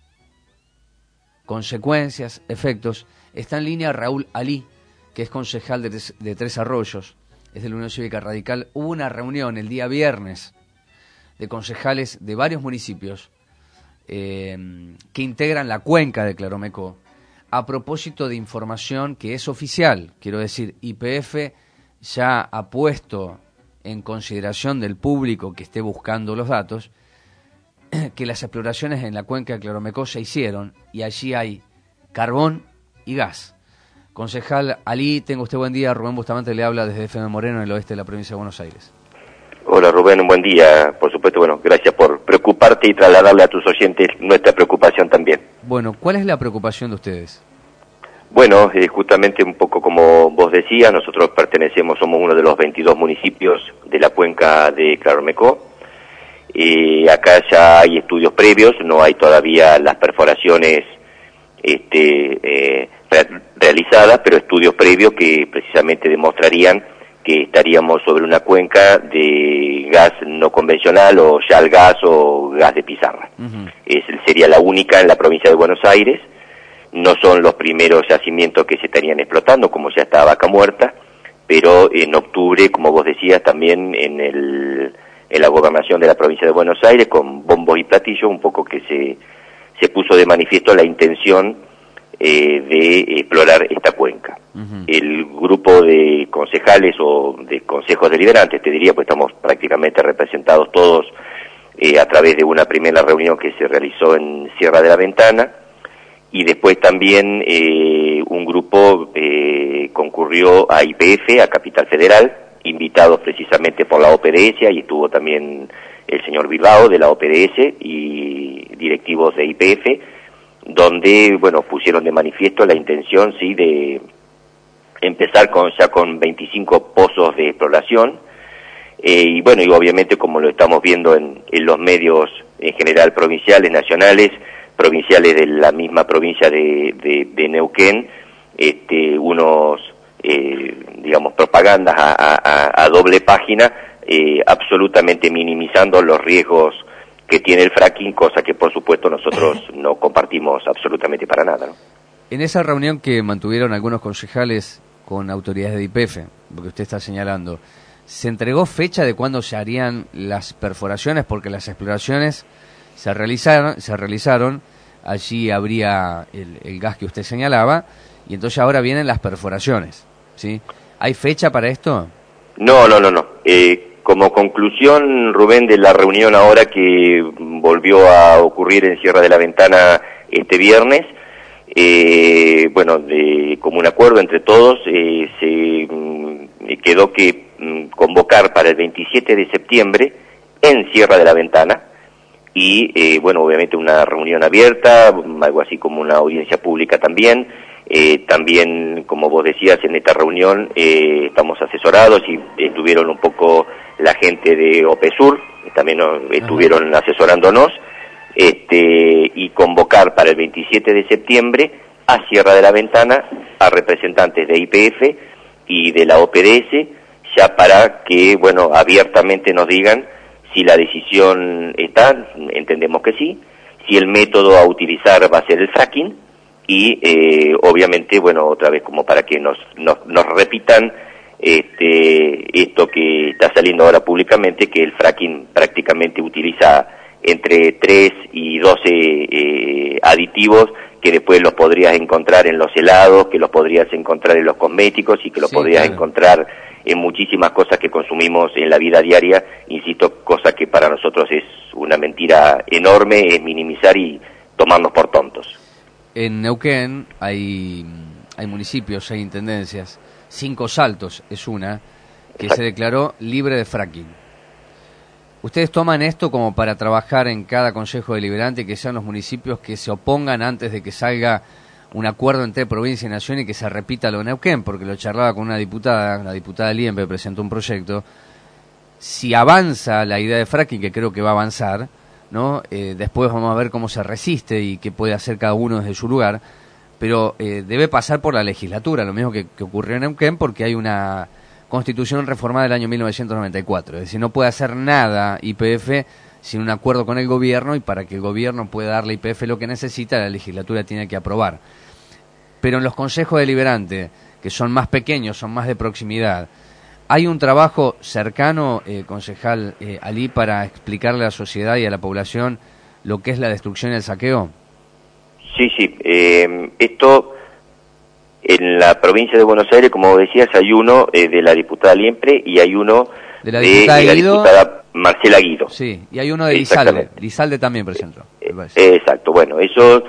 consecuencias, efectos. Está en línea Raúl Alí, que es concejal de Tres, de Tres Arroyos, es de la Unión Cívica Radical. Hubo una reunión el día viernes de concejales de varios municipios eh, que integran la cuenca de Claromeco, a propósito de información que es oficial. Quiero decir, Y P F ya ha puesto en consideración del público que esté buscando los datos que las exploraciones en la cuenca de Claromeco se hicieron y allí hay carbón y gas. Concejal Alí, tenga usted buen día. Rubén Bustamante le habla desde F M Moreno, en el oeste de la provincia de Buenos Aires. Hola Rubén, un buen día. Por supuesto, bueno, gracias por preocuparte y trasladarle a tus oyentes nuestra preocupación también. Bueno, ¿cuál es la preocupación de ustedes? Bueno, eh, justamente un poco como vos decías, nosotros pertenecemos, somos uno de los veintidós municipios de la cuenca de Claromeco. Eh, acá ya hay estudios previos, no hay todavía las perforaciones este, eh, re- realizadas, pero estudios previos que precisamente demostrarían que estaríamos sobre una cuenca de gas no convencional o shale gas o gas de pizarra. Uh-huh. Es, sería la única en la provincia de Buenos Aires. No son los primeros yacimientos que se estarían explotando, como ya está Vaca Muerta, pero en octubre, como vos decías, también en el en la gobernación de la provincia de Buenos Aires, con bombos y platillos, un poco que se se puso de manifiesto la intención eh, de explorar esta cuenca. Uh-huh. El grupo de concejales o de consejos deliberantes, te diría, pues estamos prácticamente representados todos eh, a través de una primera reunión que se realizó en Sierra de la Ventana, y después también eh, un grupo eh, concurrió a Y P F, a Capital Federal, invitados precisamente por la O P D S, y estuvo también el señor Bilbao de la O P D S y directivos de Y P F, donde, bueno, pusieron de manifiesto la intención, sí, de empezar con ya con veinticinco pozos de exploración, eh, y bueno, y obviamente como lo estamos viendo en, en los medios en general provinciales, nacionales, provinciales de la misma provincia de, de, de Neuquén, este, unos, eh, digamos, propagandas a, a, a doble página, eh, absolutamente minimizando los riesgos que tiene el fracking, cosa que por supuesto nosotros no compartimos absolutamente para nada, ¿no? En esa reunión que mantuvieron algunos concejales con autoridades de Y P F, lo que usted está señalando, ¿se entregó fecha de cuándo se harían las perforaciones? Porque las exploraciones se realizaron, se realizaron allí habría el, el gas que usted señalaba, y entonces ahora vienen las perforaciones, ¿sí? ¿Hay fecha para esto? No, no, no, no. Eh, como conclusión, Rubén, de la reunión ahora que volvió a ocurrir en Sierra de la Ventana este viernes, eh, bueno, de común acuerdo entre todos, eh, se mm, quedó que mm, convocar para el veintisiete de septiembre en Sierra de la Ventana, y eh, bueno, obviamente una reunión abierta, algo así como una audiencia pública también. Eh, también, como vos decías, en esta reunión eh, estamos asesorados y estuvieron un poco la gente de OPESUR, también ¿no? estuvieron asesorándonos, este, y convocar para el veintisiete de septiembre a Sierra de la Ventana a representantes de Y P F y de la O P D S, ya para que, bueno, abiertamente nos digan si la decisión está, entendemos que sí, si el método a utilizar va a ser el fracking, y eh, obviamente, bueno, otra vez como para que nos, nos, nos repitan este, esto que está saliendo ahora públicamente, que el fracking prácticamente utiliza entre tres y doce eh, aditivos que después los podrías encontrar en los helados, que los podrías encontrar en los cosméticos y que los sí, podrías claro. encontrar en muchísimas cosas que consumimos en la vida diaria, insisto, cosa que para nosotros es una mentira enorme, es minimizar y tomarnos por tontos. En Neuquén hay, hay municipios, hay intendencias, Cinco Saltos es una, que Exacto. se declaró libre de fracking. ¿Ustedes toman esto como para trabajar en cada consejo deliberante, que sean los municipios que se opongan antes de que salga un acuerdo entre provincia y nación y que se repita lo de Neuquén? Porque lo charlaba con una diputada, la diputada Liembe presentó un proyecto. Si avanza la idea de fracking, que creo que va a avanzar, ¿no? Eh, después vamos a ver cómo se resiste y qué puede hacer cada uno desde su lugar, pero eh, debe pasar por la legislatura, lo mismo que, que ocurrió en Neuquén, porque hay una constitución reformada del año mil novecientos noventa y cuatro, es decir, no puede hacer nada Y P F sin un acuerdo con el gobierno, y para que el gobierno pueda darle a Y P F lo que necesita, la legislatura tiene que aprobar. Pero en los consejos deliberantes, que son más pequeños, son más de proximidad, ¿hay un trabajo cercano, eh, concejal eh, Ali, para explicarle a la sociedad y a la población lo que es la destrucción y el saqueo? Sí, sí. Eh, esto, en la provincia de Buenos Aires, como decías, hay uno eh, de la diputada Liempre y hay uno de la diputada, de, de la Guido, diputada Marcela Guido. Sí, y hay uno de Lizalde. Lizalde también presentó. Eh, eh, exacto. Bueno, eso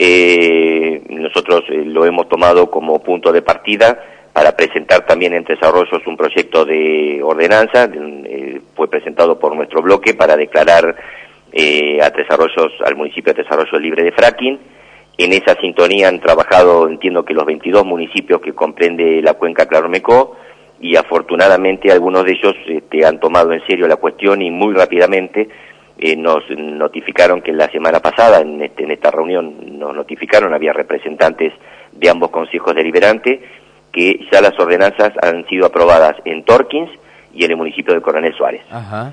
eh, nosotros eh, lo hemos tomado como punto de partida para presentar también en Tres Arroyos un proyecto de ordenanza, eh, fue presentado por nuestro bloque para declarar eh, a Tres Arroyos, al municipio de Tres Arroyos libre de fracking. En esa sintonía han trabajado, entiendo que los veintidós municipios que comprende la cuenca Claromecó, y afortunadamente algunos de ellos este, han tomado en serio la cuestión y muy rápidamente eh, nos notificaron que la semana pasada, en, este, en esta reunión nos notificaron, había representantes de ambos consejos deliberantes, que ya las ordenanzas han sido aprobadas en Torkins y en el municipio de Coronel Suárez. Ajá.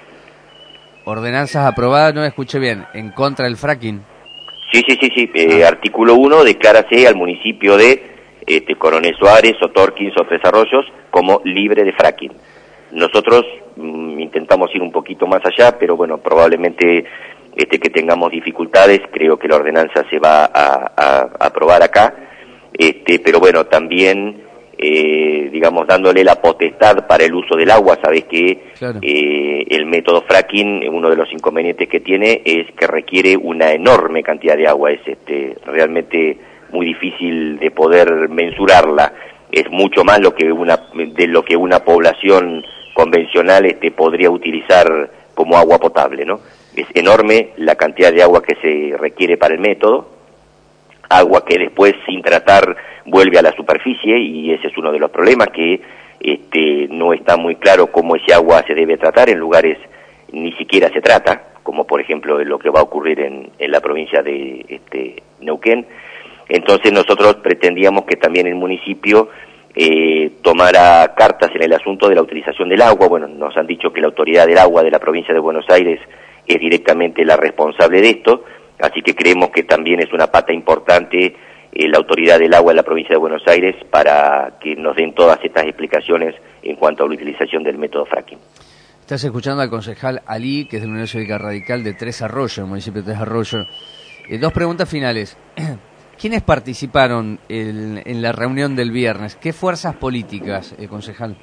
Ordenanzas aprobadas, no escuché bien, en contra del fracking. Sí, sí, sí, sí. Eh, ah. Artículo uno, declárase al municipio de este, Coronel Suárez o Torkins o Tres Arroyos como libre de fracking. Nosotros mm, intentamos ir un poquito más allá, pero bueno, probablemente este, que tengamos dificultades, creo que la ordenanza se va a, a, a aprobar acá. Este, pero bueno, también, eh, digamos, dándole la potestad para el uso del agua. Sabés que claro. eh, el método fracking, uno de los inconvenientes que tiene es que requiere una enorme cantidad de agua. Es este, realmente muy difícil de poder mensurarla. Es mucho más lo que una, de lo que una población convencional este, podría utilizar como agua potable, ¿no? Es enorme la cantidad de agua que se requiere para el método. Agua que después sin tratar vuelve a la superficie, y ese es uno de los problemas, que este, no está muy claro cómo ese agua se debe tratar. En lugares ni siquiera se trata, como por ejemplo lo que va a ocurrir en, en la provincia de este, Neuquén. Entonces nosotros pretendíamos que también el municipio eh, tomara cartas en el asunto de la utilización del agua. Bueno, nos han dicho que la autoridad del agua de la provincia de Buenos Aires es directamente la responsable de esto. Así que creemos que también es una pata importante eh, la autoridad del agua de la provincia de Buenos Aires para que nos den todas estas explicaciones en cuanto a la utilización del método fracking. Estás escuchando al concejal Ali, que es de la Unión Cívica Radical de Tres Arroyos, el municipio de Tres Arroyos. Eh, dos preguntas finales. ¿Quiénes participaron en, en la reunión del viernes? ¿Qué fuerzas políticas, eh, concejal?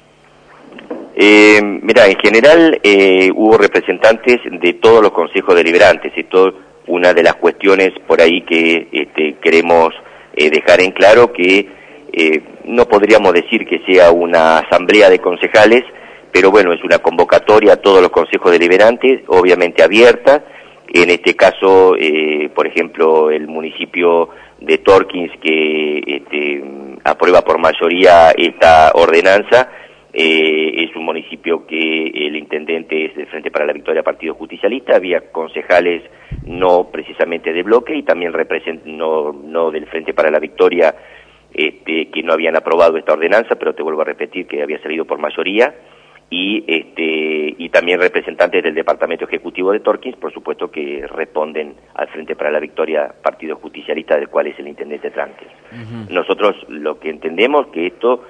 Eh, mira, en general eh, hubo representantes de todos los consejos deliberantes. Esto es una de las cuestiones por ahí que este, queremos eh, dejar en claro, que eh, no podríamos decir que sea una asamblea de concejales, pero bueno, es una convocatoria a todos los consejos deliberantes, obviamente abierta. En este caso, eh, por ejemplo, el municipio de Torkins, que este, aprueba por mayoría esta ordenanza, eh, es un municipio que el intendente es del Frente para la Victoria Partido Justicialista. Había concejales no precisamente de bloque y también represent no, no del Frente para la Victoria, este, que no habían aprobado esta ordenanza, pero te vuelvo a repetir que había salido por mayoría. Y este y también representantes del Departamento Ejecutivo de Torkins, por supuesto, que responden al Frente para la Victoria Partido Justicialista, del cual es el intendente Tranques. Uh-huh. Nosotros lo que entendemos que esto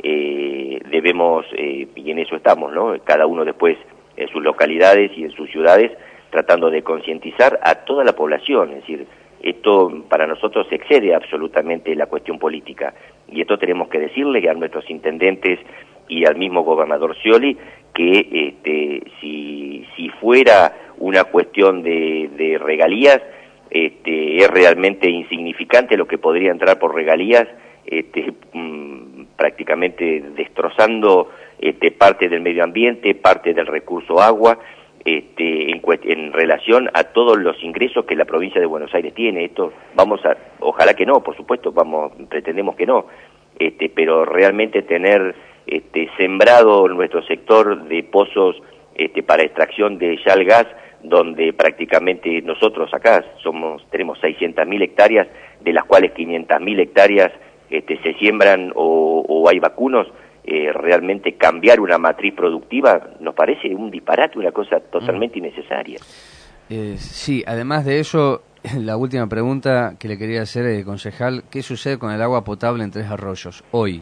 eh, debemos, eh, y en eso estamos, ¿no? Cada uno después en sus localidades y en sus ciudades, tratando de concientizar a toda la población. Es decir, esto para nosotros excede absolutamente la cuestión política, y esto tenemos que decirle a nuestros intendentes y al mismo gobernador Scioli que este, si, si fuera una cuestión de, de regalías, este, es realmente insignificante lo que podría entrar por regalías, este, mmm, prácticamente destrozando este, parte del medio ambiente, parte del recurso agua, este, en, en relación a todos los ingresos que la provincia de Buenos Aires tiene. Esto vamos a, ojalá que no, por supuesto, vamos, pretendemos que no, este, pero realmente tener Este, sembrado nuestro sector de pozos este, para extracción de shale gas, donde prácticamente nosotros acá somos tenemos seiscientas mil hectáreas, de las cuales quinientas mil hectáreas este, se siembran o, o hay vacunos. Eh, realmente cambiar una matriz productiva nos parece un disparate, una cosa totalmente mm. innecesaria. Eh, sí, además de eso, la última pregunta que le quería hacer, eh, concejal, ¿qué sucede con el agua potable en Tres Arroyos hoy?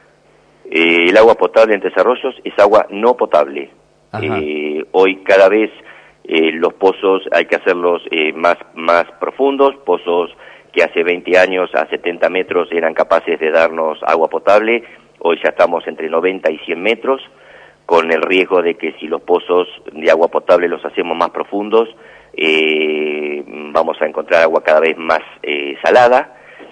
Eh, el agua potable en Tres Arroyos es agua no potable. Eh, hoy cada vez eh, los pozos hay que hacerlos eh, más, más profundos, pozos que hace veinte años a setenta metros eran capaces de darnos agua potable, hoy ya estamos entre noventa y cien metros, con el riesgo de que si los pozos de agua potable los hacemos más profundos, eh, vamos a encontrar agua cada vez más eh, salada.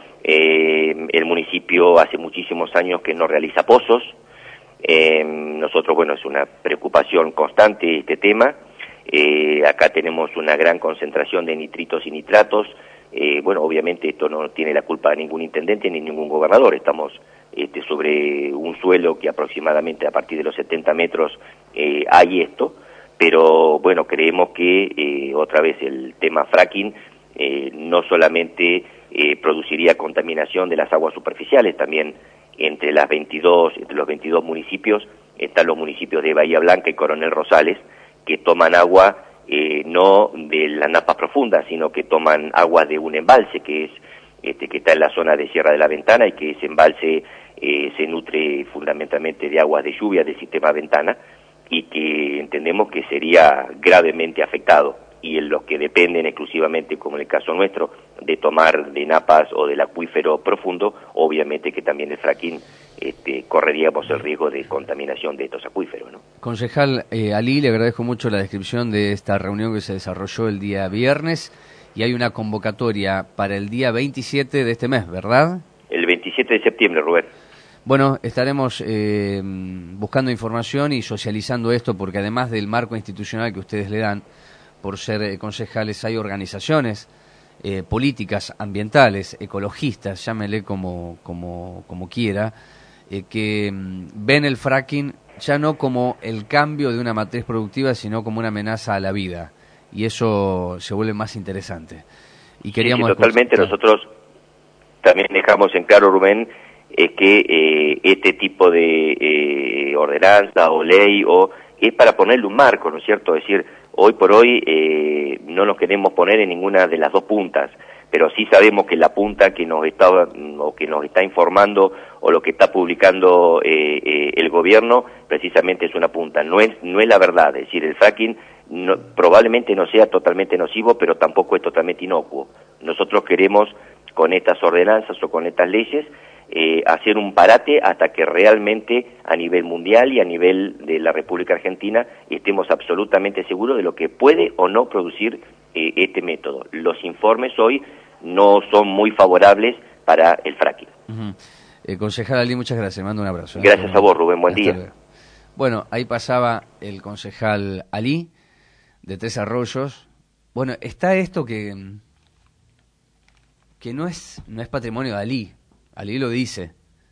Eh, el municipio hace muchísimos años que no realiza pozos. Eh, nosotros, bueno, es una preocupación constante este tema. Eh, acá tenemos una gran concentración de nitritos y nitratos. Eh, bueno, obviamente esto no tiene la culpa de ningún intendente ni ningún gobernador. Estamos este, sobre un suelo que aproximadamente a partir de los setenta metros eh, hay esto. Pero bueno, creemos que eh, otra vez el tema fracking eh, no solamente Eh, produciría contaminación de las aguas superficiales, también entre las veintidós, entre los veintidós municipios están los municipios de Bahía Blanca y Coronel Rosales, que toman agua eh, no de las napas profundas, sino que toman agua de un embalse que es este que está en la zona de Sierra de la Ventana, y que ese embalse eh, se nutre fundamentalmente de aguas de lluvia del sistema Ventana, y que entendemos que sería gravemente afectado. Y en los que dependen exclusivamente, como en el caso nuestro, de tomar de napas o del acuífero profundo, obviamente que también el fracking este, correríamos el riesgo de contaminación de estos acuíferos, ¿no? Concejal eh, Ali, le agradezco mucho la descripción de esta reunión que se desarrolló el día viernes, y hay una convocatoria para el día veintisiete de este mes, ¿verdad? El veintisiete de septiembre, Rubén. Bueno, estaremos eh, buscando información y socializando esto, porque además del marco institucional que ustedes le dan, por ser eh, concejales, hay organizaciones eh, políticas, ambientales, ecologistas, llámele como, como, como quiera, eh, que mm, ven el fracking ya no como el cambio de una matriz productiva, sino como una amenaza a la vida, y eso se vuelve más interesante. Y queríamos sí, sí, totalmente. Después... Nosotros también dejamos en claro, Rubén, es que eh, este tipo de eh, ordenanza o ley o es para ponerle un marco, ¿no es cierto? Es decir, hoy por hoy eh, no nos queremos poner en ninguna de las dos puntas, pero sí sabemos que la punta que nos está, o que nos está informando, o lo que está publicando eh, eh, el gobierno, precisamente es una punta, no es, no es la verdad, es decir, el fracking no, probablemente no sea totalmente nocivo, pero tampoco es totalmente inocuo. Nosotros queremos, con estas ordenanzas o con estas leyes, eh, hacer un parate hasta que realmente a nivel mundial y a nivel de la República Argentina estemos absolutamente seguros de lo que puede o no producir eh, este método. Los informes hoy no son muy favorables para el fracking. Uh-huh. eh, concejal Ali, muchas gracias, mando un abrazo. ¿eh? Gracias a vos, Rubén, buen Hasta día. Luego. Bueno, ahí pasaba el concejal Ali, de Tres Arroyos. Bueno, está esto que, que no es, no es patrimonio de Ali. Ali lo dice.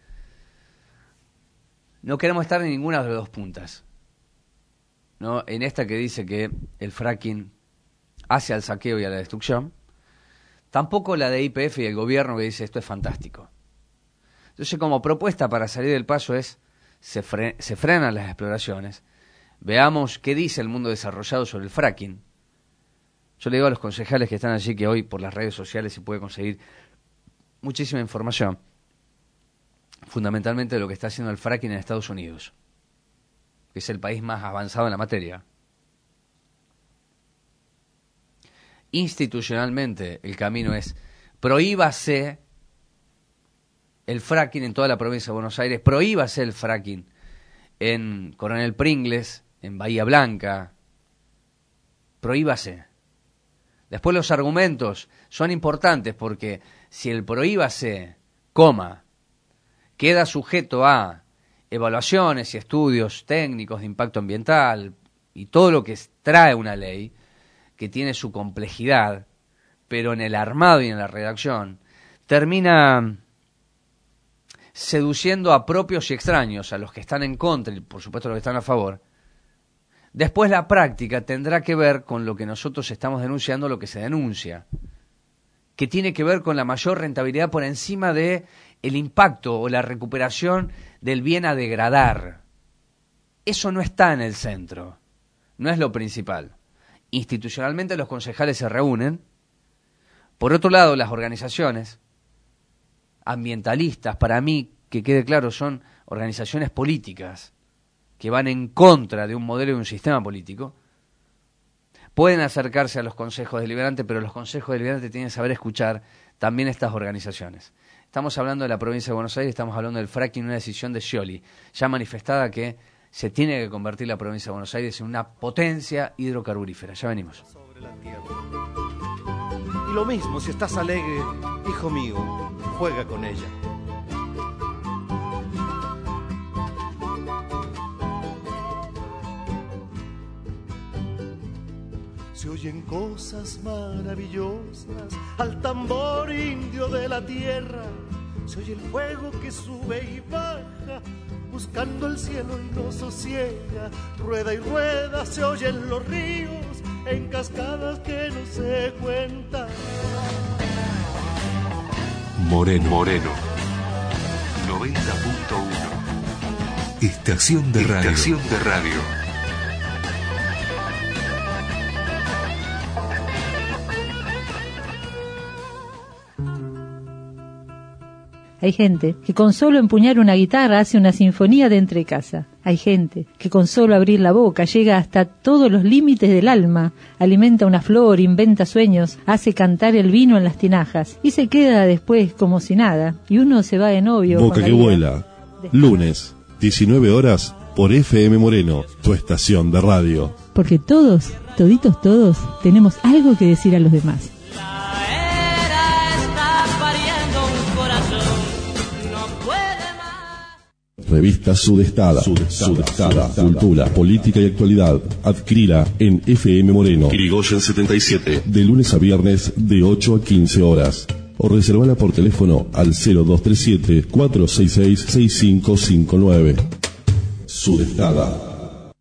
No queremos estar en ninguna de las dos puntas. ¿No? En esta que dice que el fracking hace al saqueo y a la destrucción. Tampoco la de Y P F y el gobierno que dice esto es fantástico. Entonces, como propuesta para salir del paso es, se, fre se frenan las exploraciones. Veamos qué dice el mundo desarrollado sobre el fracking. Yo le digo a los concejales que están allí que hoy por las redes sociales se puede conseguir muchísima información, fundamentalmente de lo que está haciendo el fracking en Estados Unidos, que es el país más avanzado en la materia. Institucionalmente el camino es prohíbase el fracking en toda la provincia de Buenos Aires, prohíbase el fracking en Coronel Pringles, en Bahía Blanca, prohíbase. Después los argumentos son importantes porque si el prohíbase, coma, queda sujeto a evaluaciones y estudios técnicos de impacto ambiental y todo lo que trae una ley, que tiene su complejidad, pero en el armado y en la redacción, termina seduciendo a propios y extraños, a los que están en contra y por supuesto a los que están a favor. Después la práctica tendrá que ver con lo que nosotros estamos denunciando, lo que se denuncia, que tiene que ver con la mayor rentabilidad por encima de el impacto o la recuperación del bien a degradar. Eso no está en el centro, no es lo principal. Institucionalmente los concejales se reúnen. Por otro lado, las organizaciones ambientalistas, para mí, que quede claro, son organizaciones políticas que van en contra de un modelo y un sistema político, pueden acercarse a los consejos deliberantes, pero los consejos deliberantes tienen que saber escuchar también estas organizaciones. Estamos hablando de la provincia de Buenos Aires, estamos hablando del fracking, una decisión de Scioli, ya manifestada que se tiene que convertir la provincia de Buenos Aires en una potencia hidrocarburífera. Ya venimos. Y lo mismo, si estás alegre, hijo mío, juega con ella. Se oyen cosas maravillosas al tambor indio de la tierra. Se oye el fuego que sube y baja, buscando el cielo y no sosiega. Rueda y rueda se oyen los ríos, en cascadas que no se cuentan. Moreno, Moreno, noventa punto uno. Estación de radio. Estación de radio. Hay gente que con solo empuñar una guitarra hace una sinfonía de entrecasa. Hay gente que con solo abrir la boca llega hasta todos los límites del alma, alimenta una flor, inventa sueños, hace cantar el vino en las tinajas y se queda después como si nada. Y uno se va de novio. Boca que vuela. Lunes, diecinueve horas, por F M Moreno, tu estación de radio. Porque todos, toditos todos, tenemos algo que decir a los demás. Revista Sudestada, Sudestada, Sudestada, cultura, política y actualidad. Adquirila en F M Moreno, Irigoyen setenta y siete, de lunes a viernes de ocho a quince horas. O reservala por teléfono al cero dos tres siete, cuatro seis seis, seis cinco cinco nueve. Sudestada.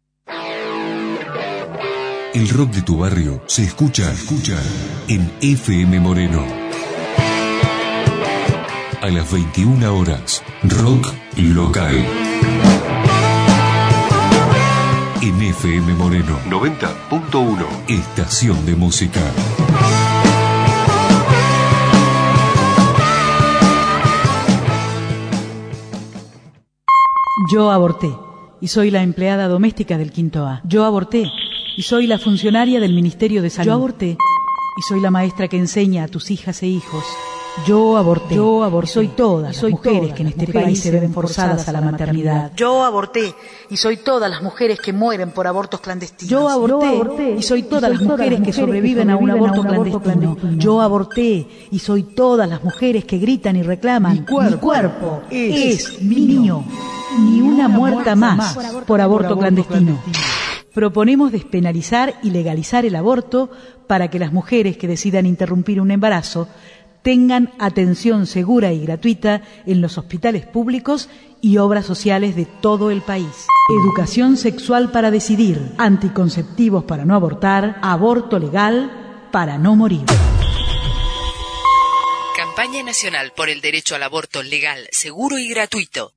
El rock de tu barrio se escucha, escucha en F M Moreno. A las veintiuna horas, rock local. En F M Moreno noventa punto uno, estación de música. Yo aborté y soy la empleada doméstica del Quinto A. Yo aborté y soy la funcionaria del Ministerio de Salud. Yo aborté y soy la maestra que enseña a tus hijas e hijos. Yo aborté. Yo aborté. Y soy todas las mujeres que en este país se ven forzadas a la maternidad. Yo aborté y soy todas las mujeres que mueren por abortos clandestinos. Yo aborté y soy todas las mujeres que sobreviven a un aborto clandestino. Yo aborté y soy todas las mujeres que gritan y reclaman: mi cuerpo, mi cuerpo es, es mío. Ni una muerta más por aborto clandestino. Proponemos despenalizar y legalizar el aborto para que las mujeres que decidan interrumpir un embarazo tengan atención segura y gratuita en los hospitales públicos y obras sociales de todo el país. Educación sexual para decidir, anticonceptivos para no abortar, aborto legal para no morir. Campaña Nacional por el Derecho al Aborto Legal, Seguro y Gratuito.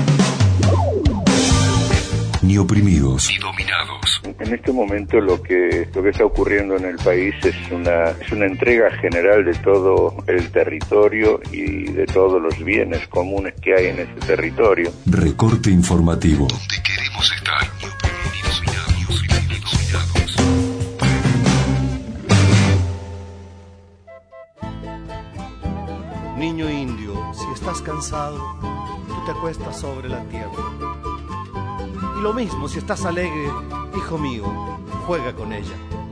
Ni oprimidos ni dominados. En este momento lo que lo que está ocurriendo en el país es una es una entrega general de todo el territorio y de todos los bienes comunes que hay en ese territorio. Recorte informativo. Donde queremos estar. Ni oprimidos ni dominados. Niño indio, si estás cansado, tú te acuestas sobre la tierra. Y lo mismo, si estás alegre, hijo mío, juega con ella.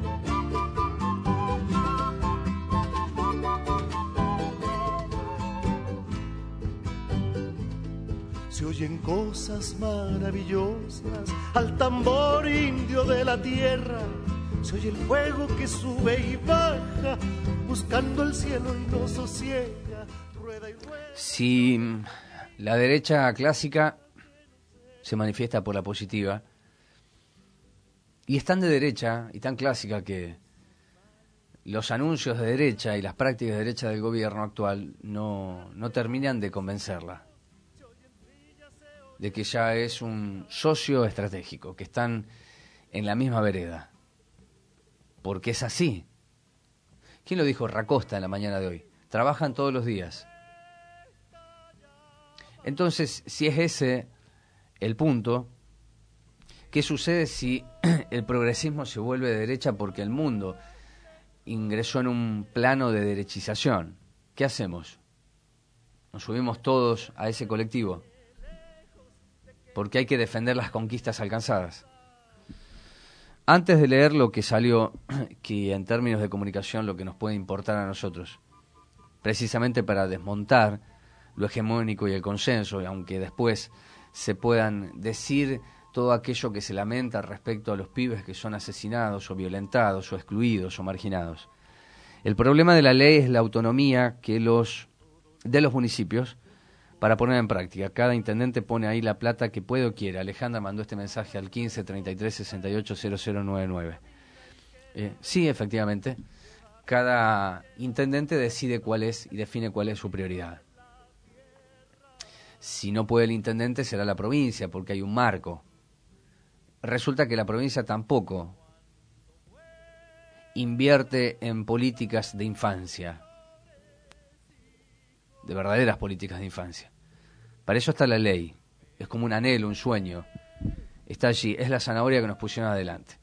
Se oyen cosas maravillosas al tambor indio de la tierra. Se oye el fuego que sube y baja, buscando el cielo y no sosiega. Rueda y rueda. Si la derecha clásica se manifiesta por la positiva, y es tan de derecha y tan clásica que los anuncios de derecha y las prácticas de derecha del gobierno actual no, no terminan de convencerla de que ya es un socio estratégico, que están en la misma vereda, porque es así. ¿Quién lo dijo? Racosta en la mañana de hoy. Trabajan todos los días. Entonces, si es ese el punto, ¿qué sucede si el progresismo se vuelve de derecha porque el mundo ingresó en un plano de derechización? ¿Qué hacemos? ¿Nos subimos todos a ese colectivo? Porque hay que defender las conquistas alcanzadas. Antes de leer lo que salió, que en términos de comunicación lo que nos puede importar a nosotros, precisamente para desmontar lo hegemónico y el consenso, y aunque después se puedan decir todo aquello que se lamenta respecto a los pibes que son asesinados o violentados o excluidos o marginados. El problema de la ley es la autonomía que los de los municipios para poner en práctica. Cada intendente pone ahí la plata que puede o quiere. Alejandra mandó este mensaje al quince, treinta y tres, sesenta y ocho, cero cero noventa y nueve. Eh, sí, efectivamente, cada intendente decide cuál es y define cuál es su prioridad. Si no puede el intendente, será la provincia, porque hay un marco. Resulta que la provincia tampoco invierte en políticas de infancia, de verdaderas políticas de infancia. Para eso está la ley. Es como un anhelo, un sueño. Está allí, es la zanahoria que nos pusieron adelante.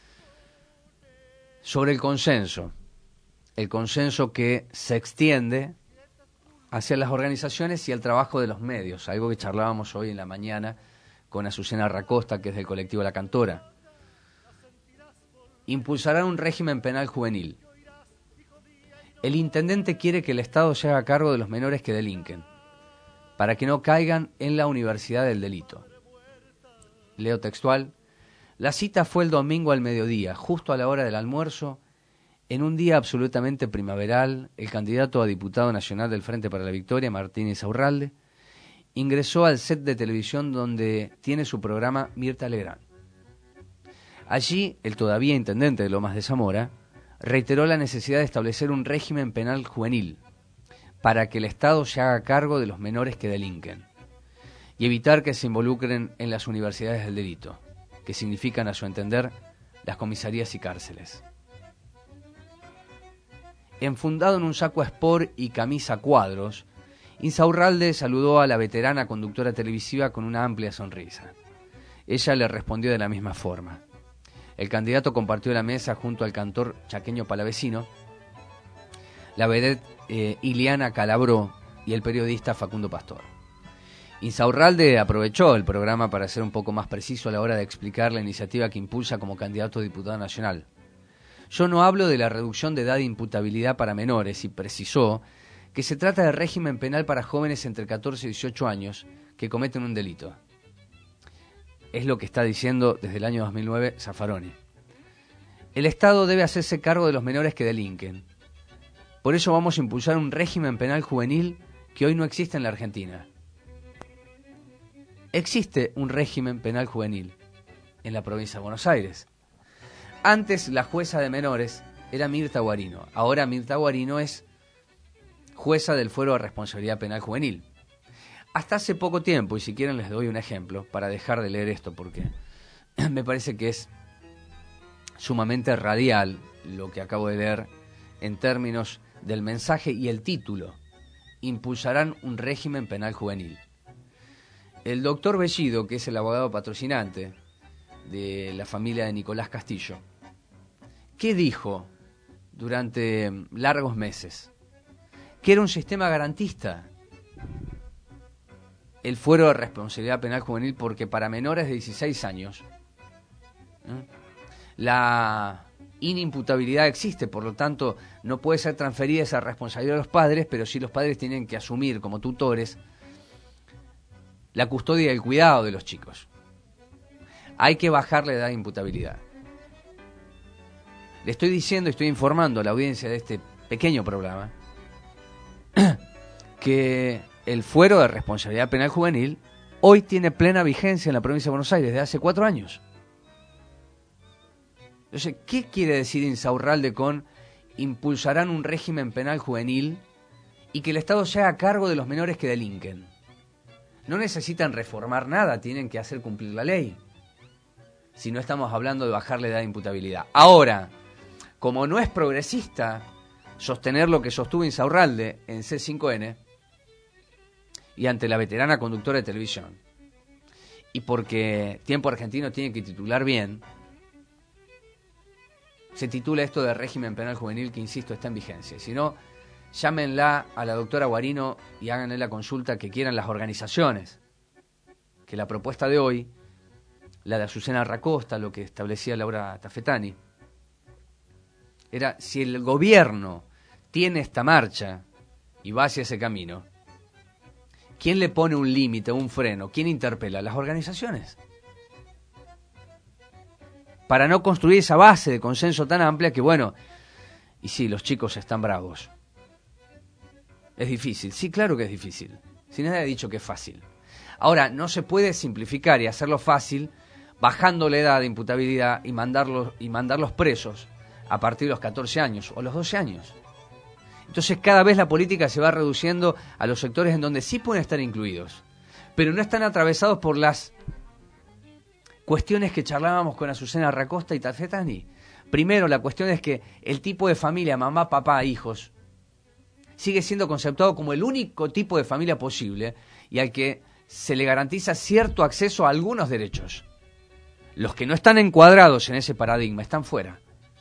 Sobre el consenso, el consenso que se extiende hacia las organizaciones y el trabajo de los medios, algo que charlábamos hoy en la mañana con Azucena Racosta, que es del colectivo La Cantora. Impulsarán un régimen penal juvenil. El intendente quiere que el Estado se haga cargo de los menores que delinquen, para que no caigan en la universidad del delito. Leo textual: la cita fue el domingo al mediodía, justo a la hora del almuerzo. En un día absolutamente primaveral, el candidato a diputado nacional del Frente para la Victoria, Martín Insaurralde, ingresó al set de televisión donde tiene su programa Mirta Legrand. Allí, el todavía intendente de Lomas de Zamora reiteró la necesidad de establecer un régimen penal juvenil para que el Estado se haga cargo de los menores que delinquen y evitar que se involucren en las universidades del delito, que significan, a su entender, las comisarías y cárceles. Enfundado en un saco a sport y camisa a cuadros, Insaurralde saludó a la veterana conductora televisiva con una amplia sonrisa. Ella le respondió de la misma forma. El candidato compartió la mesa junto al cantor chaqueño palavecino, la vedette eh, Iliana Calabró y el periodista Facundo Pastor. Insaurralde aprovechó el programa para ser un poco más preciso a la hora de explicar la iniciativa que impulsa como candidato a diputado nacional. Yo no hablo de la reducción de edad de imputabilidad para menores, y precisó que se trata de régimen penal para jóvenes entre catorce y dieciocho años que cometen un delito. Es lo que está diciendo desde el año dos mil nueve Zaffaroni. El Estado debe hacerse cargo de los menores que delinquen. Por eso vamos a impulsar un régimen penal juvenil que hoy no existe en la Argentina. Existe un régimen penal juvenil en la provincia de Buenos Aires. Antes la jueza de menores era Mirta Guarino. Ahora Mirta Guarino es jueza del Fuero de Responsabilidad Penal Juvenil. Hasta hace poco tiempo, y si quieren les doy un ejemplo para dejar de leer esto porque me parece que es sumamente radial lo que acabo de leer en términos del mensaje y el título. Impulsarán un régimen penal juvenil. El doctor Bellido, que es el abogado patrocinante de la familia de Nicolás Castillo, ¿qué dijo durante largos meses? Que era un sistema garantista el Fuero de Responsabilidad Penal Juvenil, porque para menores de dieciséis años ¿eh? la inimputabilidad existe, por lo tanto no puede ser transferida esa responsabilidad a los padres, pero sí los padres tienen que asumir como tutores la custodia y el cuidado de los chicos. Hay que bajar la edad de imputabilidad. Le estoy diciendo, estoy informando a la audiencia de este pequeño programa que el Fuero de Responsabilidad Penal Juvenil hoy tiene plena vigencia en la provincia de Buenos Aires desde hace cuatro años. Entonces, ¿qué quiere decir Insaurralde con impulsarán un régimen penal juvenil y que el Estado se haga cargo de los menores que delinquen? No necesitan reformar nada, tienen que hacer cumplir la ley. Si no estamos hablando de bajar la edad de imputabilidad. Ahora, como no es progresista sostener lo que sostuvo Insaurralde en C cinco N y ante la veterana conductora de televisión, y porque Tiempo Argentino tiene que titular bien, se titula esto de régimen penal juvenil que, insisto, está en vigencia. Si no, llámenla a la doctora Guarino y háganle la consulta que quieran las organizaciones. Que la propuesta de hoy, la de Azucena Racosta, lo que establecía Laura Tafetani, era si el gobierno tiene esta marcha y va hacia ese camino, ¿quién le pone un límite, un freno? ¿Quién interpela? Las organizaciones. Para no construir esa base de consenso tan amplia que, bueno, y sí, los chicos están bravos. Es difícil, sí, claro que es difícil. Si nadie ha dicho que es fácil. Ahora, no se puede simplificar y hacerlo fácil bajando la edad de imputabilidad y mandarlos, y mandarlos presos a partir de los catorce años o los doce años. Entonces cada vez la política se va reduciendo a los sectores en donde sí pueden estar incluidos, pero no están atravesados por las cuestiones que charlábamos con Azucena Racosta y Tafetani. Primero, la cuestión es que el tipo de familia, mamá, papá, hijos, sigue siendo conceptuado como el único tipo de familia posible y al que se le garantiza cierto acceso a algunos derechos. Los que no están encuadrados en ese paradigma están fuera.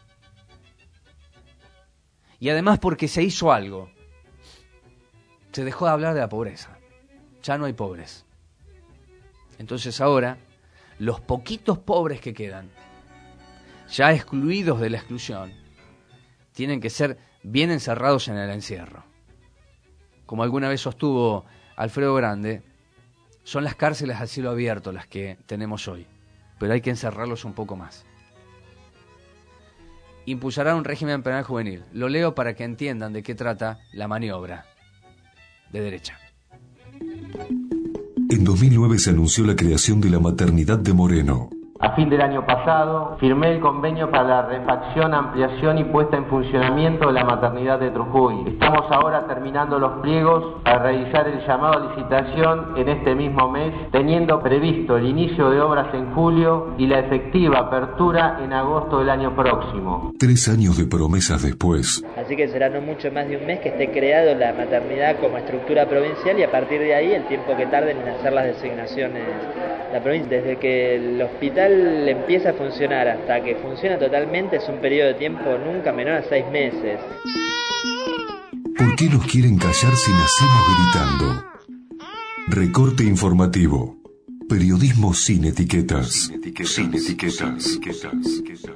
Y además porque se hizo algo. Se dejó de hablar de la pobreza. Ya no hay pobres. Entonces ahora, los poquitos pobres que quedan, ya excluidos de la exclusión, tienen que ser bien encerrados en el encierro. Como alguna vez sostuvo Alfredo Grande, son las cárceles al cielo abierto las que tenemos hoy, pero hay que encerrarlos un poco más. Impulsará un régimen penal juvenil. Lo leo para que entiendan de qué trata la maniobra de derecha. En dos mil nueve se anunció la creación de la maternidad de Moreno, A fin del año pasado, firmé el convenio para la refacción, ampliación y puesta en funcionamiento de la maternidad de Trujuy. Estamos ahora terminando los pliegos para realizar el llamado a licitación en este mismo mes, teniendo previsto el inicio de obras en julio y la efectiva apertura en agosto del año próximo. Tres años de promesas después. Así que será no mucho más de un mes que esté creado la maternidad como estructura provincial y a partir de ahí el tiempo que tarden en hacer las designaciones la provincia. Desde que el hospital empieza a funcionar hasta que funciona totalmente es un periodo de tiempo nunca menor a seis meses. ¿Por qué nos quieren callar si nacimos gritando? Recorte informativo. Periodismo sin etiquetas. Sin etiquetas. Sin etiquetas. Sin etiquetas.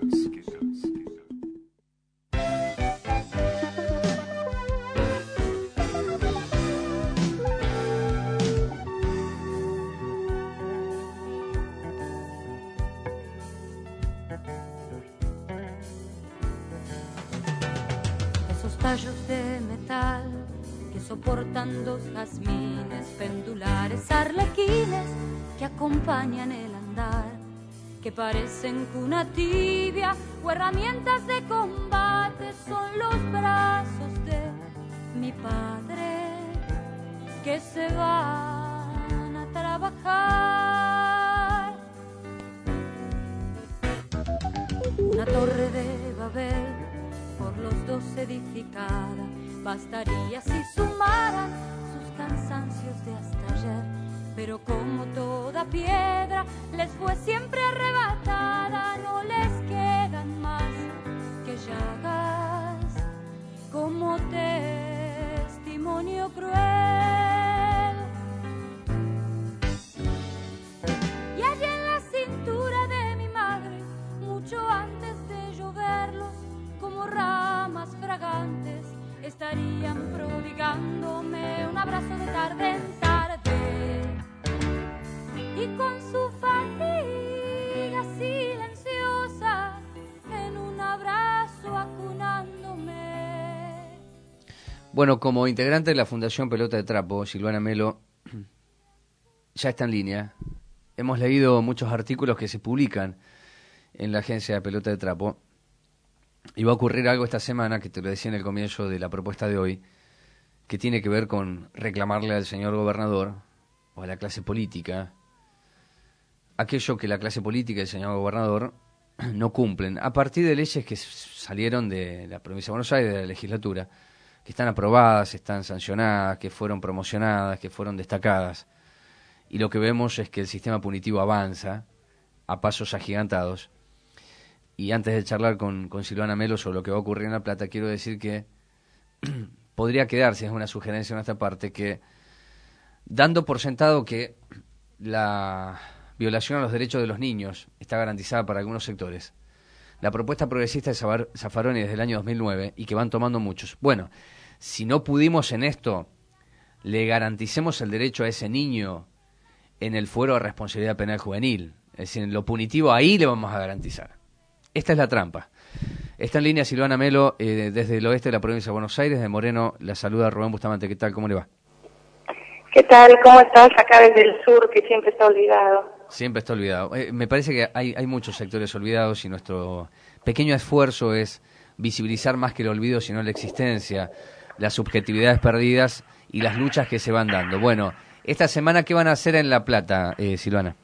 Tallos de metal que soportan dos jazmines pendulares, arlequines que acompañan el andar, que parecen cuna tibia o herramientas de combate, son los brazos de mi padre que se van a trabajar. Una torre de Babel por los dos edificada, bastaría si sumaran sus cansancios de hasta ayer, pero como toda piedra les fue siempre arrebatada, no les quedan más que llagas como testimonio cruel. Y allí en la cintura de mi madre, mucho antes de lloverlos, como ramas fragantes, estarían prodigándome un abrazo de tarde en tarde, y con su fatiga silenciosa, en un abrazo acunándome. Bueno, como integrante de la Fundación Pelota de Trapo, Silvana Melo ya está en línea. Hemos leído muchos artículos que se publican en la agencia de Pelota de Trapo. Y va a ocurrir algo esta semana, que te lo decía en el comienzo de la propuesta de hoy, que tiene que ver con reclamarle al señor gobernador o a la clase política aquello que la clase política y el señor gobernador no cumplen, a partir de leyes que salieron de la provincia de Buenos Aires, de la legislatura, que están aprobadas, están sancionadas, que fueron promocionadas, que fueron destacadas. Y lo que vemos es que el sistema punitivo avanza a pasos agigantados. Y antes de charlar con, con Silvana Melo sobre lo que va a ocurrir en La Plata, quiero decir que podría quedarse, es una sugerencia en esta parte, que dando por sentado que la violación a los derechos de los niños está garantizada para algunos sectores, la propuesta progresista de Zaffaroni desde el año dos mil nueve, y que van tomando muchos, bueno, si no pudimos en esto, le garanticemos el derecho a ese niño en el fuero de responsabilidad penal juvenil, es decir, en lo punitivo ahí le vamos a garantizar. Esta es la trampa. Está en línea Silvana Melo, eh, desde el oeste de la provincia de Buenos Aires, de Moreno. La saluda Rubén Bustamante. ¿Qué tal? ¿Cómo le va? ¿Qué tal? ¿Cómo estás acá desde el sur, que siempre está olvidado? Siempre está olvidado. Eh, me parece que hay, hay muchos sectores olvidados y nuestro pequeño esfuerzo es visibilizar más que el olvido, sino la existencia, las subjetividades perdidas y las luchas que se van dando. Bueno, esta semana, ¿qué van a hacer en La Plata, eh, Silvana?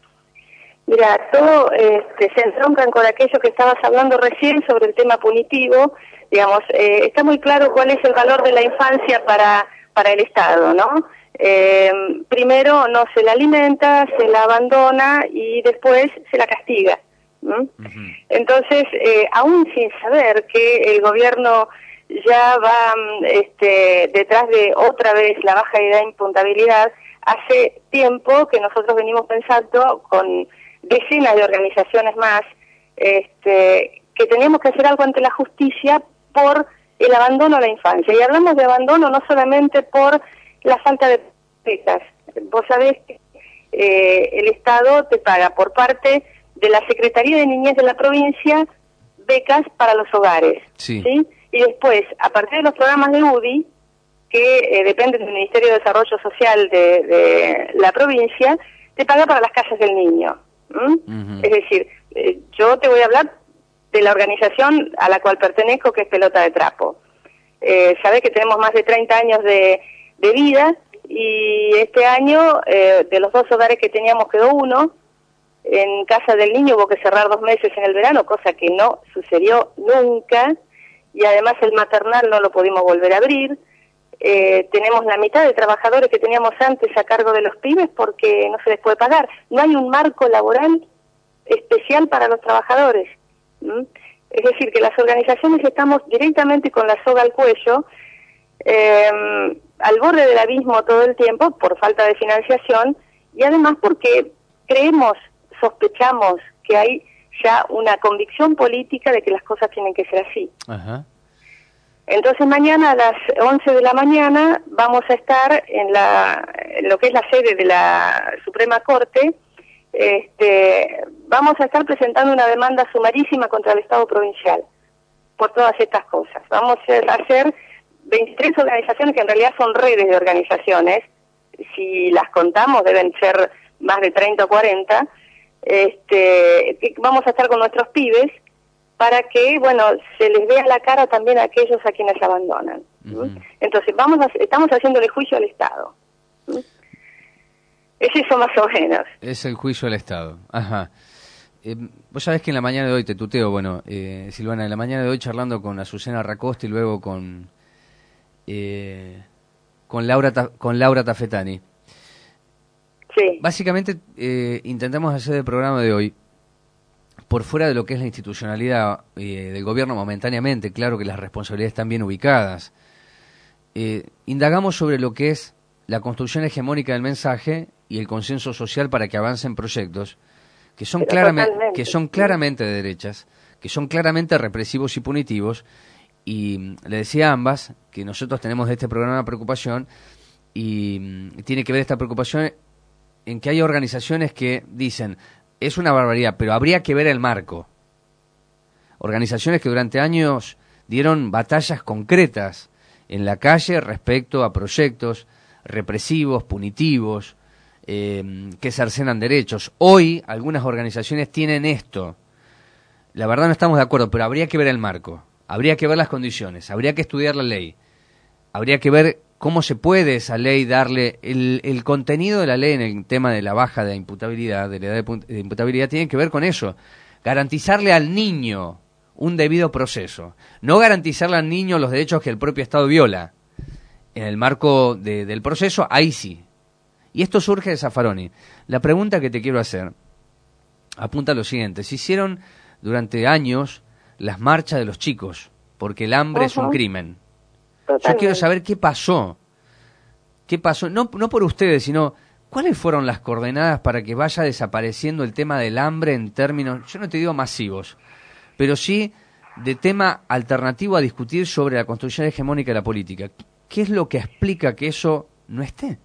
Mira, todo este, se entroncan con aquello que estabas hablando recién sobre el tema punitivo. Digamos, eh, está muy claro cuál es el valor de la infancia para, para el Estado, ¿no? Eh, primero no se la alimenta, se la abandona y después se la castiga. ¿Mm? Uh-huh. Entonces, eh, aún sin saber que el gobierno ya va este, detrás de otra vez la baja edad de imputabilidad, hace tiempo que nosotros venimos pensando con decenas de organizaciones más, este, que teníamos que hacer algo ante la justicia por el abandono a la infancia. Y hablamos de abandono no solamente por la falta de becas. Vos sabés que eh, el Estado te paga por parte de la Secretaría de Niñez de la provincia becas para los hogares. Sí. ¿Sí? Y después, a partir de los programas de U D I, que eh, dependen del Ministerio de Desarrollo Social de, de la provincia, te paga para las casas del niño. ¿Mm? Uh-huh. Es decir, eh, yo te voy a hablar de la organización a la cual pertenezco, que es Pelota de Trapo. Eh, sabés que tenemos más de treinta años de, de vida, y este año, eh, de los dos hogares que teníamos, quedó uno. En Casa del Niño hubo que cerrar dos meses en el verano, cosa que no sucedió nunca, y además el maternal no lo pudimos volver a abrir. Eh, tenemos la mitad de trabajadores que teníamos antes a cargo de los pibes porque no se les puede pagar. No hay un marco laboral especial para los trabajadores. ¿Mm? Es decir, que las organizaciones estamos directamente con la soga al cuello, eh, al borde del abismo todo el tiempo por falta de financiación, y además porque creemos, sospechamos que hay ya una convicción política de que las cosas tienen que ser así. Ajá. Entonces mañana a las once de la mañana vamos a estar en, la, en lo que es la sede de la Suprema Corte. Este, vamos a estar presentando una demanda sumarísima contra el Estado provincial por todas estas cosas. Vamos a hacer veintitrés organizaciones que en realidad son redes de organizaciones. Si las contamos deben ser más de treinta o cuarenta. Este, vamos a estar con nuestros pibes para que, bueno, se les vea la cara también a aquellos a quienes abandonan. Uh-huh. Entonces, vamos a, estamos haciéndole juicio al Estado. ¿Mm? Es eso más o menos. Es el juicio al Estado. Ajá. Eh, vos sabés que en la mañana de hoy te tuteo, bueno, eh, Silvana, en la mañana de hoy charlando con Azucena Racosta y luego con eh, con Laura Ta- con Laura Tafetani. Sí. Básicamente eh, intentamos hacer el programa de hoy por fuera de lo que es la institucionalidad eh, del gobierno momentáneamente. Claro que las responsabilidades están bien ubicadas. Eh, indagamos sobre lo que es la construcción hegemónica del mensaje y el consenso social para que avancen proyectos que son, claramente, que son claramente de derechas, que son claramente represivos y punitivos, y le decía a ambas que nosotros tenemos de este programa una preocupación, y tiene que ver esta preocupación en que hay organizaciones que dicen, es una barbaridad, pero habría que ver el marco. Organizaciones que durante años dieron batallas concretas en la calle respecto a proyectos represivos, punitivos, eh, que cercenan derechos. Hoy algunas organizaciones tienen esto. La verdad no estamos de acuerdo, pero habría que ver el marco, habría que ver las condiciones, habría que estudiar la ley, habría que ver cómo se puede esa ley darle el, el contenido de la ley en el tema de la baja de imputabilidad, de la edad de, de imputabilidad, tiene que ver con eso, garantizarle al niño un debido proceso, no garantizarle al niño los derechos que el propio Estado viola. En el marco de, del proceso, ahí sí. Y esto surge de Zaffaroni. La pregunta que te quiero hacer apunta a lo siguiente. Se hicieron durante años las marchas de los chicos, porque el hambre uh-huh. es un crimen. Totalmente. Yo quiero saber qué pasó. ¿Qué pasó? No, no por ustedes, sino cuáles fueron las coordenadas para que vaya desapareciendo el tema del hambre en términos, yo no te digo masivos, pero sí de tema alternativo a discutir sobre la construcción hegemónica de la política. ¿Qué es lo que explica que eso no esté?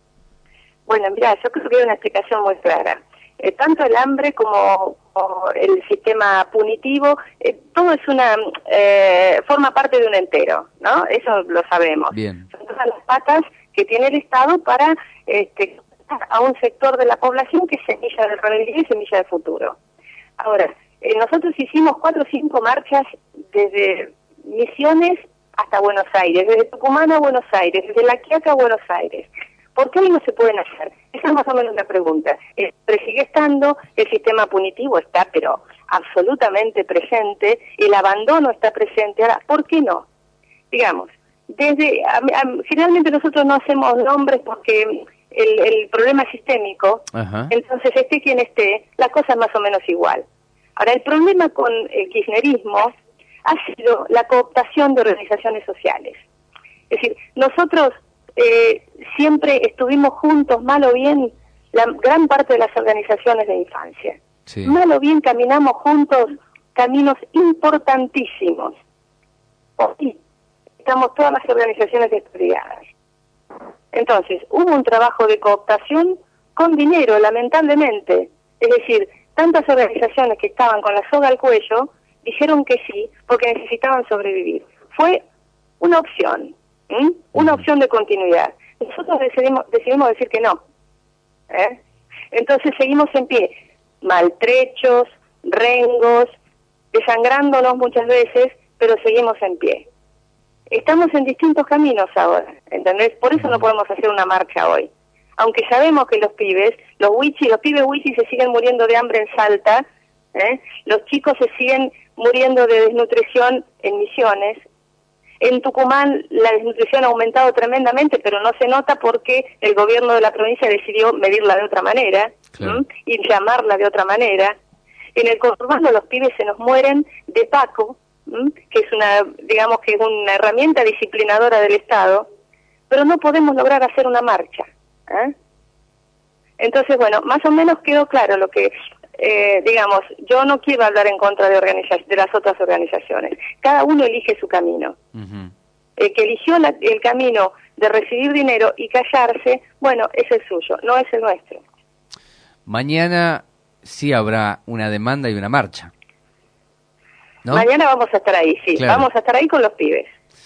Bueno, mira, yo creo que hay una explicación muy clara. Eh, tanto el hambre como, como el sistema punitivo, eh, todo es una, eh, forma parte de un entero, ¿no? Eso lo sabemos. Bien. Son todas las patas que tiene el Estado para este, a un sector de la población que es semilla de rebeldía y semilla de futuro. Ahora, eh, nosotros hicimos cuatro o cinco marchas desde Misiones hasta Buenos Aires, desde Tucumán a Buenos Aires, desde La Quiaca a Buenos Aires. ¿Por qué no se pueden hacer? Esa es más o menos la pregunta. Eh, pero sigue estando, el sistema punitivo está, pero absolutamente presente, el abandono está presente. Ahora, ¿por qué no? Digamos, desde a, a, generalmente nosotros no hacemos nombres porque el, el problema es sistémico. Ajá. Entonces esté quien esté, la cosa es más o menos igual. Ahora, el problema con el kirchnerismo ha sido la cooptación de organizaciones sociales. Es decir, nosotros eh, siempre estuvimos juntos, mal o bien, la gran parte de las organizaciones de infancia. Sí. Mal o bien caminamos juntos caminos importantísimos. Hoy estamos todas las organizaciones desperdigadas. Entonces, hubo un trabajo de cooptación con dinero, lamentablemente. Es decir, tantas organizaciones que estaban con la soga al cuello dijeron que sí, porque necesitaban sobrevivir. Fue una opción, ¿eh? Una opción de continuidad. Nosotros decidimos, decidimos decir que no. ¿eh? Entonces seguimos en pie. maltrechos, rengos, desangrándonos muchas veces, pero seguimos en pie. Estamos en distintos caminos ahora, ¿entendés? Por eso no podemos hacer una marcha hoy. Aunque sabemos que los pibes, los wichis, los pibes wichis se siguen muriendo de hambre en Salta, ¿eh? Los chicos se siguen muriendo de desnutrición en Misiones. En Tucumán la desnutrición ha aumentado tremendamente, pero no se nota porque el gobierno de la provincia decidió medirla de otra manera, claro. ¿m? Y llamarla de otra manera. En el conurbano los pibes se nos mueren de Paco, ¿m? Que es una, digamos que es una herramienta disciplinadora del Estado, pero no podemos lograr hacer una marcha. ¿eh? Entonces, bueno, más o menos quedó claro lo que... Eh, digamos, yo no quiero hablar en contra de, organiza- de las otras organizaciones. Cada uno elige su camino. Uh-huh. El que eligió la, el camino de recibir dinero y callarse, bueno, es el suyo, no es el nuestro. Mañana sí habrá una demanda y una marcha, ¿no? Mañana vamos a estar ahí, sí, claro. Vamos a estar ahí con los pibes.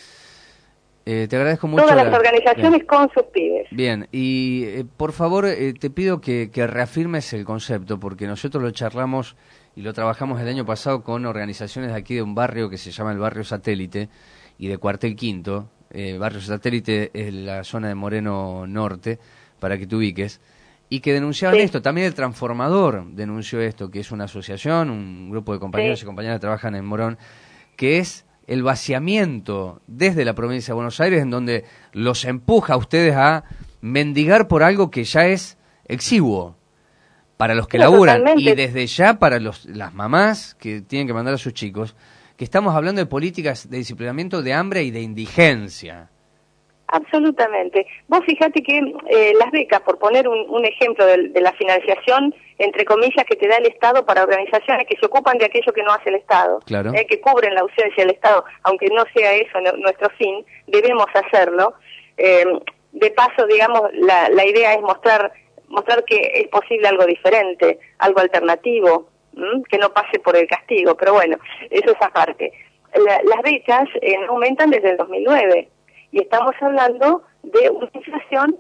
Eh, te agradezco mucho. Todas la... las organizaciones Bien. Con sus pibes. Bien, y eh, por favor eh, te pido que, que reafirmes el concepto, porque nosotros lo charlamos y lo trabajamos el año pasado con organizaciones de aquí de un barrio que se llama el Barrio Satélite y de Cuartel Quinto. Eh, barrio Satélite es la zona de Moreno Norte, para que te ubiques, y que denunciaban sí. esto. También el Transformador denunció esto, que es una asociación, un grupo de compañeros sí. y compañeras que trabajan en Morón, que es el vaciamiento desde la provincia de Buenos Aires, en donde los empuja a ustedes a mendigar por algo que ya es exiguo para los que no, laburan, totalmente. Y desde ya para los, las mamás que tienen que mandar a sus chicos, que estamos hablando de políticas de disciplinamiento de hambre y de indigencia. Absolutamente. Vos fíjate que eh, las becas, por poner un, un ejemplo de, de la financiación, entre comillas, que te da el Estado para organizaciones que se ocupan de aquello que no hace el Estado, claro. eh, que cubren la ausencia del Estado, aunque no sea eso no, nuestro fin, debemos hacerlo. Eh, de paso, digamos, la, la idea es mostrar mostrar que es posible algo diferente, algo alternativo, ¿m? Que no pase por el castigo, pero bueno, eso es aparte. La, las becas eh, aumentan desde el dos mil nueve. Y estamos hablando de una inflación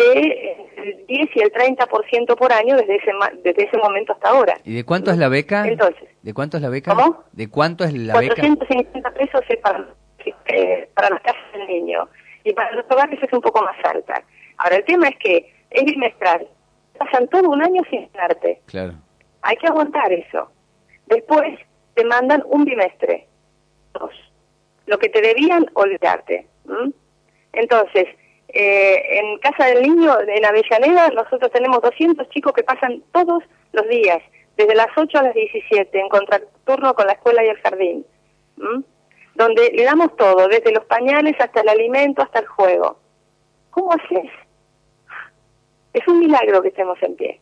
de el diez y el treinta por ciento por año desde ese desde ese momento hasta ahora. ¿Y de cuánto es la beca? Entonces, ¿de cuánto es la beca? ¿Cómo? ¿De cuánto es la cuatrocientos cincuenta beca? Pesos es para, eh, para las casas del niño. Y para los hogares es un poco más alta. Ahora, el tema es que es bimestral. Pasan todo un año sin darte. Claro. Hay que aguantar eso. Después te mandan un bimestre. Dos. Lo que te debían, olvidarte. ¿Mm? Entonces, eh, en Casa del Niño, en Avellaneda, nosotros tenemos doscientos chicos que pasan todos los días, desde las ocho a las diecisiete, en contraturno con la escuela y el jardín, ¿Mm? donde le damos todo, desde los pañales hasta el alimento, hasta el juego. ¿Cómo haces? Es un milagro que estemos en pie.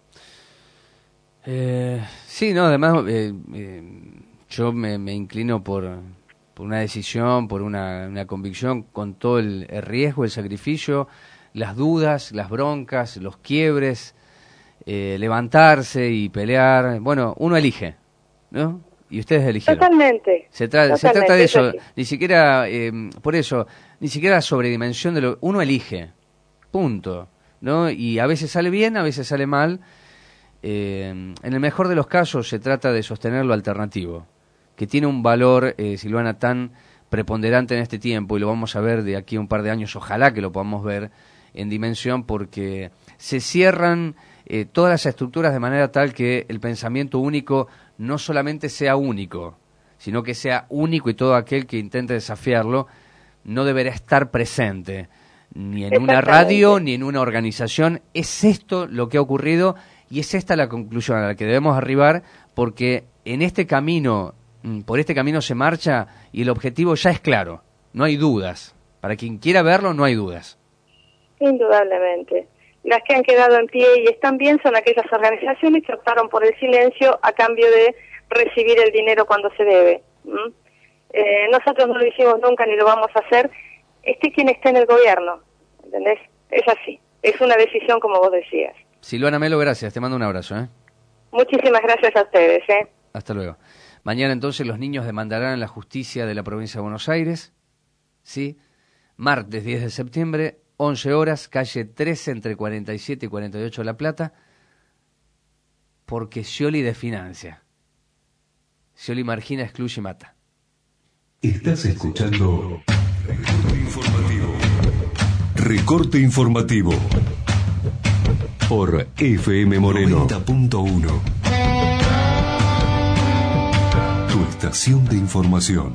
Eh, sí, no, además eh, eh, yo me, me inclino por... por una decisión, por una, una convicción, con todo el, el riesgo, el sacrificio, las dudas, las broncas, los quiebres, eh, levantarse y pelear. Bueno, uno elige, ¿no? Y ustedes eligieron. Totalmente. Se, tra- Totalmente, se trata de eso, eso sí. ni siquiera, eh, por eso, ni siquiera sobredimensión de lo... Uno elige, punto, ¿no? Y a veces sale bien, a veces sale mal. Eh, en el mejor de los casos se trata de sostener lo alternativo, que tiene un valor, eh, Silvana, tan preponderante en este tiempo, y lo vamos a ver de aquí a un par de años, ojalá que lo podamos ver en dimensión, porque se cierran eh, todas las estructuras de manera tal que el pensamiento único no solamente sea único, sino que sea único, y todo aquel que intente desafiarlo no deberá estar presente, ni en una radio, ni en una organización. Es esto lo que ha ocurrido, y es esta la conclusión a la que debemos arribar, porque en este camino... por este camino se marcha y el objetivo ya es claro, no hay dudas. Para quien quiera verlo, no hay dudas. Indudablemente. Las que han quedado en pie y están bien son aquellas organizaciones que optaron por el silencio a cambio de recibir el dinero cuando se debe. ¿Mm? Eh, nosotros no lo hicimos nunca ni lo vamos a hacer, esté quien esté en el gobierno, ¿entendés? Es así, es una decisión como vos decías. Silvana Melo, gracias, te mando un abrazo. ¿eh? Muchísimas gracias a ustedes. ¿eh? Hasta luego. Mañana entonces los niños demandarán en la justicia de la provincia de Buenos Aires, ¿sí? Martes diez de septiembre, once horas, calle trece, entre cuarenta y siete y cuarenta y ocho de La Plata. porque Scioli desfinancia. Scioli margina, excluye y mata. Estás escuchando Recorte Informativo. Recorte Informativo por F M Moreno noventa punto uno. Tu estación de información.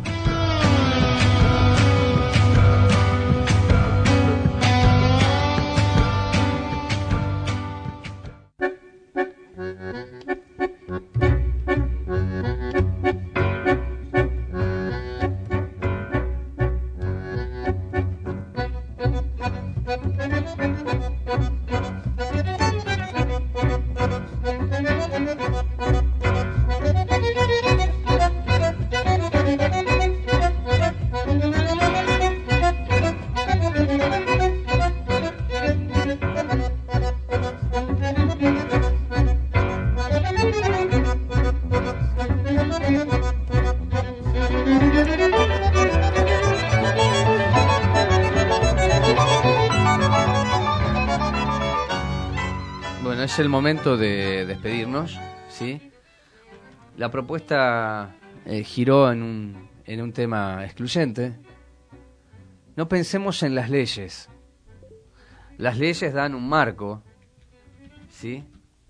Es el momento de despedirnos, ¿sí? La propuesta eh, giró en un, en un tema excluyente. No pensemos en las leyes. Las leyes dan un marco, ¿sí?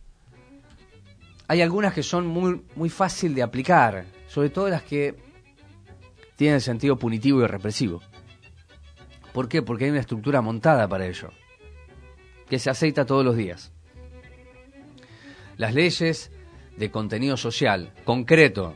Hay algunas que son muy, muy fácil de aplicar, sobre todo las que tienen sentido punitivo y represivo. ¿Por qué? Porque hay una estructura montada para ello, que se aceita todos los días. Las leyes de contenido social, concreto,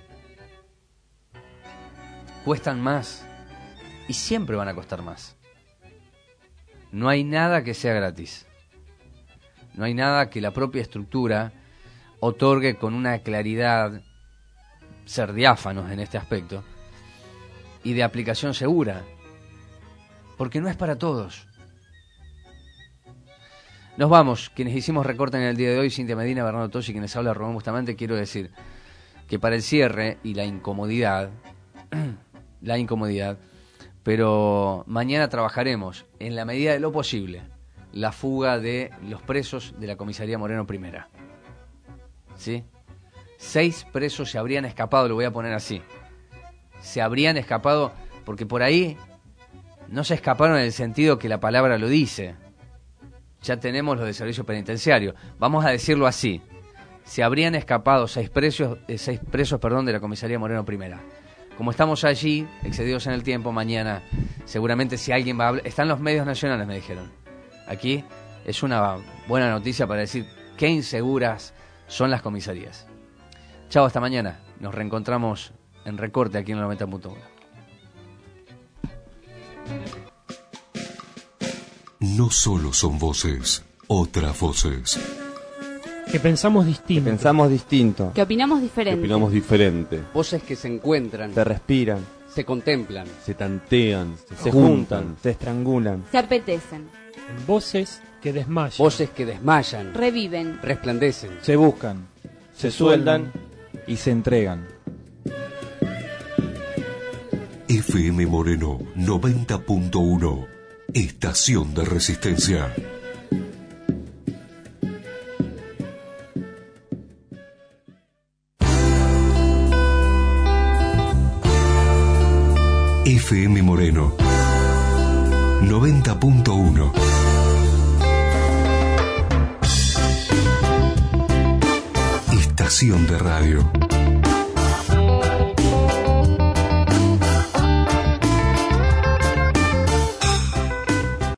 cuestan más y siempre van a costar más. No hay nada que sea gratis. No hay nada que la propia estructura otorgue con una claridad, ser diáfanos en este aspecto, y de aplicación segura, porque no es para todos. Nos vamos, quienes hicimos recorte en el día de hoy, Cintia Medina, Bernardo Tosi, quienes habla Rubén Bustamante. Quiero decir que para el cierre y la incomodidad, la incomodidad, pero mañana trabajaremos, en la medida de lo posible, la fuga de los presos de la comisaría Moreno Primera. ¿Sí? Seis presos se habrían escapado, lo voy a poner así. Se habrían escapado, porque por ahí no se escaparon en el sentido que la palabra lo dice. Ya tenemos los de servicio penitenciario. Vamos a decirlo así. Se habrían escapado seis presos, eh, seis presos perdón, de la comisaría Moreno Primera. Como estamos allí, excedidos en el tiempo, mañana seguramente si alguien va a hablar... Están los medios nacionales, me dijeron. Aquí es una buena noticia para decir qué inseguras son las comisarías. Chao, hasta mañana. Nos reencontramos en Recorte aquí en el noventa punto uno. No solo son voces, otras voces. Que pensamos distinto. Que pensamos distinto. Que opinamos diferente. Que opinamos diferente. Voces que se encuentran. Se respiran. Se contemplan. Se tantean. Se, se juntan. juntan. Se estrangulan. Se apetecen. Voces que desmayan. Voces que desmayan. Reviven. Resplandecen. Se buscan. Se, se sueldan. Y se entregan. F M Moreno noventa punto uno. Estación de Resistencia. F M Moreno noventa punto uno. Estación de radio.